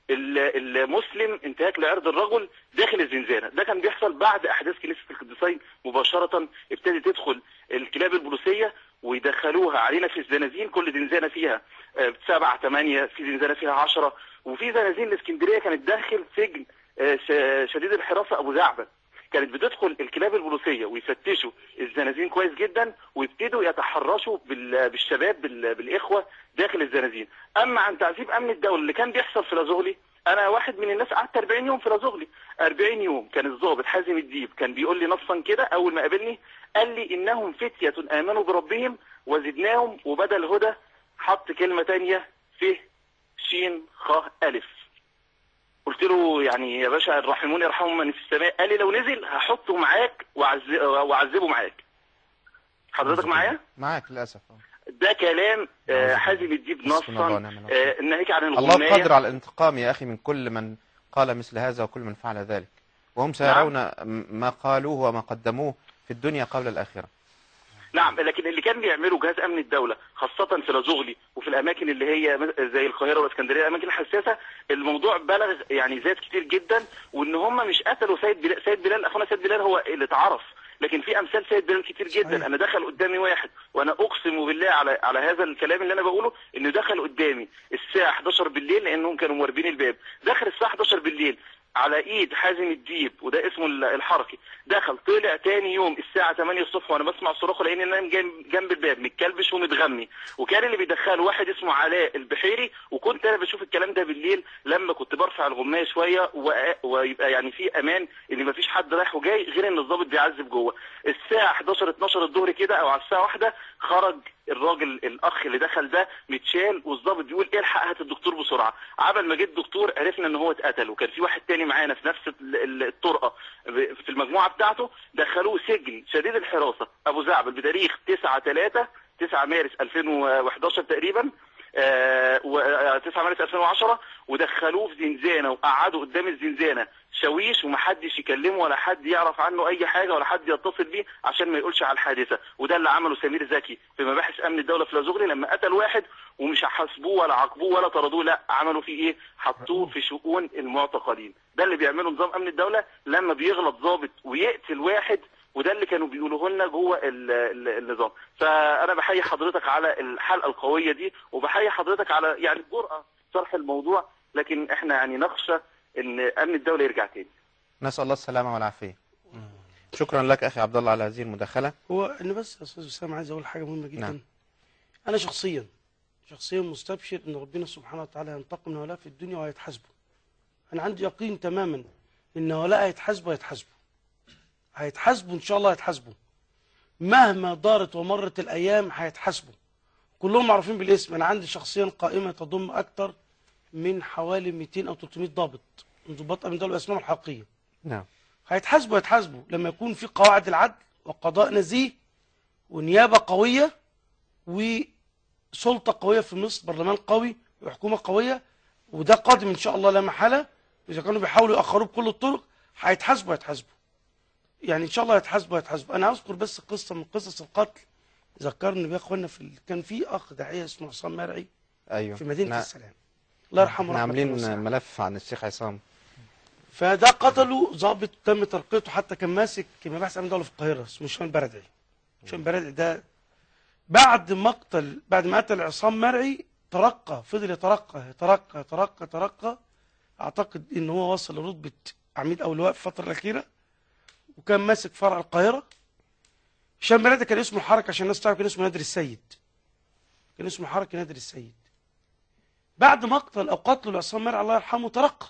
المسلم، انتهاك لعرض الرجل داخل الزنزانه. ده كان بيحصل بعد احداث كنيسه القديسين مباشره. ابتدت تدخل الكلاب البوليسيه ويدخلوها علينا في الزنازين، كل زنزانه فيها آه، سبعة ثمانية، في زنزانه فيها عشرة، وفي زنازين الاسكندريه كانت داخل سجن آه، ش- شديد الحراسه ابو زعبل. كانت بتدخل الكلاب البوليسيه ويفتشوا الزنازين كويس جدا، ويبتدوا يتحرشوا بال- بالشباب بال- بالاخوه داخل الزنازين. اما عن تعذيب امن الدوله اللي كان بيحصل في لازغلي، انا واحد من الناس قعدت أربعين يوم في لازغلي. أربعين يوم كان الضابط حازم الديب كان بيقول لي نصا كده اول ما قابلني، قال لي انهم فتيه امنوا بربهم وزدناهم، وبدل هدى حط كلمه ثانيه ف شين خ الف. قلت له يعني يا باشا الراحمون يرحمهم من في السماء. قال لي لو نزل هحطه معاك وأعز- واعذبه معاك. حضرتك معايا؟ معاك للاسف. ده كلام آه، حازم الديب حسبنا الله نصا، ونعم الوكيل. آه، ناهيك عن الله الغنايه. قادر على الانتقام يا أخي من كل من قال مثل هذا وكل من فعل ذلك، وهم سيرون ما قالوه وما قدموه في الدنيا قبل الآخرة. نعم، لكن اللي كان بيعمله جهاز امن الدوله خاصه في لازغلي وفي الاماكن اللي هي زي القاهره والاسكندريه، الاماكن الحساسه، الموضوع بلغ يعني زاد كتير جدا. وان هم مش قتلوا سيد بلال، سيد بلال اخونا سيد بلال هو اللي اتعرف، لكن في امثال سيد بلال كتير جدا. صحيح. انا دخل قدامي واحد، وانا اقسم بالله على على هذا الكلام اللي انا بقوله، انه دخل قدامي الساعه حداشر بالليل لانهم كانوا مواربين الباب. دخل الساعه حداشر بالليل على ايد حازم الديب، وده اسمه الحركي. دخل طلع تاني يوم الساعه تمانية الصبح وانا بسمع صراخه، لان انا نايم جنب الباب متكلبش ومتغمي، وكان اللي بيدخله واحد اسمه علاء البحيري. وكنت انا بشوف الكلام ده بالليل لما كنت برفع الغمايه شويه ويبقى يعني في امان ان مفيش حد رايح وجاي غير ان الضابط بيعذب جوه. الساعه حداشر اتناشر الظهر كده او على الساعه واحدة خرج الراجل الاخ اللي دخل ده متشال، والضابط بيقول الحق هات الدكتور بسرعه. عبل ما جه الدكتور عرفنا ان هو اتقتل، وكان في واحد تاني معانا في نفس الطرقه في المجموعه بتاعته. دخلوه سجن شديد الحراسه ابو زعبل بتاريخ تسعة تلاتة تسعة مارس ألفين وحداشر تقريبا، آه تسعة مارس ألفين وعشرة، ودخلوه في زنزانه وقعدوا قدام الزنزانه شويش، ومحدش يكلمه ولا حد يعرف عنه اي حاجه ولا حد يتصل بيه عشان ما يقولش على الحادثه. وده اللي عمله سمير زكي في مباحث امن الدوله في لازوغلي لما قتل واحد، ومش حاسبوه ولا عاقبوه ولا طردوه، لا عملوا فيه ايه؟ حطوه في شؤون المعتقلين. ده اللي بيعمله نظام امن الدوله لما بيغلط ضابط ويقتل واحد، وده اللي كانوا بيقولوه لنا جوه النظام. فانا بحيي حضرتك على الحلقه القويه دي، وبحيي حضرتك على يعني الجرأه شرح الموضوع، لكن احنا يعني نخشى ان امن الدوله يرجع تاني. نسال الله السلامه والعافيه. شكرا لك اخي عبد الله على هذه المداخله. هو انا بس يا استاذ اسامه عايز اقول حاجه مهمه جدا. نعم. انا شخصيا شخصيا مستبشر ان ربنا سبحانه وتعالى ينتقم من هؤلاء في الدنيا وهيتحاسبوا. انا عندي يقين تماما ان هؤلاء هيتحاسبوا هيتحاسبوا هيتحاسبوا ان شاء الله هيتحاسبوا، مهما دارت ومرت الايام هيتحاسبوا، كلهم معروفين بالاسم. انا عندي شخصيا قائمه تضم اكثر من حوالي مئتين او تلتمية ضابط من ضباط امن الدوله باسمائهم الحقيقيه. نعم. هيتحاسبوا هيتحاسبوا لما يكون في قواعد العدل وقضاء نزيه ونيابه قويه وسلطه قويه في مصر، برلمان قوي وحكومه قويه، وده قادم ان شاء الله لا محاله. اذا كانوا بيحاولوا ياخروه بكل الطرق هيتحاسبوا هيتحاسبوا يعني ان شاء الله هيتحاسبوا هيتحاسبوا. انا اذكر بس قصه من قصص القتل ذكرني بيها اخواننا في ال... كان في اخ داعيه اسمه عصام مرعي. ايوه. في مدينه نا... السلام الله يرحمه. احنا عاملين ملف عن الشيخ عصام. فده قتلوا ضابط تم ترقيته، حتى كان ماسك مباحث امن دوله في القاهره اسمه هشام بردعي. هشام بردعي ده بعد مقتل بعد ما قتل عصام مرعي ترقى، فضل يترقى يترقى يترقى يترقى اعتقد ان هو وصل لرتبه عميد او لواء في الفتره الاخيره، وكان ماسك فرع القاهره. هشام بردعي كان اسمه الحركه عشان الناس تعرف، كان اسمه نادر السيد. كان اسمه حركه نادر السيد. بعد مقتل او قتل لعصام مرعي الله يرحمه ترقى،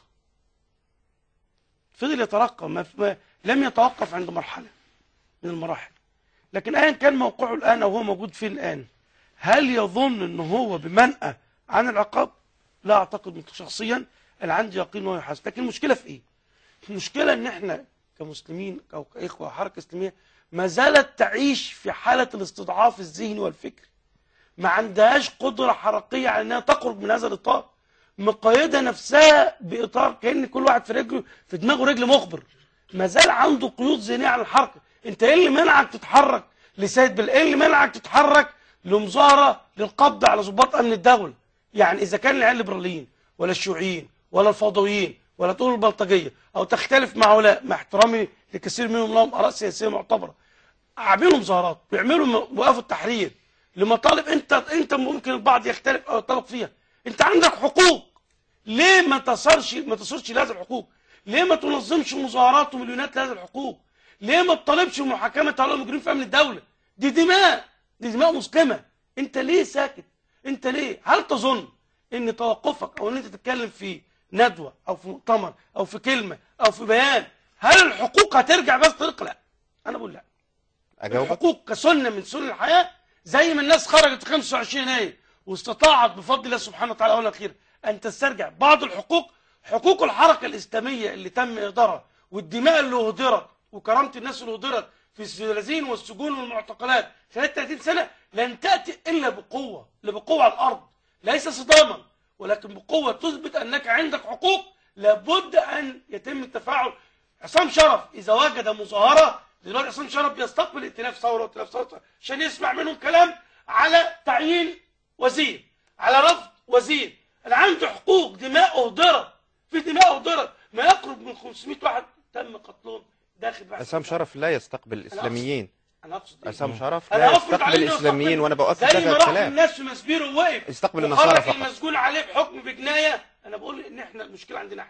فضل يترقى، ما ما لم يتوقف عند مرحله من المراحل. لكن ايا كان موقعه الان او هو موجود فين الان، هل يظن ان هو بمنأى عن العقاب؟ لا اعتقد شخصيا. انا عندي يقين انه يحاسب. لكن المشكله في ايه؟ المشكله ان احنا كمسلمين او كاخوه حركه اسلاميه ما زالت تعيش في حاله الاستضعاف الذهني والفكري. ما عندهاش قدره حركيه على انها تخرج من هذا الاطار، مقيده نفسها باطار كأن كل واحد في رجله في دماغه رجل مخبر. ما زال عنده قيود ذهنيه على الحركه. انت ايه اللي منعك تتحرك لسيد بل ايه اللي منعك تتحرك لمظاهره للقبض على ضباط امن الدوله؟ يعني اذا كان العيال الليبراليين ولا الشيوعيين ولا الفوضويين ولا تقول البلطجيه او تختلف مع هؤلاء، مع احترامي لكثير منهم لهم اراء سياسيه معتبره، عاملوا مظاهرات بيعملوا وقفوا التحرير لمطالب انت انت ممكن البعض يختلف او يتفق فيها. انت عندك حقوق، ليه ما تصرش ما تصرش لهذه الحقوق؟ ليه ما تنظمش مظاهرات ومليونات لهذه الحقوق؟ ليه ما تطالبش محاكمه هؤلاء المجرمين في امن الدوله؟ دي دماء، دي دماء مسلمه. انت ليه ساكت؟ انت ليه؟ هل تظن ان توقفك او ان انت تتكلم في ندوه او في مؤتمر او في كلمه او في بيان، هل الحقوق هترجع بس طريق؟ لا. انا بقول لا. أجاوبك؟ الحقوق كسنه من سنن الحياه، زي ما الناس خرجت في خمسة وعشرين يناير واستطاعت بفضل الله سبحانه وتعالى اول الاخير ان تسترجع بعض الحقوق، حقوق الحركه الاسلاميه اللي تم اهدارها والدماء اللي اهدرت وكرامه الناس اللي اهدرت في السجون والسجون والمعتقلات خلال ثلاثين سنه، لن تاتي الا بقوه، بقوه على الارض، ليس صداما ولكن بقوه تثبت انك عندك حقوق. لابد ان يتم التفاعل. عصام شرف اذا وجد مظاهره دلوقتي، عصام شرف بيستقبل ائتلاف ثوره وائتلاف ثوره عشان يسمع منهم كلام على تعيين وزير، على رفض وزير. انا عندي حقوق، دماء اهدرت، في دماء اهدرت، ما يقرب من خمسمائة واحد تم قتلهم داخل بحث. عصام شرف لا يستقبل الاسلاميين. انا اقصد إيه؟ عصام شرف لا يستقبل الاسلاميين، وانا بؤكد هذا الكلام. زي ما راح الناس في مسبير ووقف يستقبل النصارى فقط. المسجون عليه بحكم بجنايه. انا بقول ان احنا المشكله عندنا احنا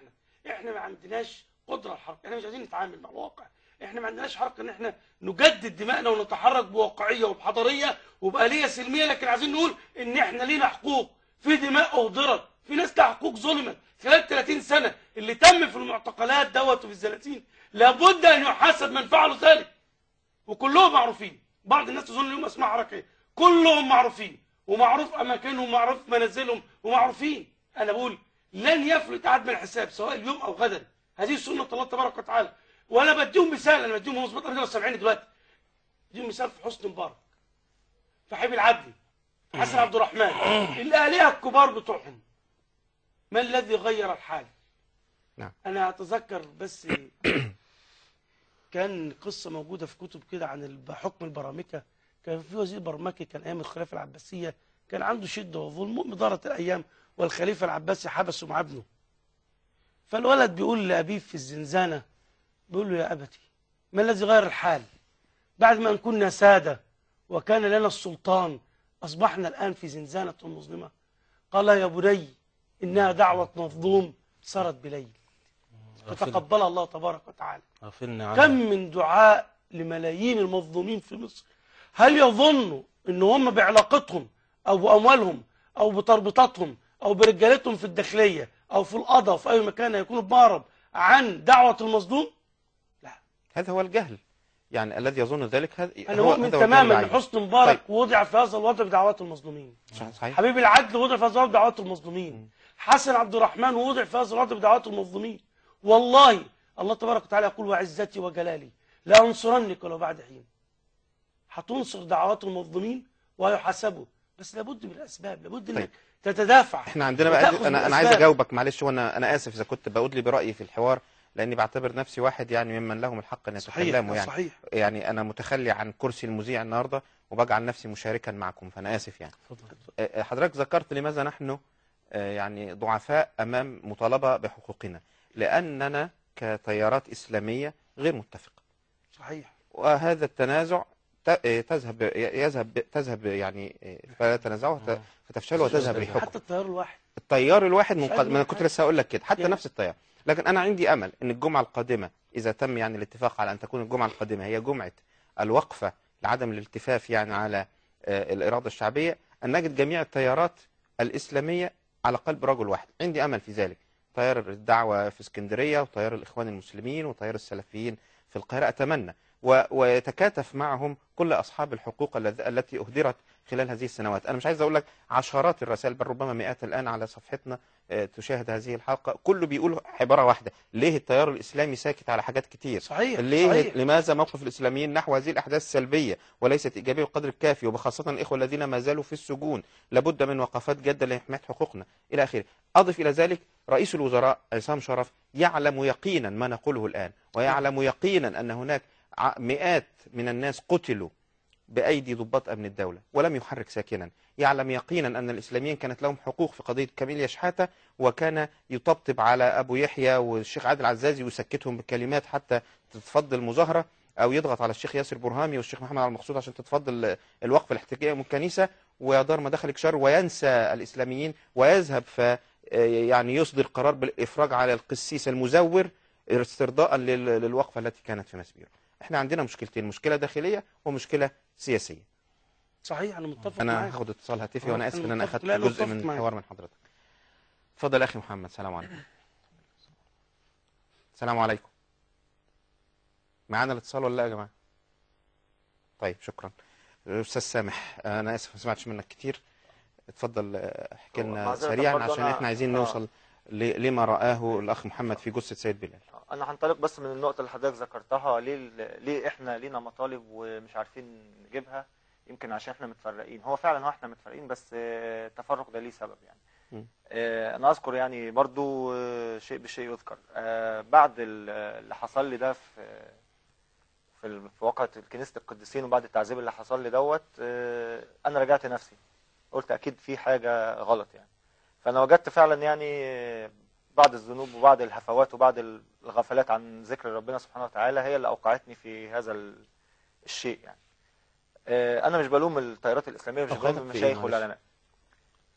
احنا ما عندناش قدره الحركه، احنا مش عايزين نتعامل مع الواقع، احنا ما عندناش حركه ان احنا نجدد دمائنا ونتحرك بواقعيه وبحضاريه وبآليه سلميه، لكن عايزين نقول ان احنا لينا حقوق، في دماء اهدرت، في ناس لها حقوق ظلمت خلال ثلاثين سنه، اللي تم في المعتقلات دوت وفي الزلازين لابد ان يحاسب من فعلوا ذلك، وكلهم معروفين. بعض الناس تظن لهم اسماء حركيه، كلهم معروفين ومعروف اماكنهم ومعروف منازلهم ومعروفين. انا بقول لن يفلت احد من الحساب سواء اليوم او غدا، هذه سنه الله تبارك وتعالى. وانا بديهم مثال، انا بديهم مظبوط انا سامعيني دلوقتي، بديهم مثال في حسني مبارك، في حبيب العدلي، في حسن عبد الرحمن، الالهه الكبار بتوعهم، ما الذي غير الحال؟ نعم. انا اتذكر بس كان قصه موجوده في كتب كده عن حكم البرامكه، كان في وزير برمكي كان ايام الخلافه العباسيه، كان عنده شده وظلم، دارت الايام والخليفه العباسي حبسه مع ابنه. فالولد بيقول لابيه في الزنزانه، بيقول له يا ابتي ما الذي غير الحال؟ بعد ما ان كنا ساده وكان لنا السلطان اصبحنا الان في زنزانه مظلمه. قال يا بني انها دعوه مظلوم سرت بليل، فتقبلها الله تبارك وتعالى. كم من دعاء لملايين المظلومين في مصر، هل يظنوا ان هم بعلاقتهم او باموالهم او بتربطاتهم او برجالتهم في الداخليه او في القضاء في اي مكان يكونوا بمهرب عن دعوه المظلوم؟ لا، هذا هو الجهل، يعني الذي يظن ذلك هذا انا هو مؤمن هذا هو الجهل تماما ان العيني. حسني مبارك طيب. وضع في هذا الوضع بدعوات المظلومين، صحيح. حبيب العدل وضع في هذا الوضع بدعوات المظلومين، حسن عبد الرحمن وضع في هذا الوضع بدعوات المظلومين. والله الله تبارك وتعالى يقول وعزتي وجلالي لأنصرنك ولو بعد حين. هتنصر دعوات المظلومين ويحاسبوا، بس لابد من الاسباب، لابد انك طيب. تتدافع. احنا عندنا بقى انا انا عايز اجاوبك، معلش، وانا انا اسف اذا كنت بقول لي برايي في الحوار، لاني بعتبر نفسي واحد يعني ممن لهم الحق ان يتكلموا. يعني صحيح. يعني انا متخلي عن كرسي المذيع النهارده وبجعل نفسي مشاركا معكم، فانا اسف يعني. فضل. حضرتك ذكرت لماذا نحن يعني ضعفاء امام مطالبه بحقوقنا، لاننا كتيارات اسلاميه غير متفقه. صحيح. وهذا التنازع تذهب يذهب تذهب يعني فلا تنازعوا فتفشلوا وتذهب ريحكم. حتى التيار الواحد التيار الواحد منقذ، انا كنت لسه هقول لك كده، حتى يعني. نفس التيار. لكن انا عندي امل ان الجمعه القادمه اذا تم يعني الاتفاق على ان تكون الجمعه القادمه هي جمعه الوقفه لعدم الالتفاف يعني على الاراده الشعبيه، ان نجد جميع التيارات الاسلاميه على قلب رجل واحد. عندي امل في ذلك. تيار الدعوه في اسكندريه وتيار الاخوان المسلمين وتيار السلفيين في القاهره، اتمنى ويتكاتف معهم كل أصحاب الحقوق التي أهدرت خلال هذه السنوات. أنا مش عايز أقول لك عشرات الرسائل بل ربما مئات الآن على صفحتنا تشاهد هذه الحلقة، كله بيقول عبارة واحدة: ليه التيار الإسلامي ساكت على حاجات كتير؟ صحيح. ليه صحيح. لماذا موقف الإسلاميين نحو هذه الأحداث السلبية وليست إيجابية بالقدر الكافي، وبخاصة الإخوة الذين ما زالوا في السجون؟ لابد من وقفات جادة لحماية حقوقنا إلى آخره. أضف إلى ذلك رئيس الوزراء عصام شرف يعلم يقينا ما نقوله الآن، ويعلم يقينا أن هناك مئات من الناس قتلوا بأيدي ضباط أمن الدولة ولم يحرك ساكنا. يعلم يقينا أن الإسلاميين كانت لهم حقوق في قضية كاميليا شحاتة، وكان يطبطب على أبو يحيى والشيخ عادل عزازي ويسكتهم بكلمات حتى تتفضل المظاهرة، أو يضغط على الشيخ ياسر برهامي والشيخ محمد عبد المقصود عشان تتفضل الوقف الاحتجاجي من الكنيسة، ويا دار ما دخلك شر، وينسى الإسلاميين ويذهب ف يعني يصدر قرار بالإفراج على القسيس المزور استرضاء للوقفة التي كانت في مسبيرو. احنا عندنا مشكلتين، مشكلة داخلية ومشكلة سياسية. صحيح، انا متفق انا معاك. هاخد اتصال هاتفي، وانا اسف ان انا اخدت لا جزء من معاك. الحوار من حضرتك. اتفضل اخي محمد. السلام عليكم. السلام عليكم. معانا الاتصال ولا لا يا جماعه؟ طيب شكرا. استاذ سامح، انا اسف ما سمعتش منك كتير، اتفضل احكي لنا سريعا عشان احنا عايزين نوصل لما رآه الأخ محمد في جثة سيد بلال. أنا هنطلق بس من النقطة اللي حضرتك ذكرتها، ليه ليه إحنا لينا مطالب ومش عارفين نجيبها؟ يمكن عشان إحنا متفرقين. هو فعلا هو إحنا متفرقين، بس التفرق ده ليه سبب يعني. م. أنا أذكر يعني برضو شيء بشيء يذكر. بعد اللي حصل لي ده في في واقعة كنيسة القديسين، وبعد التعذيب اللي حصل لي دوت، أنا رجعت نفسي، قلت أكيد في حاجة غلط يعني. فأنا وجدت فعلا يعني بعض الذنوب وبعض الهفوات وبعض الغفلات عن ذكر ربنا سبحانه وتعالى هي اللي أوقعتني في هذا الشيء يعني. أنا مش بلوم التيارات الإسلامية، مش بلوم المشايخ والعلماء.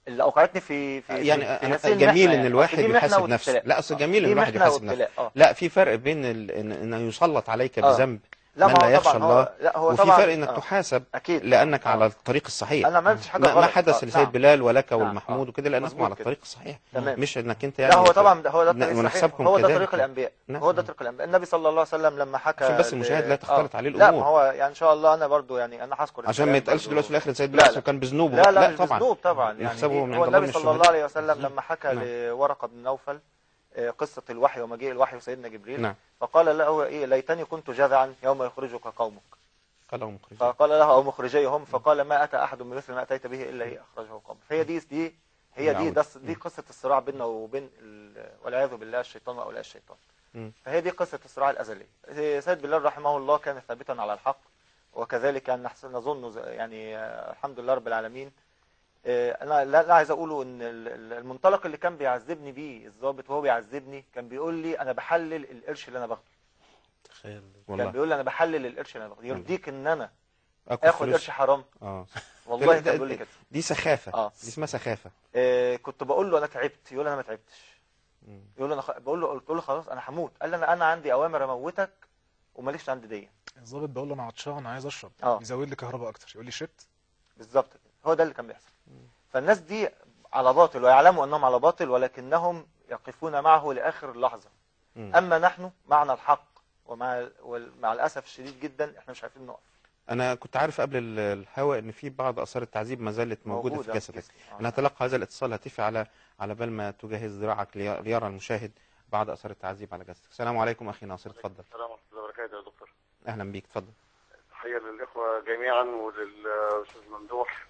اللي اوقعتني في في يعني في, في أنا نسيم جميل محنة ان يعني. الواحد أصل دي محنة يحاسب نفسه. وابتلاء. لا اصل آه. جميل ان دي الواحد محنة يحاسب نفسه. وابتلاء. اه لا في فرق بين ال... ان إن يسلط عليك اه بذنب لا من ما لا هو يخشى طبعا الله، هو لا هو وفي طبعا فرق انك اه تحاسب اكيد طبعا لانك على اه الطريق الصحيح. انا ما عملتش حاجه ما ما غلط. حدث اه لسيد نعم بلال ولك نعم والمحمود اه وكده لانكم مظبوط على كده الطريق الصحيح، تمام. مش انك انت لا يعني هو ت... طبعا ده هو ده الطريق الصحيح، ونحسبكم هو ده كذلك طريق يعني. الانبياء، نعم هو ده طريق الانبياء. النبي صلى الله عليه وسلم لما حكى عشان بس ل... المشاهد لا اه تختلط عليه لا ما الامور، هو يعني ان شاء الله انا برضو يعني انا هذكر عشان ما الكلام يتقالش برضو. دلوقتي في الاخر سيد بلال لا أصله لا كان بذنوبه لا بقى. لا لا مش طبعا بذنوب طبعا، يعني يحسبه دي من هو عند الله النبي من صلى الله الشهداء. عليه وسلم لما حكى نعم لورقه بن نوفل آه، قصه الوحي ومجيء الوحي وسيدنا جبريل، نعم فقال له ايه ليتني كنت جذعا يوم يخرجك قومك، قال هم مخرجين. فقال له او مخرجيهم، فقال ما اتى احد بمثل ما اتيت به الا هي اخرجه قومه. فهي دي دي هي دي العودة. ده دي قصه الصراع بيننا وبين ال- والعياذ بالله الشيطان واولياء الشيطان. مم. فهي دي قصه الصراع الازلي. سيد بلال رحمه الله كان ثابتا على الحق، وكذلك يعني نحسن نظن يعني آه، الحمد لله رب العالمين. آه، انا لا لا عايز اقوله ان ال- ال- المنطلق اللي كان بيعذبني بيه الضابط وهو بيعذبني كان بيقول لي انا بحلل القرش اللي انا باخده. تخيل كان والله بيقول لي انا بحلل القرش اللي انا باخده، يرضيك ان انا اكل اخد فلوس. قرش حرام؟ اه والله ده- كان ده- بيقول لي كده. دي سخافه، اه دي اسمها سخافه. آه، كنت بقول له انا تعبت، يقول لي انا ما تعبتش. مم. يقول لي انا خ... بقول له قلت له خلاص انا هموت، قال لي انا انا عندي اوامر اموتك وماليش عندي دي. الظابط بقول له انا عطشان عايز اشرب، اه يزود لي كهرباء اكتر، يقول لي شربت. بالظبط كده، هو ده اللي كان بيحصل. فالناس دي على باطل ويعلموا انهم على باطل، ولكنهم يقفون معه لاخر لحظه. مم. اما نحن معنا الحق، ومع ومع الاسف الشديد جدا احنا مش عارفين نقف. انا كنت عارف قبل ال- الهواء ان في بعض اثار التعذيب ما زالت موجوده, موجودة في في جسدك. جسمي. آه. انا هتلقى هذا الاتصال الهاتفي على على بال ما تجهز ذراعك لي- ليرى المشاهد بعض اثار التعذيب على جسدك. السلام عليكم اخي ناصر، اتفضل. السلام ورحمة الله وبركاته يا دكتور. اهلا بيك، اتفضل. تحية للإخوة جميعا وللأستاذ ممدوح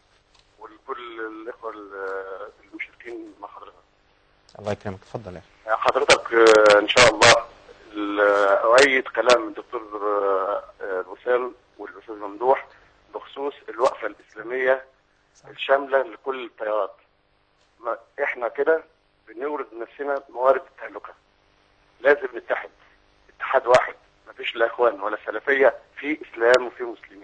ولكل الإخوة المشاركين مع حضرتك. الله يكرمك، اتفضل يا اخي. حضرتك آه، إن شاء الله ال- أؤيد كلام الدكتور آه، وسام والأستاذ ممدوح بخصوص الوقفة الإسلامية الشاملة لكل التيارات. ما- إحنا كده بنورد نفسنا موارد التهلكة. لازم نتحد اتحاد واحد، مفيش لا اخوان ولا سلفيه، في اسلام وفي مسلمين.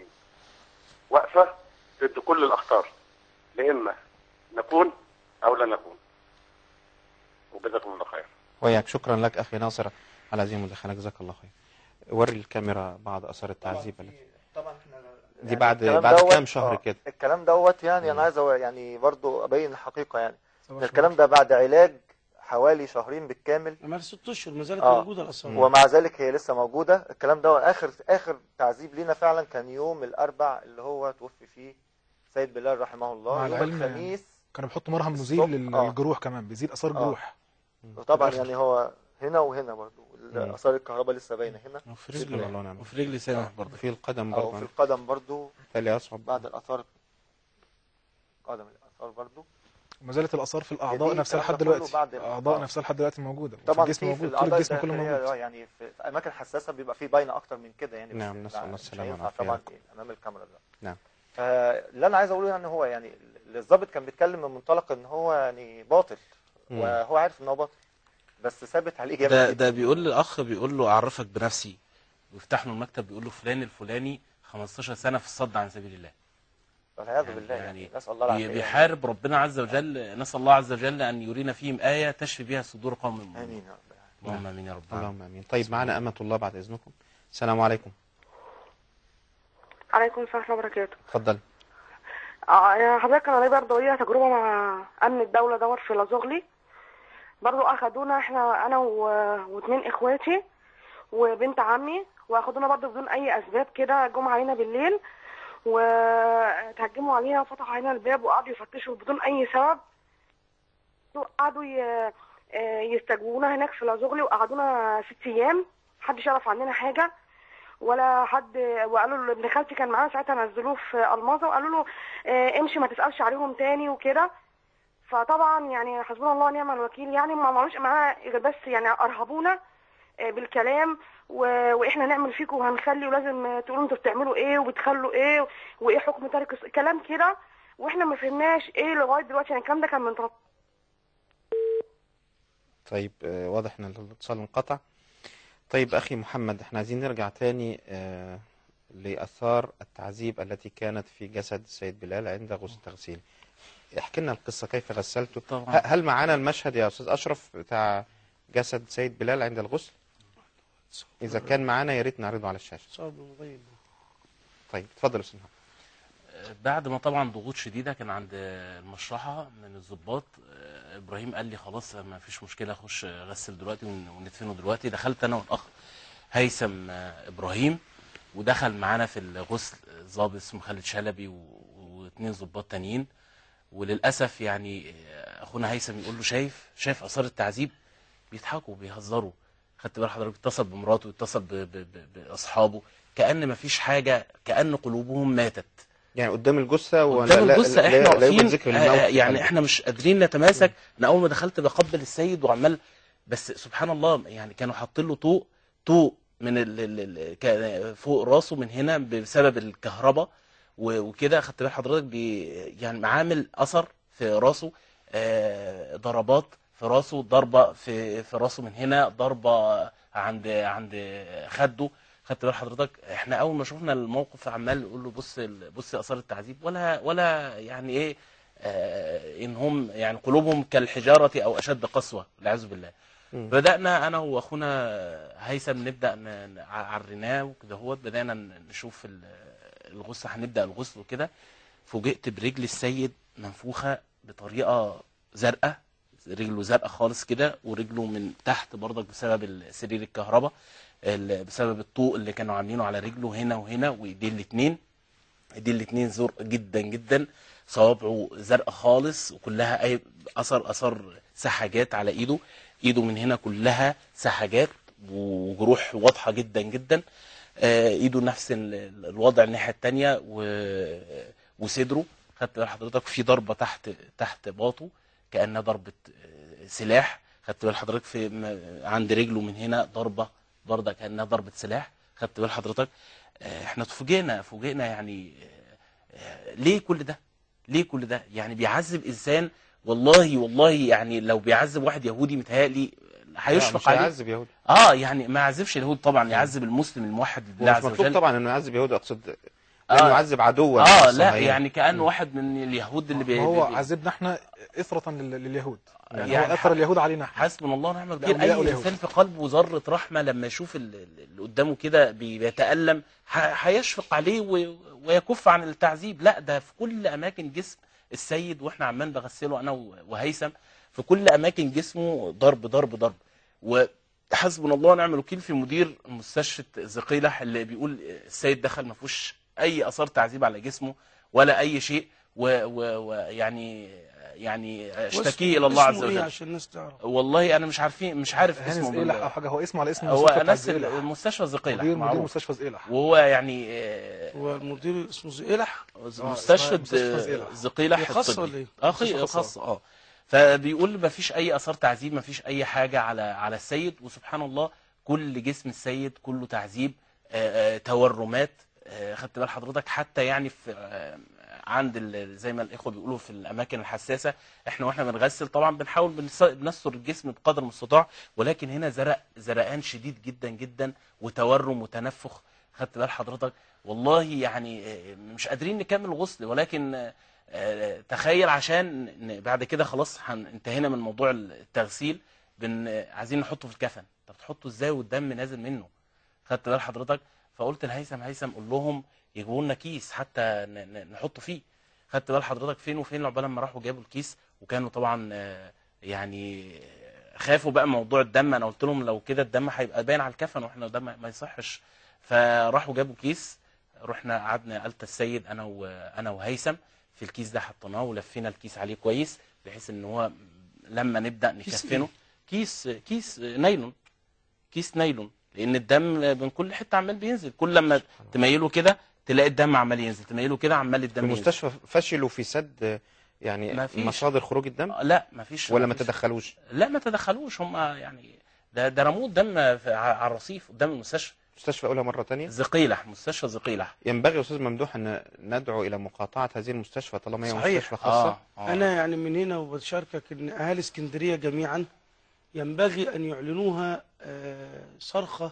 وقفه ضد كل الاخطار، لا اما نكون او لا نكون. وجزاكم الله خير. وياك، شكرا لك اخي ناصر على هذه المداخله، جزاك الله خير. وري الكاميرا بعض اثار التعذيب التي طبعا احنا دي بعد الكلام بعد دوت- كام شهر آه، كده. الكلام دوت يعني مم. انا عايز أو- يعني برضو ابين الحقيقه يعني سبع إن الكلام شهور. ده بعد علاج حوالي شهرين بالكامل، ما في ست اشهر ما زالت آه. موجوده الاثار. مم. ومع ذلك هي لسه موجوده. الكلام ده اخر اخر تعذيب لينا فعلا كان يوم الاربع اللي هو توفي فيه سيد بلال رحمه الله. مع يوم العلم الخميس كانوا بيحطوا مرهم مزيل الصبح. لل- آه. للجروح، كمان بيزيد اثار آه. جروح. وطبعا في الآخر. يعني هو هنا وهنا برضو اثار الكهرباء لسه باينه هنا، وفي بسم رجلي الله ونعم. وفي رجلي سامح برضه. في القدم او في برضه القدم برضو بالتالي يصعب. بعد الاثار، قدم الاثار برضو. وما زالت الاثار في الاعضاء دي نفسها الكلام لحد ده كله دلوقتي، بعد ال- الاعضاء آه. نفسها لحد دلوقتي موجوده، وفي طبعا الجسم في في موجود، طول الاعضاء الجسم كله الداخليه موجود. يعني في في اماكن حساسه بيبقى في باينه اكتر من كده يعني. نعم، بس نسأل الله مش السلامة هينفع والعافية طبعا لكم. امام الكاميرا ده. نعم. فاللي انا عايز اقوله يعني هو يعني الضابط كان بيتكلم من منطلق ان هو يعني باطل، مم. وهو عارف ان هو باطل بس ثابت عليه جامد ده جدا. ده بيقول للاخ، بيقول له اعرفك بنفسي، ويفتح له المكتب بيقول له فلان الفلاني خمستاشر سنه في الصد عن سبيل الله. والعياذ يعني- بالله يعني, يعني نسال الله بي- العافيه. بيحارب ربنا عز وجل. نسال الله عز وجل ان يرينا فيهم ايه تشفي بها صدور قوم يعني. مؤمنين. امين يا رب العالمين. اللهم امين يا رب. اللهم امين. طيب معنا امة الله بعد اذنكم. السلام عليكم، عليكم السلام ورحمة الله وبركاته. اتفضل. اه يا حضرتك انا ليا برضه ليا تجربة مع امن الدولة دوت في لازغلي. برضه اخدونا احنا انا و... واتنين اخواتي وبنت عمي، واخدونا برضه بدون اي اسباب كده، جم علينا بالليل وتهجموا علينا وفتحوا علينا الباب وقعدوا يفتشوا بدون اي سبب. قعدوا ي... يستجوبونا هناك في لازغلي وقعدونا ست ايام، محدش يعرف عننا حاجة ولا حد. وقالوا له ابن خالتي كان معانا ساعتها، نزلوه في الماظه وقالوا له اه امشي ما تسالش عليهم تاني وكده. فطبعا يعني حسبنا الله ونعم الوكيل، يعني ما عملوش معانا غير بس يعني ارهبونا اه بالكلام و- واحنا نعمل فيكم وهنخلي، ولازم تقولوا انتوا بتعملوا ايه وبتخلوا ايه وايه حكم تارك الص- كلام كده، واحنا ما فهمناش ايه لغايه دلوقتي. يعني الكلام ده كان من تلت- طيب آه، واضح ان الاتصال انقطع. طيب اخي محمد، احنا عايزين نرجع تاني آه، لاثار التعذيب التي كانت في جسد السيد بلال عند غسل التغسيل. احكي لنا القصة كيف غسلته. طبعا. ه- هل معانا المشهد يا أستاذ أشرف بتاع جسد سيد بلال عند الغسل؟ إذا كان معانا يا ريت نعرضه على الشاشة. صعب الموبايل. طيب اتفضل يا أستاذ محمد. بعد ما طبعا ضغوط شديده كان عند المشرحه من الضباط، آه، ابراهيم قال لي خلاص ما فيش مشكله، اخش اغسل دلوقتي ون- وندفنه دلوقتي. دخلت انا والاخ هيثم آه، ابراهيم، ودخل معانا في الغسل ضابط اسمه خالد شلبي و- واثنين ضباط تانيين. وللاسف يعني آه، اخونا هيثم يقول له شايف شايف اثار التعذيب، بيضحكوا بيهزروا. خدت بال حضرتك؟ اتصل بمراته، اتصل ب- ب- ب- باصحابه، كأن ما فيش حاجه، كأن قلوبهم ماتت. يعني قدام الجثة ولا قدام لا- الجثه لا- احنا لا يوجد واقفين، ذكر آه، الموت؟ يعني احنا مش قادرين نتماسك. انا اول ما دخلت بقبل السيد وعمال، بس سبحان الله يعني كانوا حاطين له طوق طوق من ال ال ال كان فوق راسه من هنا بسبب الكهرباء و- وكده. خدت بال حضرتك؟ بي يعني عامل اثر في راسه، آه، ضربات في راسه، ضربه في في راسه من هنا، ضربه عند عند خده. خدت بال حضرتك؟ احنا اول ما شفنا الموقف عمال نقول له بص ال- بص اثار التعذيب، ولا ولا يعني ايه، آه ان هم يعني قلوبهم كالحجاره او اشد قسوه والعياذ بالله. مم. بدانا انا واخونا هيثم نبدا ن- ن- عريناه وكده، هو بدانا ن- نشوف ال- الغسل، هنبدا الغسل وكده. فوجئت برجل السيد منفوخه بطريقه زرقاء، رجله زرقاء خالص كده، ورجله من تحت برضك بسبب سرير الكهرباء، ال- بسبب الطوق اللي كانوا عاملينه على رجله هنا وهنا، وايديه الاثنين ايديه الاثنين زرق جدا جدا، صوابعه زرقاء خالص وكلها اي اثر اثر سحاجات على ايده، ايده من هنا كلها سحاجات وجروح واضحه جدا جدا. آه، ايده نفس ال- ال- الوضع الناحيه الثانيه، وصدره خدت بال حضرتك في ضربه تحت تحت باطه كانها ضربه آه، سلاح. خدت بال حضرتك في م- عند رجله من هنا ضربه برضه كانها ضربه سلاح. خدت بال حضرتك؟ آه، احنا فوجئنا فوجئنا يعني آه، آه، ليه كل ده؟ ليه كل ده؟ يعني بيعذب انسان، والله والله يعني لو بيعذب واحد يهودي متهيألي لا، هيشفق مش عليه. هيعذب يهودي. اه يعني ما يعذبش اليهود طبعا، يعذب المسلم الموحد بالله ومش عز مطلوب وجل. طبعا انه يعذب يهودي، اقصد لانه آه. يعذب عدوا اه لا للصهاينة. يعني كأنه واحد من اليهود اللي بي ما هو بي- عذبنا احنا اثرة لل- لليهود، يعني, يعني هو اثر اليهود علينا احنا. حسبنا الله ونعم الوكيل. لأولياء اي اليهود. انسان في قلبه ذره رحمه لما يشوف ال- ال- اللي قدامه كده بي- بيتالم، ح- هيشفق عليه و- ويكف عن التعذيب. لا ده في كل اماكن جسم السيد، واحنا عمال بغسله انا و- وهيثم، في كل اماكن جسمه ضرب ضرب ضرب. وحسبنا الله ونعم الوكيل في مدير مستشفى زقيلح اللي بيقول السيد دخل ما فيهوش اي اثار تعذيب على جسمه ولا اي شيء، ويعني يعني اشتكي الى الله عز اسمه ايه وجل. عشان الناس تعرف؟ والله انا مش عارفين مش عارف هاني اسمه زقيلح بال- او حاجه، هو اسمه على اسم هو المستشفى بتاع نفس زقيلح. المستشفى زقيلح مدير مدير معروف. مستشفى زقيلح. وهو يعني آه، هو المدير اسمه زقيلح. مستشفى مستشفى زقيلح. زقيلح هي خاصة الطبي. ولا ايه؟ اه مستشفى خي- خاصة. خاصه اه. فبيقول ما فيش اي اثار تعذيب، ما فيش اي حاجه على على السيد. وسبحان الله كل جسم السيد كله تعذيب، آه، آه، تورمات. آه، خدت بال حضرتك؟ حتى يعني في آه، عند ال- زي ما الاخوه بيقولوا في الاماكن الحساسه، احنا واحنا بنغسل طبعا بنحاول بنس- بنستر الجسم بقدر المستطاع، ولكن هنا زرق زرقان شديد جدا جدا وتورم وتنفخ. خدت بال حضرتك؟ والله يعني آه، مش قادرين نكمل غسل، ولكن آه، آه، تخيل عشان ن- بعد كده خلاص هن- انتهينا من موضوع التغسيل، بن آه، عايزين نحطه في الكفن. طب تحطه ازاي والدم نازل منه؟ خدت بال حضرتك؟ فقلت لهيثم هيثم قول لهم يجيبوا لنا كيس حتى ن- ن- نحطه فيه. خدت بال حضرتك؟ فين وفين عقبال لما راحوا جابوا الكيس، وكانوا طبعا آه، يعني آه، خافوا بقى موضوع الدم. انا قلت لهم لو كده الدم هيبقى باين على الكفن، واحنا ده ما ما يصحش. فراحوا جابوا كيس، رحنا قعدنا قالت السيد انا وانا وهيثم في الكيس ده، حطيناه ولفينا الكيس عليه كويس بحيث ان هو لما نبدا كيس نكفنه. كيس كيس نايلون، كيس نايلون، لان الدم من كل حته عمال بينزل. كل لما تميله كده تلاقي الدم عمال ينزل، تميله كده عمال الدم ينزل. المستشفى فشلوا في سد يعني ما فيش. مصادر خروج الدم لا ما فيش ولا ما ما فيش. تدخلوش؟ لا ما تدخلوش هم يعني، ده ده رموه الدم في- على الرصيف قدام المستشفى. مستشفى اقولها مره ثانيه، زقيلح، مستشفى زقيلح. ينبغي يا استاذ ممدوح ان ندعو الى مقاطعه هذه المستشفى طالما هي صحيح. مستشفى خاصه. آه. آه. انا يعني من هنا وبشاركك ان اهالي اسكندريه جميعا ينبغي ان يعلنوها آه، صرخه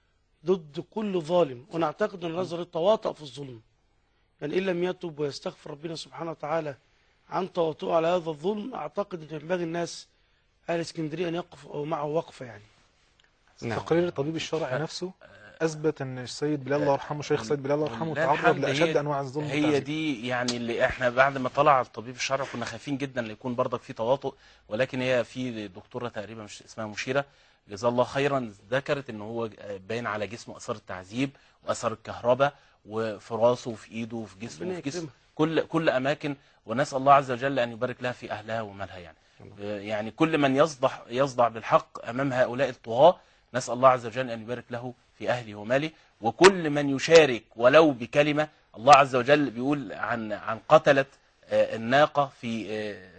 ضد كل ظالم، وانا اعتقد ان النظر يتواطأ في الظلم. يعني ان لم يتب ويستغفر ربنا سبحانه وتعالى عن تواطؤه على هذا الظلم، اعتقد ان ينبغي الناس اهل اسكندريه ان يقفوا معه وقفه يعني. نعم. تقرير الطبيب الشرعي نفسه اثبت ان السيد بلال الله يرحمه، شيخ سيد بلال الله يرحمه، لا تعرض الحمد لاشد هي- انواع الظلم هي والتعذيب. دي يعني اللي احنا بعد ما طلع الطبيب الشرعي كنا خايفين جدا ان يكون برضك في تواطؤ، ولكن هي في دكتوره تقريبا مش اسمها مشيره جزاها الله خيرا ذكرت ان هو باين على جسمه اثار التعذيب واثر الكهرباء، وفي راسه وفي ايده وفي جسمه ربنا وفي جسم يكرمها. كل كل اماكن، ونسال الله عز وجل ان يبارك لها في اهلها ومالها يعني. يعني كل من يصدع يصدع بالحق امام هؤلاء الطغاة نسال الله عز وجل ان يبارك له في اهله وماله، وكل من يشارك ولو بكلمه. الله عز وجل بيقول عن عن قتله آه، الناقه في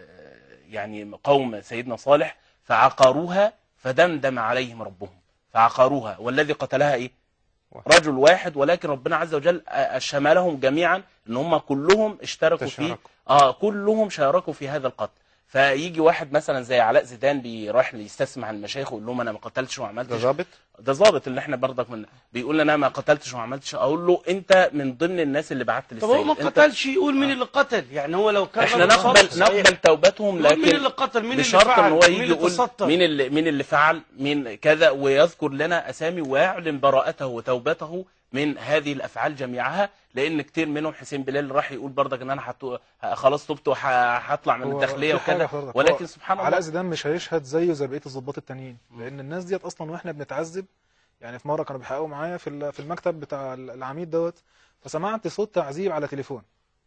آه، يعني قوم سيدنا صالح فعقروها فدمدم عليهم ربهم فعقروها، والذي قتلها ايه؟ رجل واحد، ولكن ربنا عز وجل شملهم جميعا ان هم كلهم اشتركوا فيه، تشاركوا. اه كلهم شاركوا في هذا القتل. فيجي واحد مثلا زي علاء زيدان بيروح يستسمع المشايخ ويقول لهم انا ما قتلتش وما عملتش. ده ظابط؟ ده ظابط اللي احنا برضك من بيقول انا ما قتلتش وما عملتش، اقول له انت من ضمن الناس اللي بعت للسيد. طب هو ما أنت- قتلش يقول مين اللي قتل، يعني هو لو كان احنا راجل نقبل صادق صحيح. نقبل توبتهم، يقول مين لكن اللي قتل، مين اللي بشرط فعل، ان هو مين يجي اللي يقول تستر. مين اللي مين اللي فعل مين كذا، ويذكر لنا اسامي ويعلن براءته وتوبته من هذه الافعال جميعها، لان كتير منهم حسين بلال راح يقول برضك ان انا حتو... خلاص تبت وهطلع من هو الداخليه في حاجة وكذا، حضرتك، ولكن هو سبحان علاء الله زيدان مش هيشهد زيه زي بقيه الضباط التانيين، لان الناس ديت اصلا واحنا بنتعذب. يعني في مره كانوا بيحققوا معايا في ال- في المكتب بتاع العميد دوت، فسمعت صوت تعذيب على تليفون،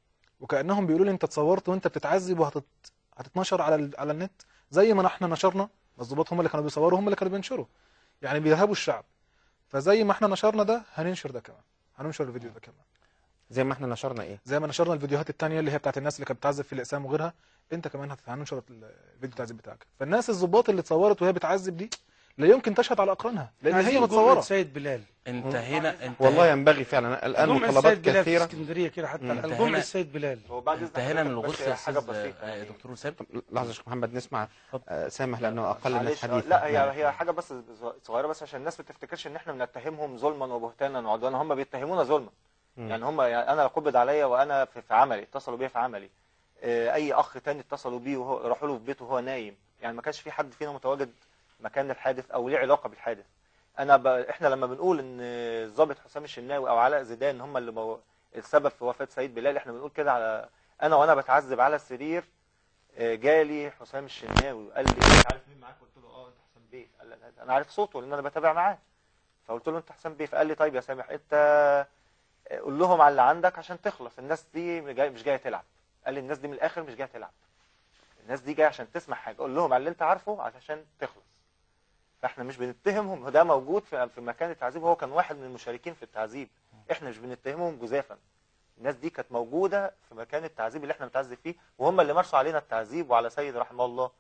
وكانهم بيقولوا لي انت اتصورت وانت بتتعذب وهتتنشر على ال- على النت زي ما احنا نشرنا. الضباط هم اللي كانوا بيصوروا، هم اللي كانوا بينشروا، يعني بيرهبوا الشعب. فزي ما احنا نشرنا ده هننشر ده كمان، هننشر الفيديو ده كمان، زي ما احنا نشرنا ايه؟ زي ما نشرنا الفيديوهات التانية اللي هي بتاعت الناس اللي كانت بتعذب في الاقسام وغيرها. انت كمان هت- هننشر الفيديو التعذيب بتاعك. فالناس الضباط اللي اتصورت وهي بتعذب دي لا يمكن تشهد على اقرانها، لان هي عايزين متصوره. جملة سيد بلال، انت هنا انت والله ينبغي فعلا الان جملة مطالبات سيد بلال في كثيره. اسكندريه كده حتى مم. الان انت جملة هنا- سيد بلال. هو بعد انت إذن هنا من حضرتك الغصه بس يا حاجه استاذ بسيطه آه، يعني. دكتور وسام. لحظه يا شيخ محمد نسمع آه، سامح لانه اقل الناس معلش، آه، حديثا. لا هي نعم. هي حاجه بس صغيره، بس عشان الناس ما تفتكرش ان احنا بنتهمهم ظلما وبهتانا وعدوانا. هم بيتهمونا ظلما. مم. يعني هم يعني انا قبض عليا وانا في في عملي، اتصلوا بيا في عملي. آه، اي اخ تاني اتصلوا بيه وهو راحوا له في بيته وهو نايم. يعني ما كانش في حد فينا متواجد مكان الحادث او ليه علاقه بالحادث. انا ب... احنا لما بنقول ان الضابط حسام الشناوي او علاء زيدان هم اللي مو... السبب في وفاه سيد بلال، احنا بنقول كده على انا وانا بتعذب على السرير. آه، جالي حسام الشناوي قال لي انت عارف مين معاك؟ قلت له اه انت حسام بيه. قال لي انا عارف صوته لان انا بتابع معاه. فقلت له انت حسام بيه. فقال لي طيب يا سامح انت قول لهم على اللي عندك عشان تخلص. الناس دي مش جايه مش جايه تلعب. قال لي الناس دي من الاخر مش جايه تلعب، الناس دي جايه عشان تسمع حاجه. قول لهم على اللي انت عارفه عشان تخلص. فاحنا مش بنتهمهم، ده موجود في في مكان التعذيب، هو كان واحد من المشاركين في التعذيب. احنا مش بنتهمهم جزافا. الناس دي كانت موجوده في مكان التعذيب اللي احنا بنتعذب فيه، وهم اللي مارسوا علينا التعذيب وعلى سيد رحمه الله.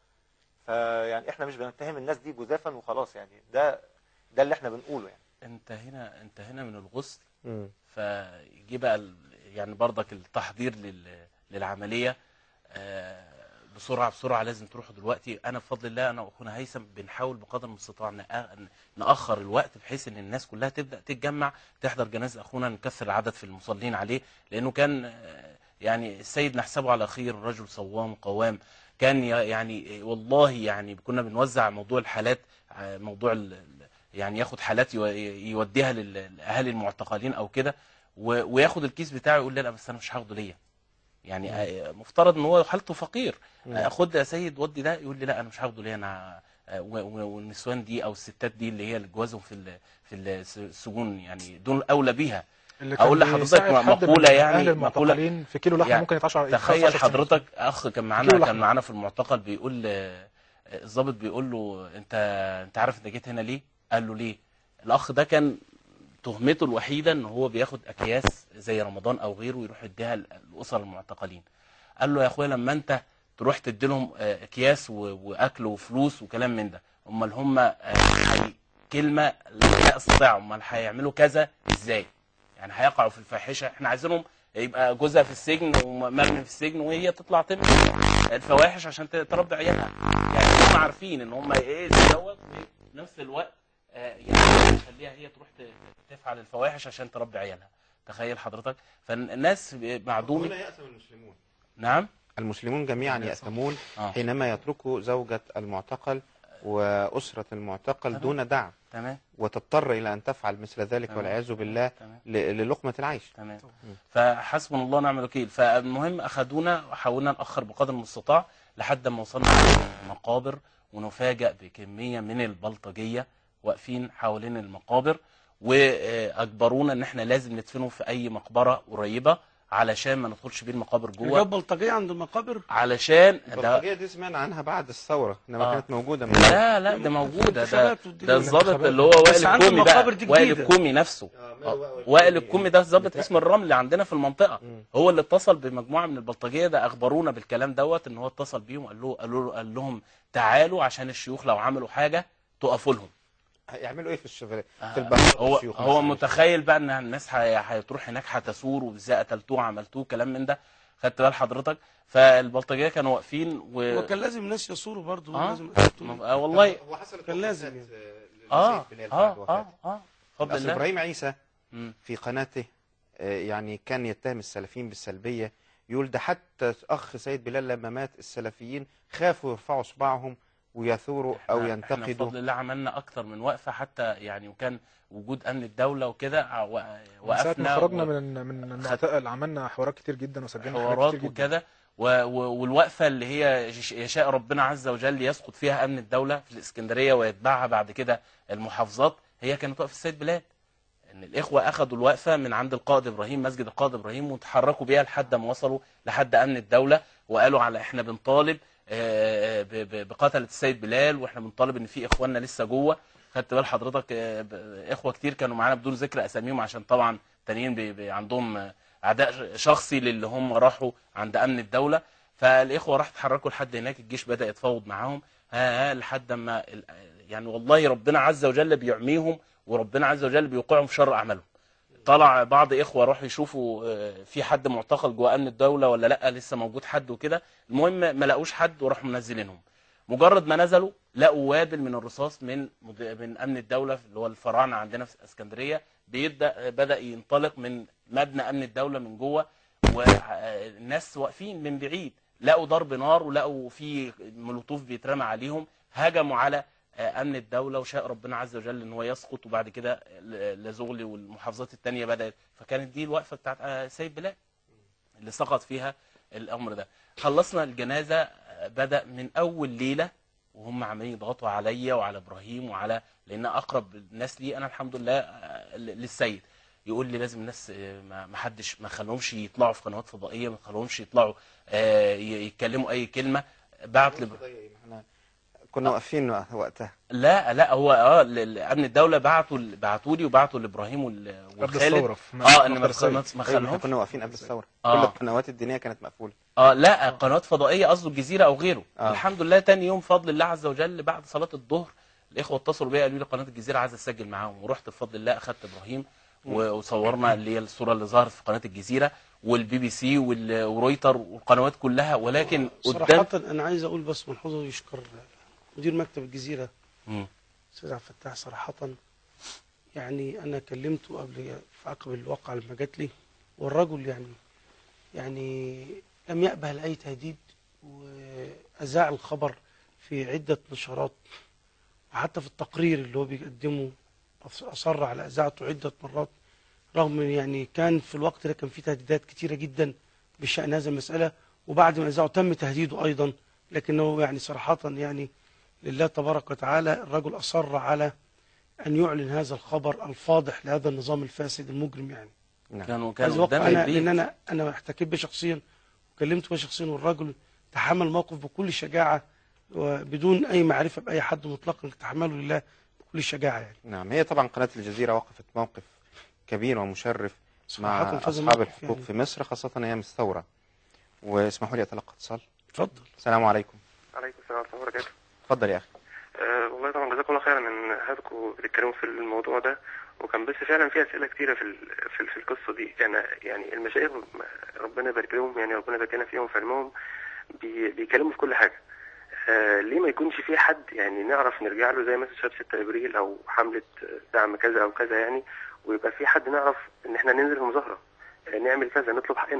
فيعني احنا مش بنتهم الناس دي جزافا وخلاص. يعني ده ده اللي احنا بنقوله. يعني انت هنا انت هنا من الغسل، مم. فجي بقى ال- يعني برضك التحضير لل- للعمليه. آه، بسرعه بسرعه لازم تروحوا دلوقتي. انا بفضل الله انا واخونا هيثم بنحاول بقدر المستطاع نأ- ناخر الوقت بحيث ان الناس كلها تبدا تتجمع تحضر جنازه اخونا، نكثر العدد في المصلين عليه، لانه كان آه، يعني السيد نحسبه على خير، رجل صوام قوام. كان ي- يعني والله يعني كنا بنوزع موضوع الحالات، آه، موضوع ال- ال- يعني ياخد حالات يو- يوديها لل- لاهالي المعتقلين او كده، و- وياخد الكيس بتاعه يقول لي لا بس انا مش هاخده ليا. يعني آه، مفترض ان هو حالته فقير، آه، خد يا سيد ودي ده، يقول لي لا انا مش هاخده ليا انا. آه، و- و- والنسوان دي او الستات دي اللي هي اللي جوازهم في ال- في الس- السجون يعني دول اولى بيها. اللي كان اقول لحضرتك بيساعد حد مقوله من يعني اهل مقوله المعتقلين في كيلو لحمه يعني ممكن يتعشر يتخصص تخيل عشر سنين. حضرتك اخ كان كيلو معانا لحمة. كان معانا في المعتقل بيقول آه، آه، الضابط بيقول له انت انت عارف انت جيت هنا ليه؟ قال له ليه؟ الاخ ده كان تهمته الوحيده ان هو بياخد اكياس زي رمضان او غيره ويروح يديها لاسر المعتقلين. قال له يا اخويا لما انت تروح تدي لهم آه، اكياس و- واكل وفلوس وكلام من ده، امال هم آه، هي- كلمه لا استطاع، امال هيعملوا كذا ازاي؟ يعني هيقعوا في الفاحشه. احنا عايزينهم يبقى جوزها في السجن ومرمي في السجن وهي تطلع تمشي الفواحش عشان ت- تربي عيالها. يعني هم عارفين ان هم ايه دوت، وفي نفس الوقت آه، يعني تخليها هي تروح ت- تفعل الفواحش عشان تربي عيالها. تخيل حضرتك. فالناس معدومه. هنا يأثم المسلمون. نعم المسلمون جميعا يأثمون آه. حينما يتركوا زوجة المعتقل وأسرة المعتقل تمام. دون دعم تمام. وتضطر إلى أن تفعل مثل ذلك تمام. والعياذ بالله للقمة العيش. تمام. فحسبنا الله ونعم الوكيل. فالمهم أخذونا وحاولنا نأخر بقدر المستطاع لحد ما وصلنا المقابر، ونفاجأ بكمية من البلطجية واقفين حوالين المقابر، وأجبرونا إن احنا لازم ندفنه في أي مقبرة قريبة علشان ما ندخلش بيه المقابر جوه. جاب بلطجيه عند المقابر؟ علشان البلطجيه دي سمعنا عنها بعد الثوره انما آه. كانت موجوده من لا لا ده موجوده. ده ده الظابط اللي هو وائل الكومي بقى، وائل الكومي نفسه. آه. وائل الكومي ده ظابط اسم الرمل اللي عندنا في المنطقه. م. هو اللي اتصل بمجموعه من البلطجيه ده، اخبرونا بالكلام دوت ان هو اتصل بيهم قال له قالوا قال لهم تعالوا عشان الشيوخ لو عملوا حاجه تقفوا لهم. هيعملوا ايه في الشغل آه. في البحر؟ هو هو متخيل بقى ان الناس هتروح هناك هتثور وازاي قتلتوه عملتوه كلام من ده. خدت بال حضرتك؟ فالبلطجيه كانوا واقفين و... وكان لازم ناس يثوروا برضه. آه. لازم آه والله هو حصل كان لازم يعني. اه اه اه اه اتفضل. الله. ابراهيم عيسى في قناته يعني كان يتهم السلفيين بالسلبيه، يقول ده حتى اخ سيد بلال لما مات السلفيين خافوا يرفعوا صباعهم ويثوروا او ينتقدوا. احنا بفضل الله عملنا اكتر من وقفه حتى يعني، وكان وجود امن الدوله وكده وقفنا خرجنا و... من من المعتقل عملنا حوارات كتير جدا وسجلنا حوارات كتير وكده و... والوقفه اللي هي يشاء ربنا عز وجل يسقط فيها امن الدوله في الاسكندريه ويتبعها بعد كده المحافظات، هي كانت وقفه السيد بلال. ان الاخوه اخذوا الوقفه من عند القائد ابراهيم، مسجد القائد ابراهيم، وتحركوا بيها لحد ما وصلوا لحد امن الدوله، وقالوا على احنا بنطالب بقتلة السيد بلال، واحنا بنطالب ان في اخواننا لسه جوه. خدت بال حضرتك؟ اخوه كتير كانوا معانا بدون ذكر اساميهم عشان طبعا تانيين عندهم عداء شخصي للي هم راحوا عند امن الدوله. فالاخوه راح تحركوا لحد هناك، الجيش بدا يتفاوض معاهم ها ها لحد ما يعني والله ربنا عز وجل بيعميهم وربنا عز وجل بيوقعهم في شر اعمالهم. طلع بعض اخوه راحوا يشوفوا في حد معتقل جوه امن الدوله ولا لا، لسه موجود حد وكده. المهم ما لقوش حد وراحوا منزلينهم. مجرد ما نزلوا لقوا وابل من الرصاص من من امن الدوله اللي هو الفراعنه عندنا في اسكندريه، بيبدا بدا ينطلق من مبنى امن الدوله من جوه، والناس واقفين من بعيد لقوا ضرب نار ولقوا في مولوتوف بيترمى عليهم، هجموا على امن الدوله، وشاء ربنا عز وجل ان هو يسقط. وبعد كده لزغلي والمحافظات الثانيه بدات. فكانت دي الوقفه بتاعت سيد بلال اللي سقط فيها الامر ده. خلصنا الجنازه، بدا من اول ليله وهم عمالين يضغطوا عليا وعلى ابراهيم وعلى، لان اقرب الناس لي انا الحمد لله للسيد، يقول لي لازم الناس ما حدش ما خلوهمش يطلعوا في قنوات فضائيه، ما خلوهمش يطلعوا يتكلموا اي كلمه. بعت لي كنا واقفين وقتها. لا لا هو اه امن الدوله بعتوا بعتوا لي وبعتوا لابراهيم والخالد اه ان ما خلوهمش. كنا واقفين قبل الثوره. آه. كل القنوات الدينيه كانت مقفوله. اه لا قنوات فضائيه قصده الجزيره او غيره. آه. الحمد لله تاني يوم بفضل الله عز وجل بعد صلاه الظهر الاخوه اتصلوا بيا قالوا لي قناه الجزيره عايز اسجل معاهم، ورحت بفضل الله اخذت ابراهيم وصورنا اللي هي الصوره اللي ظهرت في قناه الجزيره والبي بي سي ورويتر والقنوات كلها. ولكن صراحه انا عايز اقول بس ملحوظه يشكر مدير مكتب الجزيره استاذ عبد الفتاح. صراحه يعني انا كلمته قبل في عقب الواقعه لما جات لي، والرجل يعني يعني لم يقبل اي تهديد، واذاع الخبر في عده نشرات، وحتى في التقرير اللي هو بيقدمه اصر على اذاعته عده مرات، رغم يعني كان في الوقت ده كان في تهديدات كتيره جدا بشان هذه المساله، وبعد ما اذاعه تم تهديده ايضا. لكنه يعني صراحه يعني لله تبارك وتعالى الرجل أصر على أن يعلن هذا الخبر الفاضح لهذا النظام الفاسد المجرم يعني. كانوا كانوا قدام البيت. لأن أنا أنا احتكيت به شخصيا وكلمته به شخصيا، والرجل تحمل الموقف بكل شجاعة وبدون أي معرفة بأي حد مطلقا، تحمله لله بكل شجاعة يعني. نعم، هي طبعا قناة الجزيرة وقفت موقف كبير ومشرف مع أصحاب الحقوق يعني في مصر، خاصة أيام الثورة. واسمحوا لي أتلقى اتصال. اتفضل. السلام عليكم. عليكم السلام ورحمة الله وبركاته. اتفضل يا اخي. أه والله طبعا جزاكم الله خيرا ان حضراتكم بتتكلموا في الموضوع ده، وكان بس فعلا في اسئله كتيره في في, في القصه دي. يعني يعني المشايخ ربنا يبارك لهم، يعني ربنا يبارك لنا فيهم في علمهم، بي بيكلموا في كل حاجه. أه ليه ما يكونش في حد يعني نعرف نرجع له زي مثلا شباب ستة ابريل او حمله دعم كذا او كذا يعني، ويبقى في حد نعرف ان احنا ننزل في مظاهره نعمل كذا نطلب حقنا،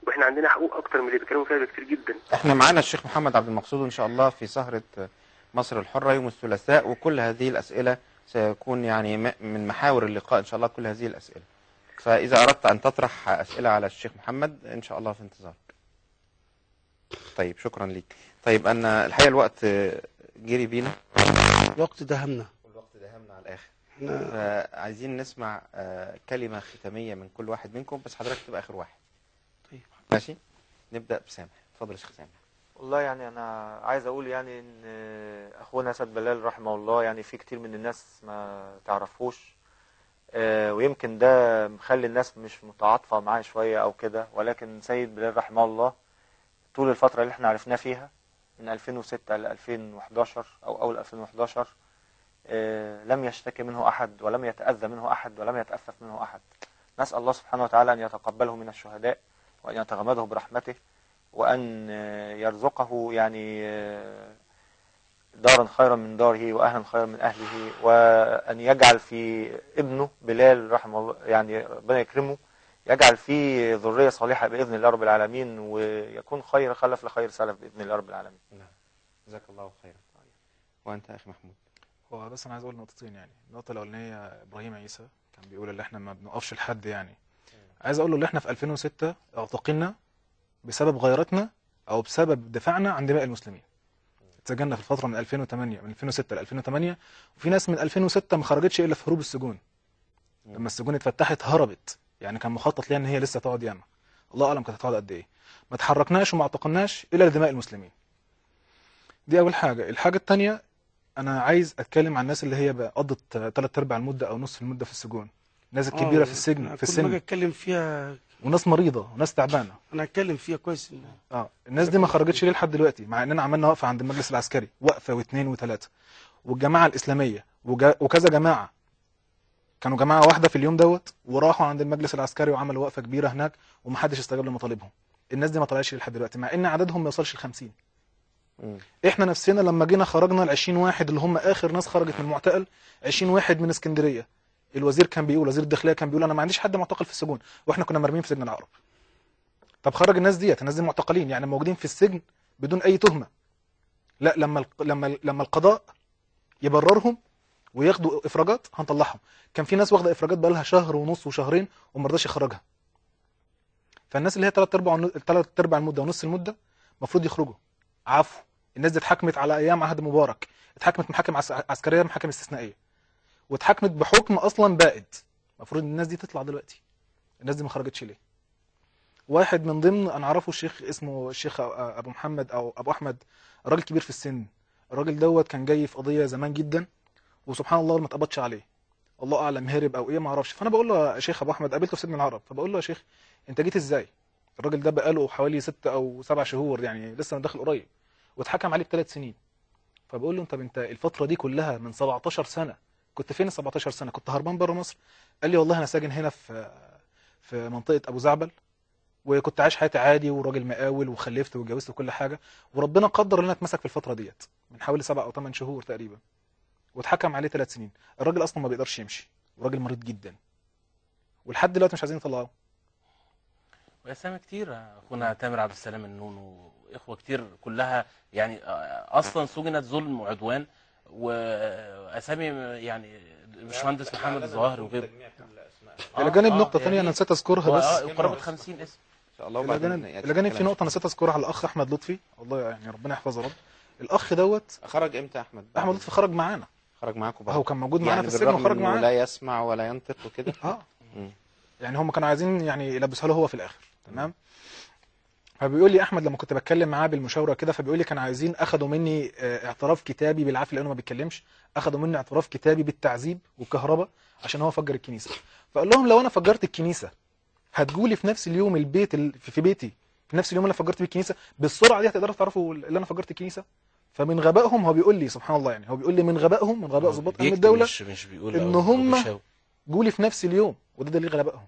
واحنا عندنا حقوق اكتر من اللي بيتكلموا فيها بكتير جدا. احنا معانا الشيخ محمد عبد المقصود ان شاء الله في سهرة مصر الحرة يوم الثلاثاء، وكل هذه الأسئلة سيكون يعني من محاور اللقاء ان شاء الله كل هذه الأسئلة. فإذا أردت أن تطرح أسئلة على الشيخ محمد إن شاء الله في انتظارك. طيب شكرا ليك. طيب أنا الحقيقة الوقت جري بينا، الوقت دهمنا الوقت دهمنا على الآخر، احنا فعايزين نسمع كلمة ختامية من كل واحد منكم، بس حضرتك تبقى آخر واحد. طيب ماشي، نبدأ بسامح. اتفضل يا شيخ سامح. والله يعني انا عايز اقول يعني ان اخونا اسد بلال رحمه الله يعني في كتير من الناس ما تعرفوش، آه ويمكن ده مخلي الناس مش متعاطفه معاه شويه او كده، ولكن سيد بلال رحمه الله طول الفتره اللي احنا عرفناه فيها من ألفين وستة ل ألفين وحداشر او اول ألفين وحداشر آه لم يشتكي منه احد ولم يتاذى منه احد ولم يتأفف منه احد. نسال الله سبحانه وتعالى ان يتقبله من الشهداء وان يتغمده برحمته وأن يرزقه يعني دارا خيرا من داره وأهلا خيرا من أهله، وأن يجعل في ابنه بلال رحمه الله يعني ربنا يكرمه، يجعل فيه ذرية صالحة بإذن الله رب العالمين، ويكون خير خلف لخير سلف بإذن الله رب العالمين. نعم، جزاك الله خيرا. وأنت يا أخي محمود؟ هو بس أنا عايز أقول نقطتين. يعني النقطة الأولانية إبراهيم عيسى كان بيقول اللي إحنا ما بنقفش لحد، يعني عايز أقول له اللي إحنا في ألفين وستة اعتقلنا بسبب غيرتنا او بسبب دفاعنا عن دماء المسلمين. اتسجلنا في الفتره من ألفين وثمانية من ألفين وستة ل ألفين وثمانية، وفي ناس من ألفين وستة ما خرجتش الا في هروب السجون. لما السجون اتفتحت هربت، يعني كان مخطط ليها ان هي لسه تقعد ياما، الله اعلم كانت هتقعد قد ايه. ما تحركناش وما اعتقلناش الا لدماء المسلمين. دي اول حاجه. الحاجه الثانيه، انا عايز اتكلم عن الناس اللي هي قضت ثلاث ارباع المده او نصف المده في السجون، ناس كبيره في السجن في السن، كل ما اتكلم فيها وناس مريضه وناس تعبانه. انا اتكلم فيها كويس. اه الناس دي ما خرجتش ليه لحد دلوقتي، مع اننا عملنا وقفه عند المجلس العسكري، وقفه واثنين وثلاثه، والجماعه الاسلاميه وجا... وكذا جماعه كانوا جماعه واحده في اليوم دوت، وراحوا عند المجلس العسكري وعملوا وقفه كبيره هناك ومحدش استجاب لمطالبهم. الناس دي ما طلعتش لحد دلوقتي، مع ان عددهم ما يوصلش ل خمسين. احنا نفسنا لما جينا خرجنا ال عشرين واحد اللي هم اخر ناس خرجت من المعتقل، عشرين واحد من اسكندريه. الوزير كان بيقول، وزير الداخليه كان بيقول انا ما عنديش حد معتقل في السجون، واحنا كنا مرميين في سجن العقرب. طب خرج الناس ديت، الناس دي معتقلين يعني موجودين في السجن بدون اي تهمه. لا، لما لما لما القضاء يبررهم وياخدوا افراجات هنطلعهم. كان في ناس واخده افراجات بقى لها شهر ونص وشهرين وما رضاش يخرجها. فالناس اللي هي ثلاث ارباع ثلاث ارباع المده ونص المده المفروض يخرجوا عفو. الناس دي اتحكمت على ايام عهد مبارك، اتحكمت محاكم عسكريه محاكم استثنائيه، واتحكمت بحكم اصلا بائد. المفروض الناس دي تطلع دلوقتي. الناس دي ما خرجتش ليه؟ واحد من ضمن انا اعرفه الشيخ اسمه الشيخ ابو محمد او ابو احمد، راجل كبير في السن. الراجل دوت كان جاي في قضيه زمان جدا، وسبحان الله ما اتقبضش عليه، الله اعلم هرب او ايه ما اعرفش. فانا بقول له يا شيخ ابو احمد، قابلته في سجن العرب، فبقول له يا شيخ انت جيت ازاي؟ الراجل ده بقاله حوالي ستة او سبع شهور، يعني لسه داخل قريب، واتحكم عليه بثلاث سنين. فبقول له انت انت الفتره دي كلها من سبعتاشر سنه كنت فين؟ سبعتاشر سنه كنت هربان بره مصر؟ قال لي والله انا ساكن هنا في في منطقه ابو زعبل، وكنت عايش حياتي عادي وراجل مقاول وخلفت واتجوزت وكل حاجه، وربنا قدر ان انا اتمسك في الفتره ديت من حوالي سبع او ثمان شهور تقريبا، واتحكم عليه ثلاث سنين. الراجل اصلا ما بيقدرش يمشي، وراجل مريض جدا، ولحد دلوقتي مش عايزين يطلعوه. واسامي كتير، اخونا تامر عبد السلام النون واخوه كتير كلها يعني اصلا سجنت ظلم وعدوان، واسامي يعني الباشمهندس محمد الظواهري وغيره. الى جانب نقطه ثانيه انا نسيت اذكرها، بس قرابه خمسين اسم ان شاء الله. الى جانب في نقطه نسيت اذكرها على الاخ احمد لطفي، والله يعني ربنا يحفظه رب. الاخ دوت خرج امتى احمد؟ احمد لطفي خرج معانا، خرج معاكم هو كان موجود معانا يعني في السجن وخرج معانا، لا يسمع ولا ينطق وكده. اه يعني هم كانوا عايزين يعني يلبسها له هو في الاخر، تمام. فبيقول لي احمد لما كنت بتكلم معاه بالمشاوره كده، فبيقول لي كانوا عايزين اخدوا مني اعتراف كتابي بالعافيه لانه ما بيتكلمش، اخدوا مني اعتراف كتابي بالتعذيب والكهرباء عشان هو فجر الكنيسه. فقال لهم لو انا فجرت الكنيسه هتجولي في نفس اليوم البيت في بيتي في نفس اليوم اللي انا فجرت بيه الكنيسه، بالسرعه دي هتقدروا تعرفوا اللي انا فجرت الكنيسه. فمن غبائهم، هو بيقول لي سبحان الله، يعني هو بيقول لي من غبائهم، من غباء ضباط امن الدوله مش مش بيقول ان هم جولي في نفس اليوم، وده دليل غبائهم.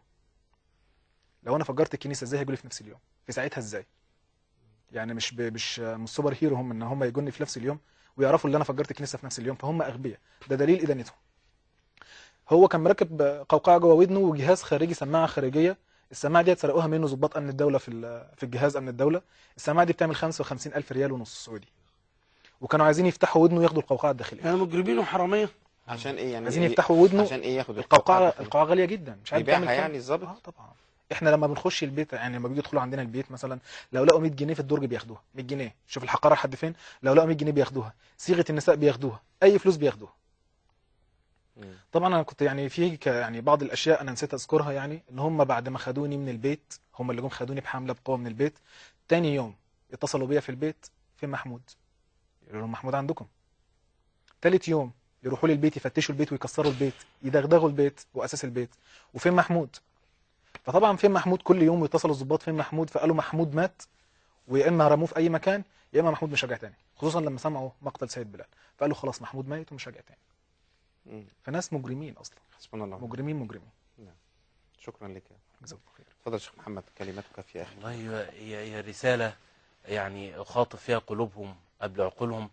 لو انا فجرت الكنيسه ازاي هيجولي في نفس اليوم؟ في ساعتها ازاي؟ يعني مش ب... مش مش سوبر هيرو هم ان هم يجوني في نفس اليوم ويعرفوا ان انا فجرت الكنيسه في نفس اليوم، فهم اغبياء. ده دليل ادانتهم. هو كان مركب قوقعه جوه ودنه وجهاز خارجي سماعه خارجيه السماعه دي سرقوها منه ضباط امن الدوله في ال- في الجهاز امن الدوله. السماعه دي بتعمل خمسة وخمسين الف ريال ونص سعودي، وكانوا عايزين يفتحوا ودنه وياخدوا القوقعه الداخليه. يعني مجرمين وحراميه عشان ايه يعني؟ عايزين إيه؟ يفتحوا ودنه. عشان ايه ياخد القوقعه الداخلية؟ القوقعه غاليه جدا، مش عارف يبيعها تعمل كام. يعني الظابط؟ اه طبعا. احنا لما بنخش البيت يعني لما بيجوا يدخلوا عندنا البيت مثلا، لو لقوا مية جنيه في الدرج بياخدوها مية جنيه. شوف الحقاره لحد فين. لو لقوا مية جنيه بياخدوها، صيغه النساء بياخدوها، اي فلوس بياخدوها. طبعا انا كنت يعني في ك- يعني بعض الاشياء انا نسيت اذكرها، يعني ان هم بعد ما خدوني من البيت، هم اللي جم خدوني بحمله بقوه من البيت، تاني يوم اتصلوا بيا في البيت، فين محمود؟ يقولوا لهم محمود عندكم. تالت يوم يروحوا لي البيت، يفتشوا البيت ويكسروا البيت، يدغدغوا البيت واساس البيت، وفين محمود؟ فطبعا فين محمود كل يوم يتصلوا الضباط فين محمود، فقالوا محمود مات، ويا اما رموه في اي مكان يا اما محمود مش راجع تاني، خصوصا لما سمعوا مقتل سيد بلال، فقالوا خلاص محمود ميت ومش راجع تاني. مم. فناس مجرمين اصلا، حسبنا الله. مجرمين مجرمين. نعم. شكرا لك. جزاك الله خير. تفضل شيخ محمد، كلمتك في اخر. والله هي هي رسالة يعني أخاطب فيها قلوبهم قبل عقولهم.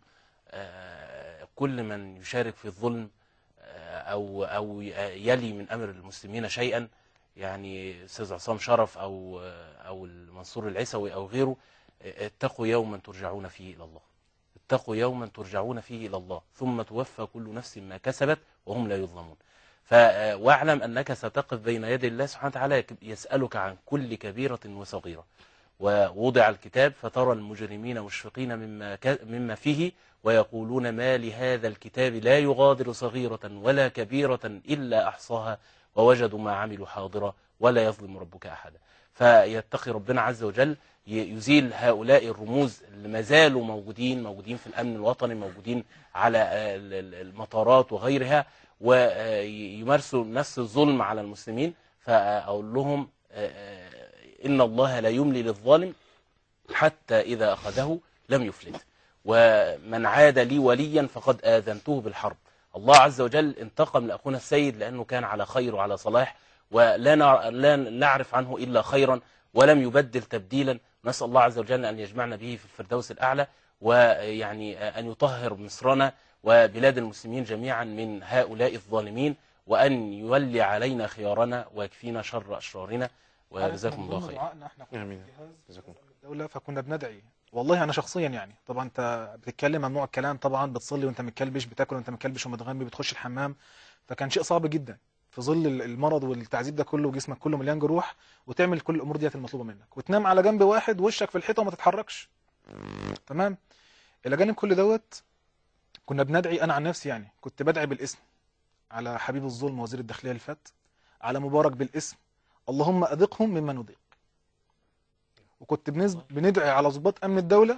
آه، كل من يشارك في الظلم آه، أو أو يلي من أمر المسلمين شيئا، يعني أستاذ عصام شرف أو أو المنصور العيسوي أو غيره، آه، اتقوا يوما ترجعون فيه إلى الله. اتقوا يوما ترجعون فيه إلى الله ثم توفى كل نفس ما كسبت وهم لا يظلمون. ف- واعلم أنك ستقف بين يدي الله سبحانه وتعالى يسألك عن كل كبيرة وصغيرة. ووضع الكتاب فترى المجرمين مشفقين مما ك- مما فيه ويقولون ما لهذا الكتاب لا يغادر صغيرة ولا كبيرة إلا أحصاها ووجدوا ما عملوا حاضرا ولا يظلم ربك أحدا. فيتقي ربنا عز وجل ي- يزيل هؤلاء الرموز اللي ما زالوا موجودين موجودين في الأمن الوطني، موجودين على آه، ال- ال- المطارات وغيرها، ويمارسوا نفس الظلم على المسلمين. فأقول لهم آه، آه، إن الله لا يملي للظالم حتى إذا أخذه لم يفلت، ومن عاد لي وليا فقد آذنته بالحرب. الله عز وجل انتقم لأخونا السيد لأنه كان على خير وعلى صلاح، ولا نع- لا نعرف عنه إلا خيرا ولم يبدل تبديلا. نسأل الله عز وجل أن يجمعنا به في الفردوس الأعلى، ويعني أن يطهر مصرنا وبلاد المسلمين جميعا من هؤلاء الظالمين، وأن يولي علينا خيارنا ويكفينا شر أشرارنا. وجزاكم الله خير. دعائنا احنا كنا آمين. في جهاز جزاكم الله. الدولة، فكنا بندعي. والله انا شخصيا يعني طبعا انت بتتكلم ممنوع الكلام، طبعا بتصلي وانت متكلبش، بتاكل وانت متكلبش ومتغمي، بتخش الحمام، فكان شيء صعب جدا في ظل ال- المرض والتعذيب ده كله وجسمك كله مليان جروح، وتعمل كل الامور ديت المطلوبه منك، وتنام على جنب واحد وشك في الحيطه وما تتحركش. تمام. الى جانب كل دوت كنا بندعي. انا عن نفسي يعني كنت بدعي بالاسم على حبيب الظلم وزير الداخليه اللي فات، على مبارك بالاسم اللهم اذقهم مما نذيق. وكنت بنز- بندعي على ضباط امن الدوله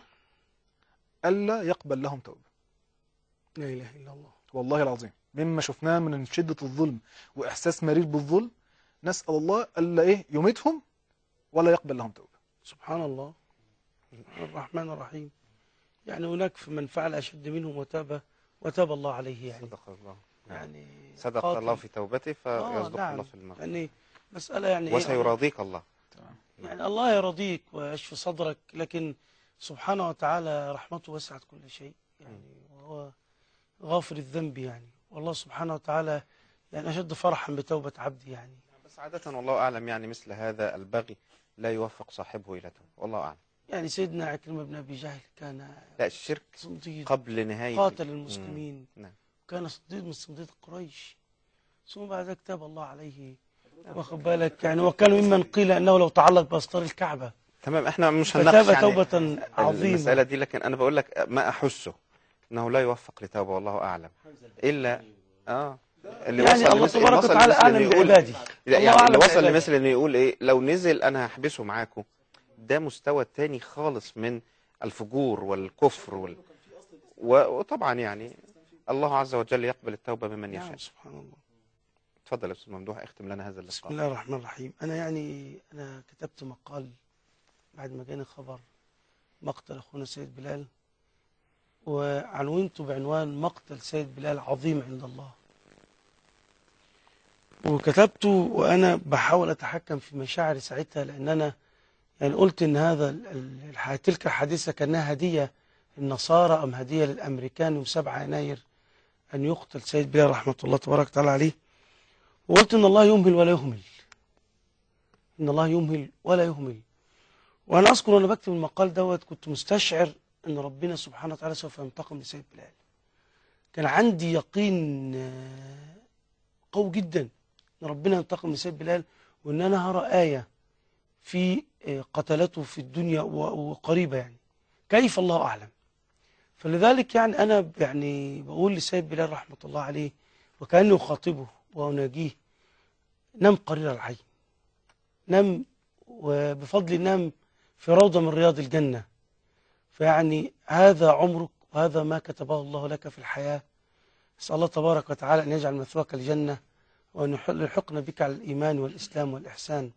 الا يقبل لهم توبه. لا اله الا الله. والله العظيم مما شفناه من شده الظلم واحساس مرير بالظلم، نسال الله الا ايه يميتهم ولا يقبل لهم توبه. سبحان الله الرحمن الرحيم. يعني هناك في من فعل اشد منهم وتاب وتاب الله عليه. يعني صدق الله. نعم. يعني صدق قاتل. الله في توبته آه فيصدق نعم. الله في المغفرة. يعني مسألة يعني إيه؟ وسيراضيك الله. يعني الله يرضيك ويشفي صدرك، لكن سبحانه وتعالى رحمته وسعت كل شيء يعني، وهو غافر الذنب يعني، والله سبحانه وتعالى يعني أشد فرحا بتوبة عبدي يعني. بس عادة والله أعلم يعني مثل هذا البغي لا يوفق صاحبه إلى توبة، والله أعلم. يعني سيدنا عكرمة بن أبي جهل كان لا الشرك صنديد قبل نهاية قاتل المسلمين. مم. نعم. كان صنديد من صنديد قريش، ثم بعد ذلك تاب الله عليه. واخد بالك يعني، وكان ممن قيل أنه لو تعلق بأستار الكعبة. تمام. احنا مش فتاب هنناقش يعني توبة عظيمة. المسألة دي، لكن أنا بقول لك ما أحسه أنه لا يوفق لتوبة، والله أعلم. إلا آه اللي يعني وصل الله لمثل- تبارك وصل وتعالى لمثل أعلم إنه يقول- بعباده. لا، الله يعني اللي أعلم وصل بعباده. لمثل انه يقول ايه لو نزل انا هحبسه معاكم، ده مستوى تاني خالص من الفجور والكفر وال... و... وطبعا يعني الله عز وجل يقبل التوبة ممن يشاء. نعم سبحان الله. تفضل يا استاذ ممدوح، اختم لنا هذا بسم اللقاء. الله الرحمن الرحيم. أنا يعني أنا كتبت مقال بعد ما جاني خبر مقتل أخونا سيد بلال، وعنونته بعنوان مقتل سيد بلال عظيم عند الله. وكتبته وأنا بحاول أتحكم في مشاعري ساعتها، لأن أنا يعني قلت إن هذا ال- ال- الح- تلك الحادثة كأنها هدية للنصارى أم هدية للأمريكان يوم سبعة يناير أن يقتل سيد بلال رحمة الله تبارك وتعالى عليه. وقلت إن الله يمهل ولا يهمل، إن الله يمهل ولا يهمل. وأنا أذكر وأنا بكتب المقال دوت كنت مستشعر أن ربنا سبحانه وتعالى سوف ينتقم لسيد بلال. كان عندي يقين قوي جدا أن ربنا ينتقم لسيد بلال، وأن أنا هرى آية في قتلته في الدنيا وقريبة، يعني كيف الله أعلم. فلذلك يعني أنا يعني بقول لسيد بلال رحمة الله عليه وكأني أخاطبه وأناجيه: نم قرير العين، نم وبفضل نم في روضة من رياض الجنة. فيعني هذا عمرك وهذا ما كتبه الله لك في الحياة. أسأل الله تبارك وتعالى أن يجعل مثواك الجنة وأن يلحقنا بك على الإيمان والإسلام والإحسان.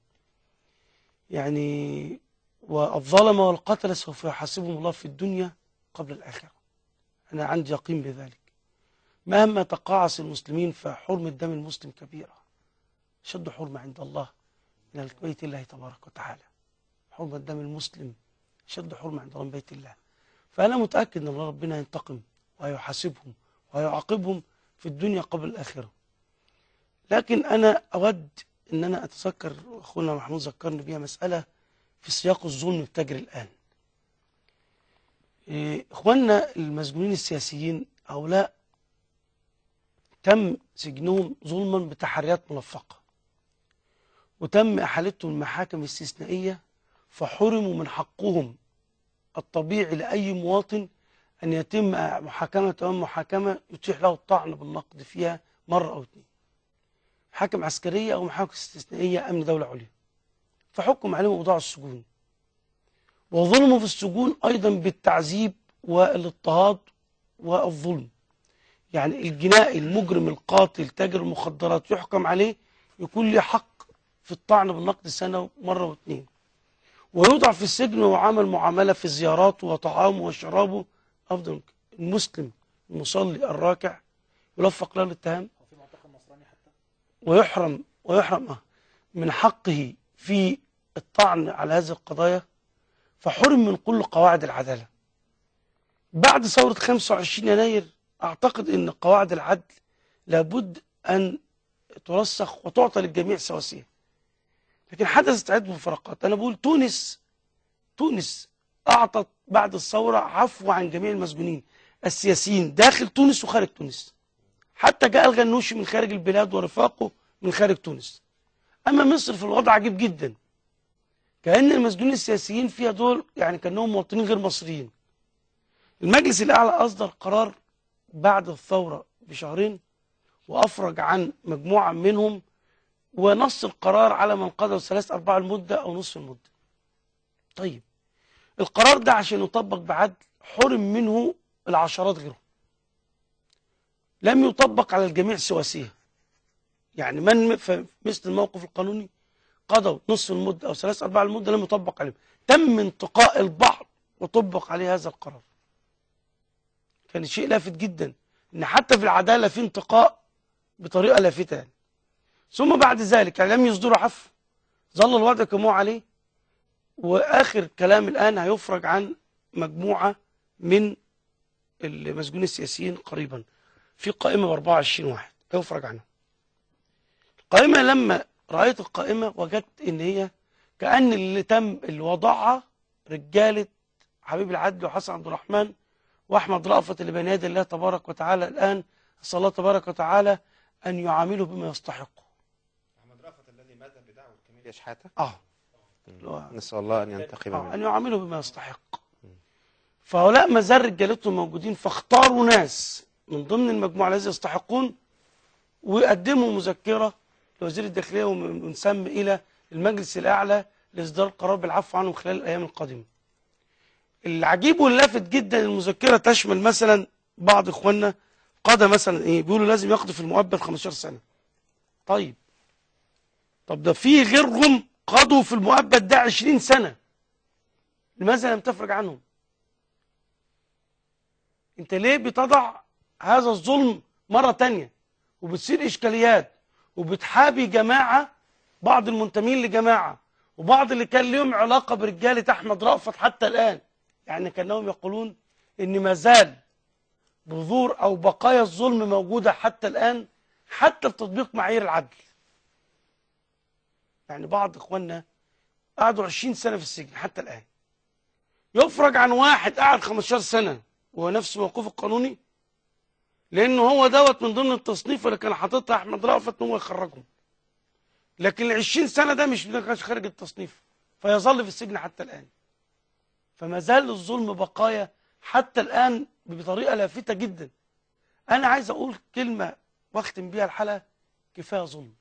يعني والظلم والقتل سوف يحاسبهم الله في الدنيا قبل الآخرة، أنا عندي يقين بذلك. مهما تقاعس المسلمين فحرمة دم المسلم كبيرة، شد حرمة عند الله من بيت الله تبارك وتعالى. حرمة دم المسلم شد حرمة عند بيت الله. فأنا متأكد أن ربنا ينتقم ويحاسبهم ويعاقبهم في الدنيا قبل الآخرة. لكن أنا أود أن أنا أتذكر، أخونا محمود ذكرني بها مسألة في سياق الظلم بتجري الآن. إخواننا المسجونين السياسيين هؤلاء تم سجنهم ظلما بتحريات ملفقة، وتم إحالتهم المحاكم الاستثنائية، فحرموا من حقهم الطبيعي لأي مواطن أن يتم محاكمة أمام محاكمة يتيح له الطعن بالنقد فيها مرة أو اثنين، محاكم عسكرية أو محاكم استثنائية أمن دولة عليا، فحكم عليهم وضع السجون. وظلموا في السجون أيضا بالتعذيب والاضطهاد والظلم. يعني الجنائي المجرم القاتل تاجر المخدرات يحكم عليه يكون له حق في الطعن بالنقد سنة مرة واثنين، ويوضع في السجن وعمل معاملة في زياراته وطعامه وشرابه أفضل. المسلم المصلي الراكع يلفق له الاتهام ويحرم ويحرم من حقه في الطعن على هذه القضايا، فحرم من كل قواعد العدالة. بعد ثورة خمسة وعشرين يناير أعتقد أن قواعد العدل لابد أن ترسخ وتعطى للجميع سواسية، لكن حدثت عدة مفارقات. أنا بقول تونس تونس أعطت بعد الثورة عفو عن جميع المسجونين السياسيين داخل تونس وخارج تونس، حتى جاء الغنوشي من خارج البلاد ورفاقه من خارج تونس. أما مصر في الوضع عجيب جدا، كأن المسجونين السياسيين فيها دول يعني كأنهم مواطنين غير مصريين. المجلس الأعلى أصدر قرار بعد الثورة بشهرين وأفرج عن مجموعة منهم، ونص القرار على من قضوا ثلاث أرباع المدة أو نصف المدة. طيب القرار ده عشان يطبق بعدل حرم منه العشرات غيرهم، لم يطبق على الجميع سواسية. يعني من في مثل الموقف القانوني قضوا نصف المدة أو ثلاث أرباع المدة لم يطبق عليهم، تم انتقاء البعض وطبق عليه هذا القرار. كان شيء لافت جدا ان حتى في العدالة في انتقاء بطريقة لافتة يعني. ثم بعد ذلك يعني لم يصدروا عفو، ظل الوضع كما هو عليه. واخر كلام الان هيفرج عن مجموعة من المسجونين السياسيين قريبا في قائمة ب أربعة وعشرين واحد هيفرج عنها. القائمة لما رأيت القائمة وجدت ان هي كأن اللي تم اللي وضعها رجالة حبيب العدل وحسن عبد الرحمن واحمد رأفت اللي بين يدي الله تبارك وتعالى الان. اسال الله تبارك وتعالى ان يعامله بما يستحقه. احمد رأفت الذي مات بدعوى كميليا شحاتة. اه نسال الله ان ينتقم آه. منه. ان يعامله بما يستحق. فهؤلاء ما زال رجالتهم موجودين، فاختاروا ناس من ضمن المجموعه الذين يستحقون وقدموا مذكره لوزير الداخليه ونسمى الى المجلس الاعلى لاصدار قرار بالعفو عنهم خلال الايام القادمه. العجيب واللافت جدا المذكره تشمل مثلا بعض اخواننا قضى مثلا ايه، بيقولوا لازم يقضي في المؤبد خمستاشر سنه. طيب طب ده في غيرهم قضوا في المؤبد ده عشرين سنه، لماذا لم تفرج عنهم؟ انت ليه بتضع هذا الظلم مره تانية وبتصير اشكاليات وبتحابي جماعه، بعض المنتمين لجماعه وبعض اللي كان لهم علاقه برجاله احمد رأفت حتى الان، يعني كانهم يقولون ان ما زال بذور او بقايا الظلم موجوده حتى الان حتى في تطبيق معايير العدل. يعني بعض اخواننا قعدوا عشرين سنة في السجن حتى الآن. يفرج عن واحد قعد خمستاشر سنة وهو نفس موقفه القانوني، لأنه هو دوت من ضمن التصنيف اللي كان حاططها أحمد رأفت إن هو يخرجهم. لكن ال عشرين سنة ده مش كانش خارج التصنيف، فيظل في السجن حتى الآن. فما زال الظلم بقايا حتى الآن بطريقة لافتة جدا. أنا عايز أقول كلمة واختم بيها الحلقة: كفاية ظلم،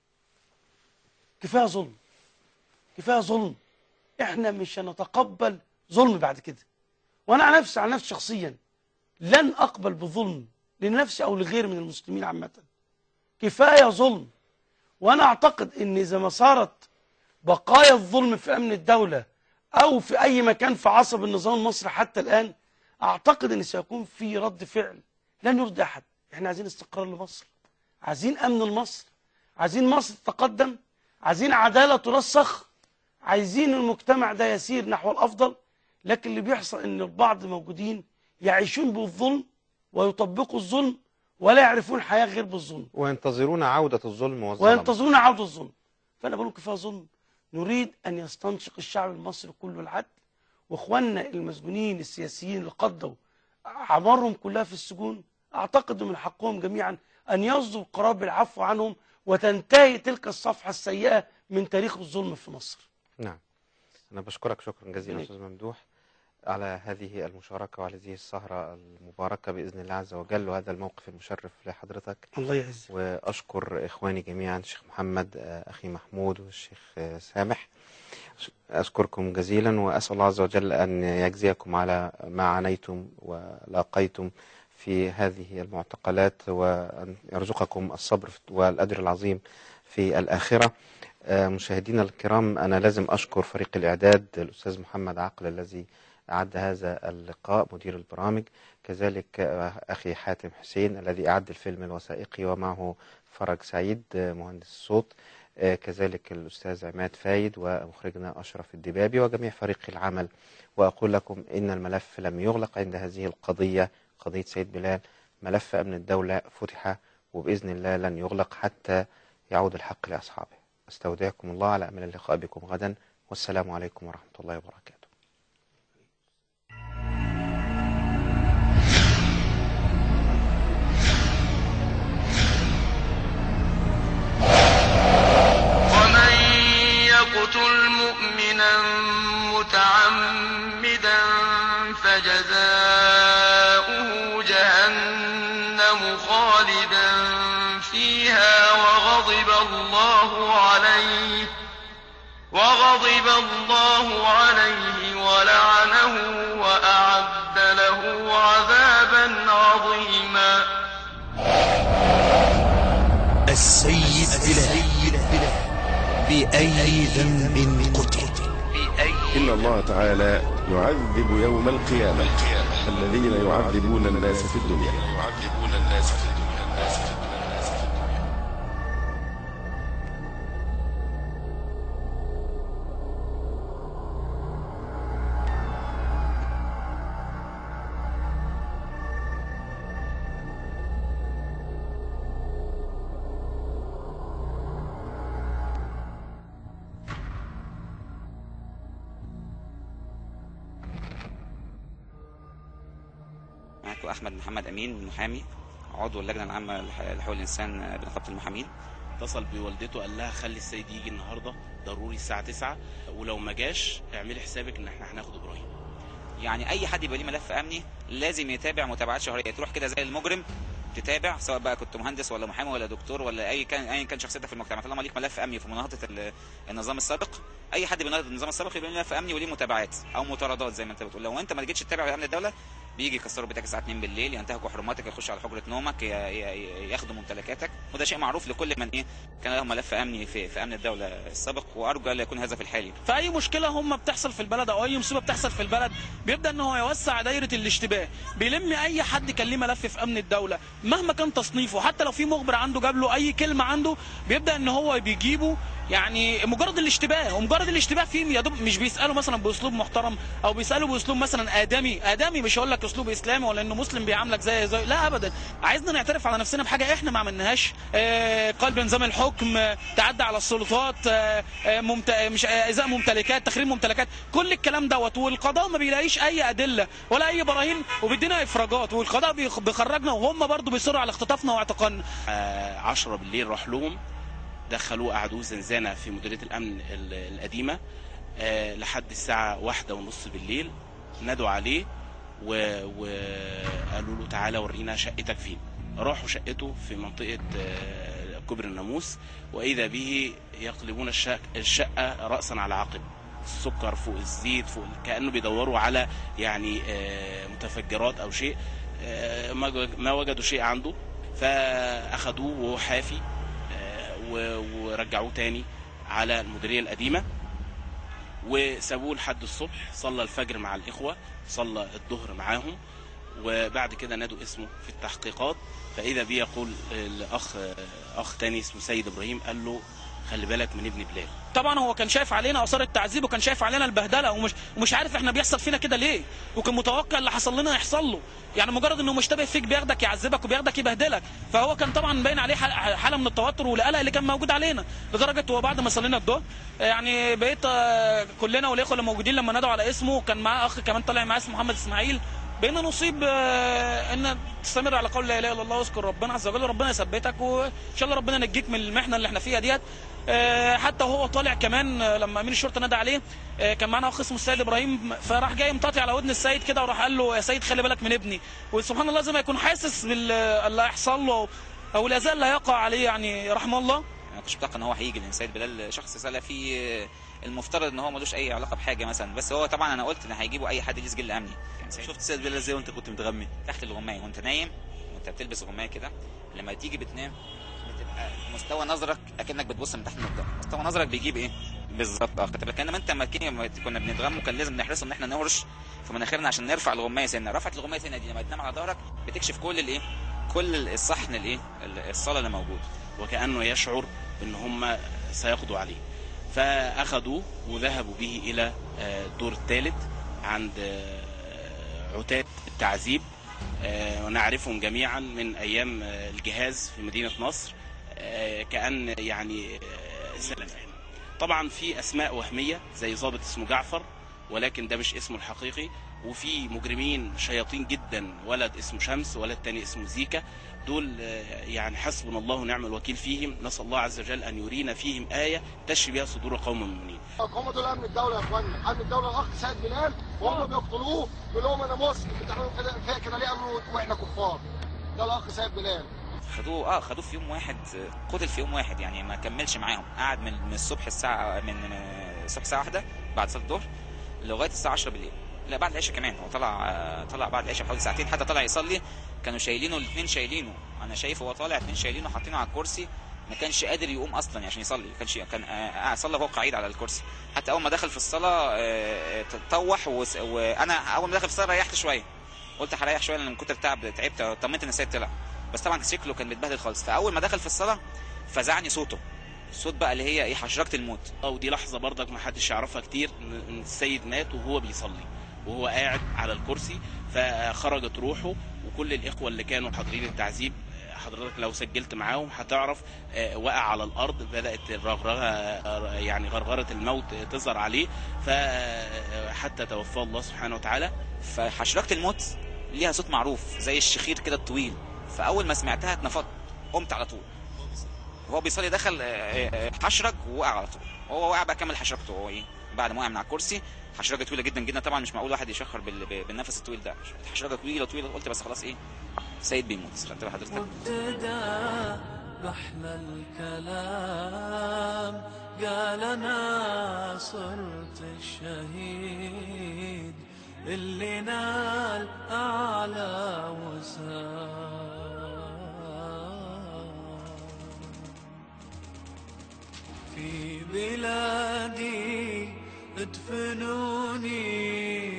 كفاية ظلم، كفاية ظلم. إحنا مش هنتقبل ظلم بعد كده. وأنا عن نفسي عن نفسي شخصيا لن أقبل بظلم لنفسي أو لغير من المسلمين عامة. كفاية ظلم. وأنا أعتقد إن إذا ما صارت بقايا الظلم في أمن الدولة أو في أي مكان في عصب النظام المصري حتى الآن، أعتقد إن سيكون في رد فعل لن يرضي أحد. إحنا عايزين استقرار لمصر، عايزين أمن لمصر، عايزين مصر تتقدم، عايزين عدالة ترسخ، عايزين المجتمع ده يسير نحو الأفضل. لكن اللي بيحصل إن البعض موجودين يعيشون بالظلم ويطبقوا الظلم ولا يعرفون حياة غير بالظلم، وينتظرون عودة الظلم والظلم، وينتظرون عودة الظلم. فأنا بقول كفاية ظلم. نريد أن يستنشق الشعب المصري كله العدل، وإخواننا المسجونين السياسيين اللي قضوا أعمارهم كلها في السجون، أعتقد من حقهم جميعا أن يصدر قرار بالعفو عنهم وتنتهي تلك الصفحة السيئة من تاريخ الظلم في مصر. نعم، أنا بشكرك شكرا جزيلا أستاذ ممدوح على هذه المشاركة وعلى هذه السهرة المباركة بإذن الله عز وجل، وهذا الموقف المشرف لحضرتك. الله يعزك. وأشكر إخواني جميعا، الشيخ محمد أخي محمود والشيخ سامح، أشكركم جزيلا، وأسأل الله عز وجل أن يجزيكم على ما عانيتم ولاقيتم في هذه المعتقلات، وأن يرزقكم الصبر والأجر العظيم في الآخرة. مشاهدينا الكرام، أنا لازم أشكر فريق الإعداد، الأستاذ محمد عقل الذي أعد هذا اللقاء مدير البرامج، كذلك أخي حاتم حسين الذي أعد الفيلم الوثائقي، ومعه فرج سعيد مهندس الصوت، كذلك الأستاذ عماد فايد ومخرجنا أشرف الدبابي وجميع فريق العمل. وأقول لكم إن الملف لم يغلق عند هذه القضية، قضية سيد بلال. ملف أمن الدولة فتح وبإذن الله لن يغلق حتى يعود الحق لأصحابه. أستودعكم الله على أمل اللقاء بكم غدا، والسلام عليكم ورحمة الله وبركاته. ومن يقتل مؤمنا متعمدا فجزاؤه جهنم خالدا فيها وغضب الله عليه وغضب الله عليه ولعنه وأعد له عذابا عظيما. السيد بلال بأي ذنب قتل؟ إن الله تعالى يعذب يوم القيامة الذين يعذبون الناس في الدنيا. أحمد محمد أمين، محامي عضو اللجنة العامة لحقوق الإنسان بنقابة المحامين. اتصل بوالدته قال لها خلي السيد يجي النهارده ضروري الساعة تسعة، ولو ما جاش اعملي حسابك ان احنا هناخد ابراهيم. يعني أي حد يبقى ليه ملف أمني لازم يتابع متابعات شهرية، تروح كده زي المجرم تتابع، سواء بقى كنت مهندس ولا محامي ولا دكتور ولا اي كان ايا كان شخصيتك في المجتمع، طالما ليك ملف امني في مناهضه النظام السابق. اي حد بيناهض النظام السابق يبقى له ملف امني وليه متابعات او مطاردات زي ما انت بتقول. لو انت ما جيتش تتابع امن الدوله بيجي يكسروا بيتك الساعه اتنين بالليل، ينتهكوا حرماتك، يخشوا على حجره نومك، ياخدوا ممتلكاتك، وده شيء معروف لكل من ايه كان له ملف امني في في امن الدوله السابق، وارجو الا يكون هذا في الحالي. فاي مشكله هم بتحصل في البلد او اي مصيبه بتحصل في البلد بيبدا ان هو يوسع دايره الاشتباه، بيلم اي حد كان ليه ملف في امن الدوله مهما كان تصنيفه، حتى لو في مخبر عنده جاب له اي كلمه عنده بيبدا ان هو بيجيبه يعني مجرد الاشتباه، ومجرد الاشتباه فيه يا دوب مش بيسالوا مثلا باسلوب محترم او بيسالوا باسلوب مثلا ادمي ادمي مش هقول لك اسلوب اسلامي ولا انه مسلم بيعاملك زي زي لا ابدا. عايزنا نعترف على نفسنا بحاجه احنا ما عملناهاش، آه قلب نظام الحكم، آه تعدى على السلطات، آه آه ممت... مش آه ازاء ممتلكات، تخريب ممتلكات، كل الكلام دوت، والقضاء ما بيلاقيش اي ادله ولا اي براهين وبيدينا افراجات، والقضاء بيخرجنا وهم برضو بيصروا على اختطافنا واعتقالنا. آه عشرة بالليل راح لهم، دخلوه قعدوه زنزانة في مديرية الأمن القديمة أه لحد الساعة واحدة ونص بالليل. نادوا عليه وقالوا له تعالى ورينا شقتك فين. راحوا شقته في منطقة أه كبر الناموس، وإذا به يقلبون الشقة, الشقة رأسا على عقب، السكر فوق الزيت فوق، كأنه بيدوروا على يعني أه متفجرات أو شيء. أه ما وجدوا شيء عنده، فأخذوه وهو حافي ورجعوه تاني على المديرية القديمة وسابوه لحد الصبح. صلى الفجر مع الإخوة، صلى الظهر معاهم، وبعد كده نادوا اسمه في التحقيقات، فإذا بيه يقول الأخ أخ تاني اسمه سيد إبراهيم، قال له خلي بالك من ابن بلال. طبعا هو كان شايف علينا اثار التعذيب، وكان شايف علينا البهدله، ومش ومش عارف احنا بيحصل فينا كده ليه، وكان متوقع اللي حصل لنا يحصل له. يعني مجرد انه مشتبه فيك بياخدك يعذبك وبياخدك يبهدلك، فهو كان طبعا باين عليه حاله من التوتر والقلق اللي كان موجود علينا، لدرجه هو بعد ما صلينا الظهر يعني بقيت كلنا والاخوه اللي موجودين لما نادوا على اسمه، كان معاه اخ كمان طالع معاه اسمه محمد اسماعيل، بقينا نصيب ان تستمر على قول لا اله الا الله واذكر ربنا عز وجل، ربنا يثبتك وان شاء الله ربنا ينجيك من المحنه اللي احنا فيها ديت. حتى وهو طالع كمان لما امين الشرطه نادى عليه، كان معانا اخ اسمه السيد ابراهيم، فراح جاي مطاطي على ودن السيد كده وراح قال له يا سيد خلي بالك من ابني. وسبحان الله زي ما يكون حاسس باللي هيحصل له او الاذى اللي هيقع عليه، يعني رحمه الله. انا كنتش متوقع ان هو هيجي، لان سيد بلال شخص سلفي المفترض ان هو ملوش اي علاقه بحاجه مثلا، بس هو طبعا انا قلت ان هيجيبوا اي حد ليه سجل امني. يعني شفت سيد بلال ازاي وانت كنت متغمي تحت الغمايه وانت نايم وانت بتلبس غمايه كده، لما تيجي بتنام بتبقى مستوى نظرك اكنك بتبص من تحت النضاره، مستوى نظرك بيجيب ايه بالظبط. اه كنت بتكلم انت لما كنا بنتغم وكان لازم نحرص ان احنا نهرش في مناخيرنا عشان نرفع الغمايه سنه. رفعت الغمايه سنه دي لما تنام على ظهرك بتكشف كل الايه كل الصحن الايه الصلاه اللي موجود، وكانه يشعر ان هم سيقضوا عليه. فاخذوه وذهبوا به الى الدور الثالث عند عتاة التعذيب، ونعرفهم جميعا من ايام الجهاز في مدينه نصر، كأن يعني سلام. طبعا في اسماء وهميه زي ضابط اسمه جعفر، ولكن ده مش اسمه الحقيقي، وفي مجرمين شياطين جدا، ولد اسمه شمس، ولد تاني اسمه زيكا. دول يعني حسبنا الله ونعم الوكيل فيهم، نسأل الله عز وجل أن يرينا فيهم آية تشفي بها صدور قوم مؤمنين. هم دول أمن الدولة يا إخواننا، أمن الدولة الأخ سيد بلال، وهم بيقتلوه بيقول لهم أنا مسلم، بتعملوا كده كده ليه؟ قالوا وإحنا كفار. ده الأخ سيد بلال. خدوه اه خدوه في يوم واحد، قتل في يوم واحد، يعني ما كملش معاهم، قعد من من الصبح الساعة من الصبح الساعة واحدة بعد صلاة الظهر لغاية الساعة عشرة بالليل. لا بعد العشاء كمان، هو طلع طلع بعد العشاء بحوالي ساعتين، حتى طلع يصلي كانوا شايلينه الاثنين، شايلينه انا شايف هو طالع اثنين شايلينه حاطينه على الكرسي، ما كانش قادر يقوم اصلا عشان يصلي، كانش كان قاعد صلى وهو قاعد على الكرسي. حتى اول ما دخل في الصلاه طوح، وانا اول ما دخل في الصلاه ريحت شويه، قلت هريح شويه لان من كتر التعب تعبت، طمنت ان السيد طلع، بس طبعا شكله كان متبهدل خالص. فاول ما دخل في الصلاه فزعني صوته، الصوت بقى اللي هي ايه حشرجه الموت. او دي لحظه برضك ما حدش يعرفها كتير، ان السيد مات وهو بيصلي وهو قاعد على الكرسي، فخرجت روحه. وكل الاخوه اللي كانوا حاضرين التعذيب، حضرتك لو سجلت معاهم هتعرف، وقع على الارض، بدات الرغرغه يعني غرغره الموت تظهر عليه، فحتى توفاه الله سبحانه وتعالى. فحشرجه الموت ليها صوت معروف زي الشخير كده الطويل، فاول ما سمعتها اتنفضت، قمت على طول. هو بيصلي دخل حشرج ووقع على طول، هو وقع بقى كمل حشرجته. هو ايه بعد ما وقع من على الكرسي، حشرجه طويله جدا جدا، طبعا مش معقول واحد يشخر بالنفس الطويل ده، حشرجه طويله طويله. قلت بس خلاص ايه سيد بيموت. خدت بقى حضرتك وابتدى بحلى الكلام، قال انا صرت الشهيد اللي نال اعلى وسام، في بلادي ادفنوني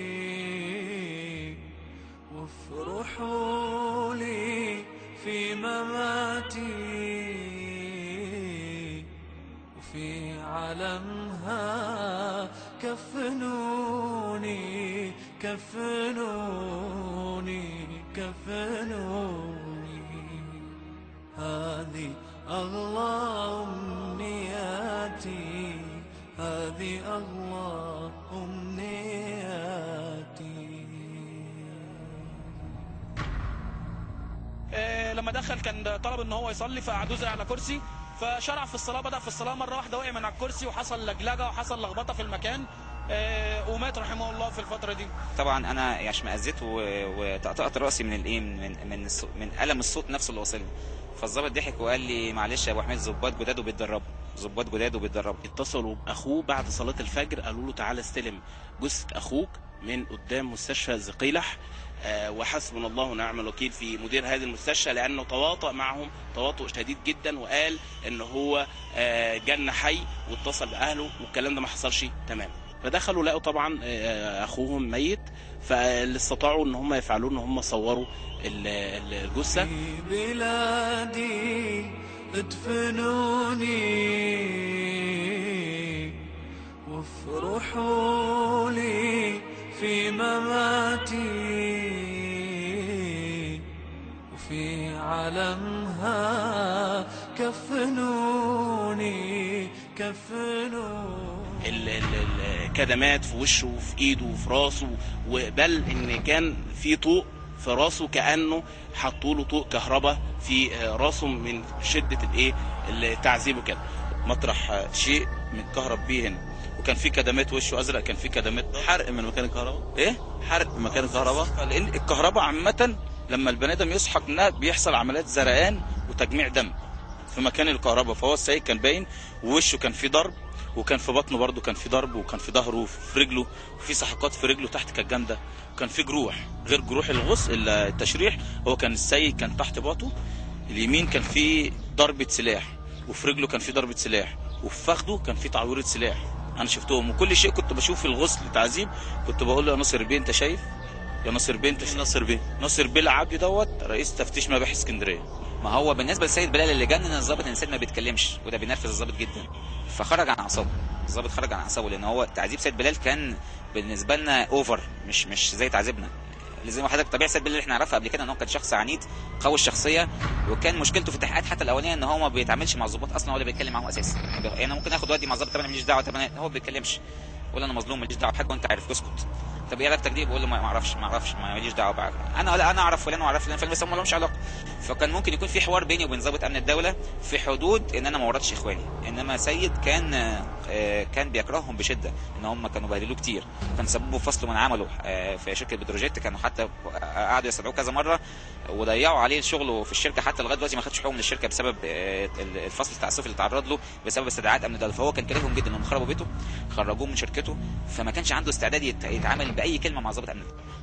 وافرحوا لي في مماتي، وفي علمها كفنوني كفنوني كفنوني هذه أغلى أمنياتي هذه أغلى أمنياتي. إيه لما دخل كان طلب ان هو يصلي فقعدوه زي على كرسي، فشرع في الصلاه، بدا في الصلاه مره واحده وقع من على الكرسي وحصل لجلجه وحصل لخبطه في المكان، إيه ومات رحمه الله في الفتره دي. طبعا انا اشمئزيت وطقطقت راسي من الايه من من من الم الصوت نفسه اللي وصلني. فالظابط ضحك وقال لي معلش يا ابو حميد، ظباط جداد وبيتدربوا ظباط جداد وبيتدربوا. اتصلوا باخوه بعد صلاه الفجر، قالوا له تعالى استلم جثه اخوك من قدام مستشفى زقيلح، آه وحسبنا الله ونعم الوكيل في مدير هذه المستشفى، لانه تواطأ معهم تواطؤ شديد جدا، وقال ان هو آه جنة حي واتصل باهله والكلام ده ما حصلش تمام. فدخلوا لقوا طبعا آه اخوهم ميت، فاللي استطاعوا ان هم يفعلوا ان هم صوروا الجثه. في بلادي ادفنوني وافرحوا لي في مماتي وفي علمها كفنوني كفنوني. الكدمات في وشه وفي ايده وفي راسه، وبل ان كان في طوق في راسه كانه حطوا له طوق كهرباء في راسه من شده الايه التعذيب وكده. مطرح شيء متكهرب بيه هنا، وكان في كدمات وشه ازرق، كان في كدمات حرق من مكان الكهرباء. ايه حرق من مكان الكهرباء، لان الكهرباء عامه لما البني ادم يصحى منها بيحصل عمليات زرقان وتجميع دم في مكان الكهرباء. فهو السيد كان باين ووشه كان فيه ضرب، وكان في بطنه برده كان في ضرب، وكان في ظهره وفي رجله، وفي سحقات في رجله تحت كانت جامده، وكان في جروح غير جروح الغسل التشريح. هو كان السيد كان تحت باطه اليمين كان في ضربه سلاح، وفي رجله كان في ضربه سلاح، وفي فخده كان في تعويره سلاح. انا شفتهم، وكل شيء كنت بشوف في الغسل تعذيب كنت بقول له يا ناصر بيه انت شايف؟ يا ناصر بيه انت ناصر بيه ناصر بيه العبدي دوت رئيس تفتيش مباحث اسكندريه. ما هو بالنسبه للسيد بلال اللي جنن الظابط ان السيد ما بيتكلمش، وده بينرفز الظابط جدا، فخرج عن اعصابه. الظابط خرج عن اعصابه لان هو تعذيب سيد بلال كان بالنسبه لنا اوفر، مش مش زي تعذيبنا. زي ما حضرتك طبيعه سيد بلال اللي احنا نعرفها قبل كده ان هو كان شخص عنيد قوي الشخصيه، وكان مشكلته في التحقيقات حتى الاولانيه ان هو ما بيتعاملش مع الظباط اصلا ولا بيتكلم معاهم اساسا. يعني انا ممكن اخد ودي مع الظابط، طب انا ماليش دعوه، طب انا هو ما بيتكلمش، ولا انا مظلوم ماليش دعوه بحاجه وانت عارف اسكت. طب ايه علاقتك دي؟ بقول له ما اعرفش ما اعرفش ماليش دعوه بقى. انا لا انا اعرف فلان واعرف فلان فلان بس هم ما لهمش علاقه. فكان ممكن يكون في حوار بيني وبين ضابط امن الدوله في حدود ان انا ما ورطتش اخواني، انما سيد كان كان بيكرههم بشده، ان هم كانوا بهدلوه كتير، كان سببوا فصل من عمله في شركه بتروجيت، كانوا حتى قعدوا يستدعوه كذا مره وضيعوا عليه الشغل في الشركه، حتى لغايه دلوقتي ما خدش حقوقه من الشركه بسبب الفصل التعسفي اللي تعرض له بسبب استدعاءات امن الدوله. فهو كان كارههم جدا، انهم خربوا بيته خرجوه من شركته، فما كانش عنده استعداد يتعامل باي كلمه مع ضابط امن.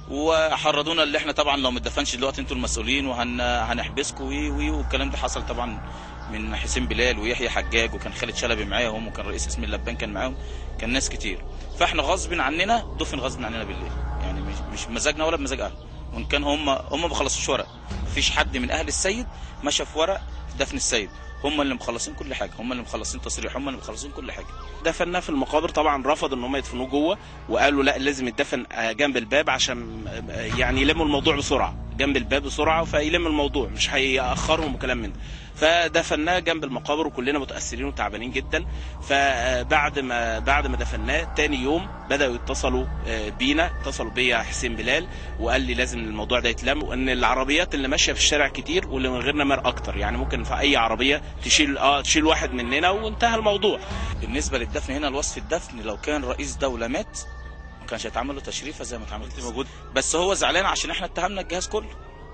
وحرضونا اللي احنا طبعا لو ما اتدفنش دلوقتي انتوا المسؤولين وهنحبسكم وي وي والكلام ده حصل طبعا من حسين بلال ويحيى حجاج، وكان خالد شلبي معاهم، وكان رئيس اسم اللبان كان معاهم، كان ناس كتير. فاحنا غصب عننا دفن غصب عننا بالليل، يعني مش مش بمزاجنا ولا بمزاج اهله، وان كان هم هم ما بيخلصوش ورق، مفيش حد من اهل السيد مشى في ورق دفن السيد، هم اللي مخلصين كل حاجه، هم اللي مخلصين تصريح، هم اللي مخلصين كل حاجه. دفناه في المقابر، طبعا رفضوا ان هم يدفنوه جوه، وقالوا لا لازم يدفن جنب الباب عشان يعني يلموا الموضوع بسرعه، جنب الباب بسرعه فيلم الموضوع مش هيأخرهم وكلام من ده. فدفناه جنب المقابر وكلنا متاثرين وتعبانين جدا. فبعد ما بعد ما دفناه تاني يوم بداوا يتصلوا بينا، اتصلوا بيا حسين بلال وقال لي لازم الموضوع ده يتلم، وان العربيات اللي ماشيه في الشارع كتير واللي من غيرنا مر اكتر، يعني ممكن في اي عربيه تشيل اه تشيل واحد مننا وانتهى الموضوع. بالنسبه للدفن هنا، الوصف الدفن لو كان رئيس دوله مات ما كانش هيتعمل له تشريفه زي ما اتعملت موجود، بس هو زعلان عشان احنا اتهمنا الجهاز كله،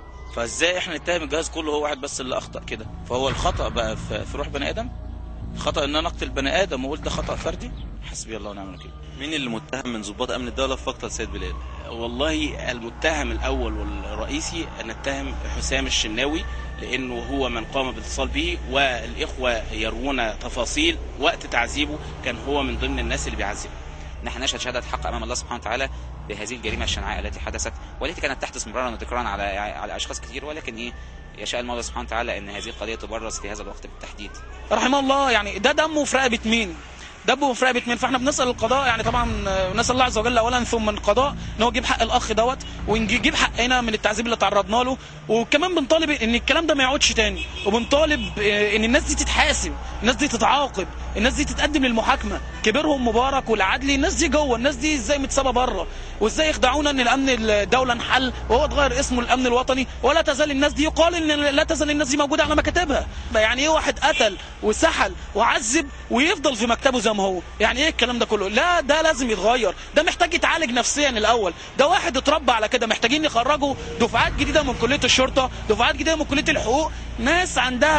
فازاي احنا نتهم الجهاز كله هو واحد بس اللي اخطا كده؟ فهو الخطا بقى في روح بني ادم، خطا ان انا اقتل بني ادم واقول ده خطا فردي، حسبي الله ونعم الوكيل. مين اللي متهم من ضباط امن الدوله في مقتل سيد بلال؟ والله المتهم الاول والرئيسي نتهم حسام الشناوي، لانه هو من قام بالاتصال به، والاخوه يروون تفاصيل وقت تعذيبه كان هو من ضمن الناس اللي بيعذبه. نحن نشهد شهاده حق امام الله سبحانه وتعالى بهذه الجريمه الشنعاء التي حدثت، والتي كانت تحدث مرارا وتكرارا على على اشخاص كثير، ولكن ايه يشاء المولى سبحانه وتعالى ان هذه القضيه تبرز في هذا الوقت بالتحديد. رحمه الله، يعني ده دمه في رقبه مين؟ دبوا في رقبه مين؟ فاحنا بنسال القضاء يعني طبعا نسال الله عز وجل اولا ثم القضاء ان هو يجيب حق الاخ دوت ونجيب حقنا من التعذيب اللي تعرضنا له. وكمان بنطالب ان الكلام ده ما يعودش تاني، وبنطالب ان الناس دي تتحاسب، الناس دي تتعاقب، الناس دي تتقدم للمحاكمه، كبيرهم مبارك والعدلي. الناس دي جوه، الناس دي ازاي متسابه بره، وازاي يخدعونا ان الامن الدوله انحل وهو اتغير اسمه الامن الوطني، ولا تزال الناس دي يقال ان لا تزال الناس دي موجوده على مكاتبها. يعني ايه واحد قتل وسحل وعذب ويفضل في مكتبه زي ما هو؟ يعني ايه الكلام ده كله؟ لا ده لازم يتغير، ده محتاج يتعالج نفسيا الاول، ده واحد اتربى على كده. محتاجين يخرجوا دفعات جديده من كليه الشرطه، دفعات جديده من كليه الحقوق، ناس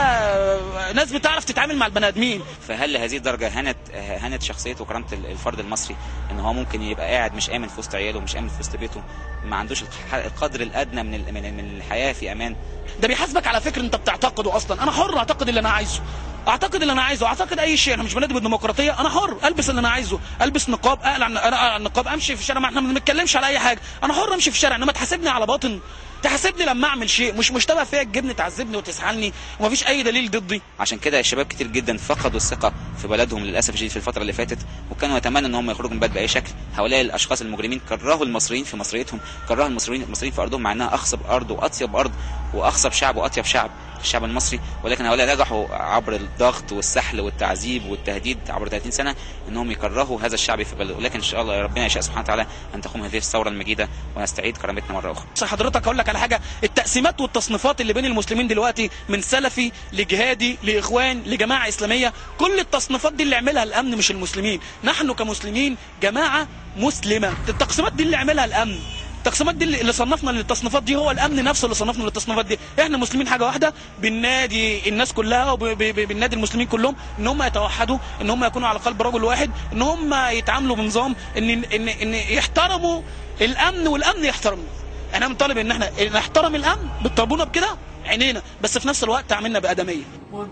عندها ناس بتعرف تتعامل مع البني ادمين. فهل لهذه الدرجه هانت هانت شخصيه وكرامه الفرد المصري ان هو ممكن يبقى قاعد مش امن في وسط عياله ومش امن في وسط بيته، ما عندوش القدر الادنى من من الحياه في امان؟ ده بيحاسبك على فكر انت بتعتقده اصلا. انا حر اعتقد اللي انا عايزه، اعتقد اللي انا عايزه، اعتقد اي شيء. انا مش بنادي بالديمقراطيه، انا حر البس اللي انا عايزه، البس نقاب، اقلع انا النقاب، امشي في الشارع. ما احنا ما بنتكلمش على اي حاجه، انا حر امشي في الشارع، انما تحاسبني على باطن، تحاسبني لما اعمل شيء مش مشتبه فيا، تجيبني تعذبني وتسحلني ومفيش اي دليل ضدي. عشان كده الشباب كتير جدا فقدوا الثقه في بلدهم للاسف الشديد في الفتره اللي فاتت، وكانوا يتمنوا ان هم يخرجوا من البلد باي شكل. هؤلاء الاشخاص المجرمين كرهوا المصريين في مصريتهم، كرهوا المصريين المصريين في ارضهم، مع انها اخصب ارض واطيب ارض واخصب شعب واطيب شعب، الشعب المصري. ولكن هؤلاء نجحوا عبر الضغط والسحل والتعذيب والتهديد عبر ثلاثين سنه انهم يكرهوا هذا الشعب في بلده. ولكن ان شاء الله ربنا يشاء سبحانه وتعالى ان تقوم هذه الثوره المجيده ونستعيد كرامتنا مره اخرى. حضرتك اقول لك على حاجه، التقسيمات والتصنيفات اللي بين المسلمين دلوقتي من سلفي لجهادي لاخوان لجماعه اسلاميه، كل التصنيفات دي اللي عملها الامن مش المسلمين. نحن كمسلمين جماعه مسلمه، التقسيمات دي اللي عملها الامن، التقسيمات دي اللي صنفنا للتصنيفات دي، هو الامن نفسه اللي صنفنا للتصنيفات دي. احنا مسلمين حاجه واحده، بالنادي الناس كلها وبالنادي المسلمين كلهم ان هم يتوحدوا، ان هم يكونوا على قلب رجل واحد، ان هم يتعاملوا بنظام ان ان ان يحترموا الامن والامن يحترموا. احنا بنطالب ان احنا نحترم الامن، بتطالبونا بكده عينينا، بس في نفس الوقت تعاملنا بادميه.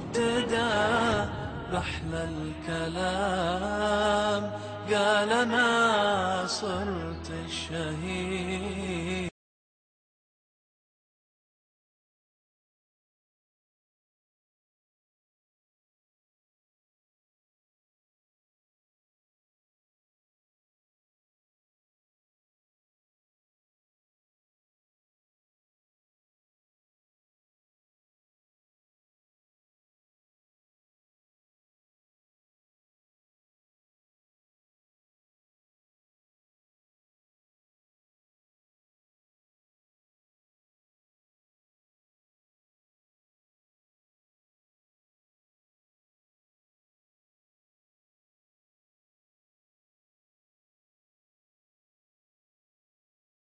وابتدى رحلة الكلام قال انا صرت الشهيد.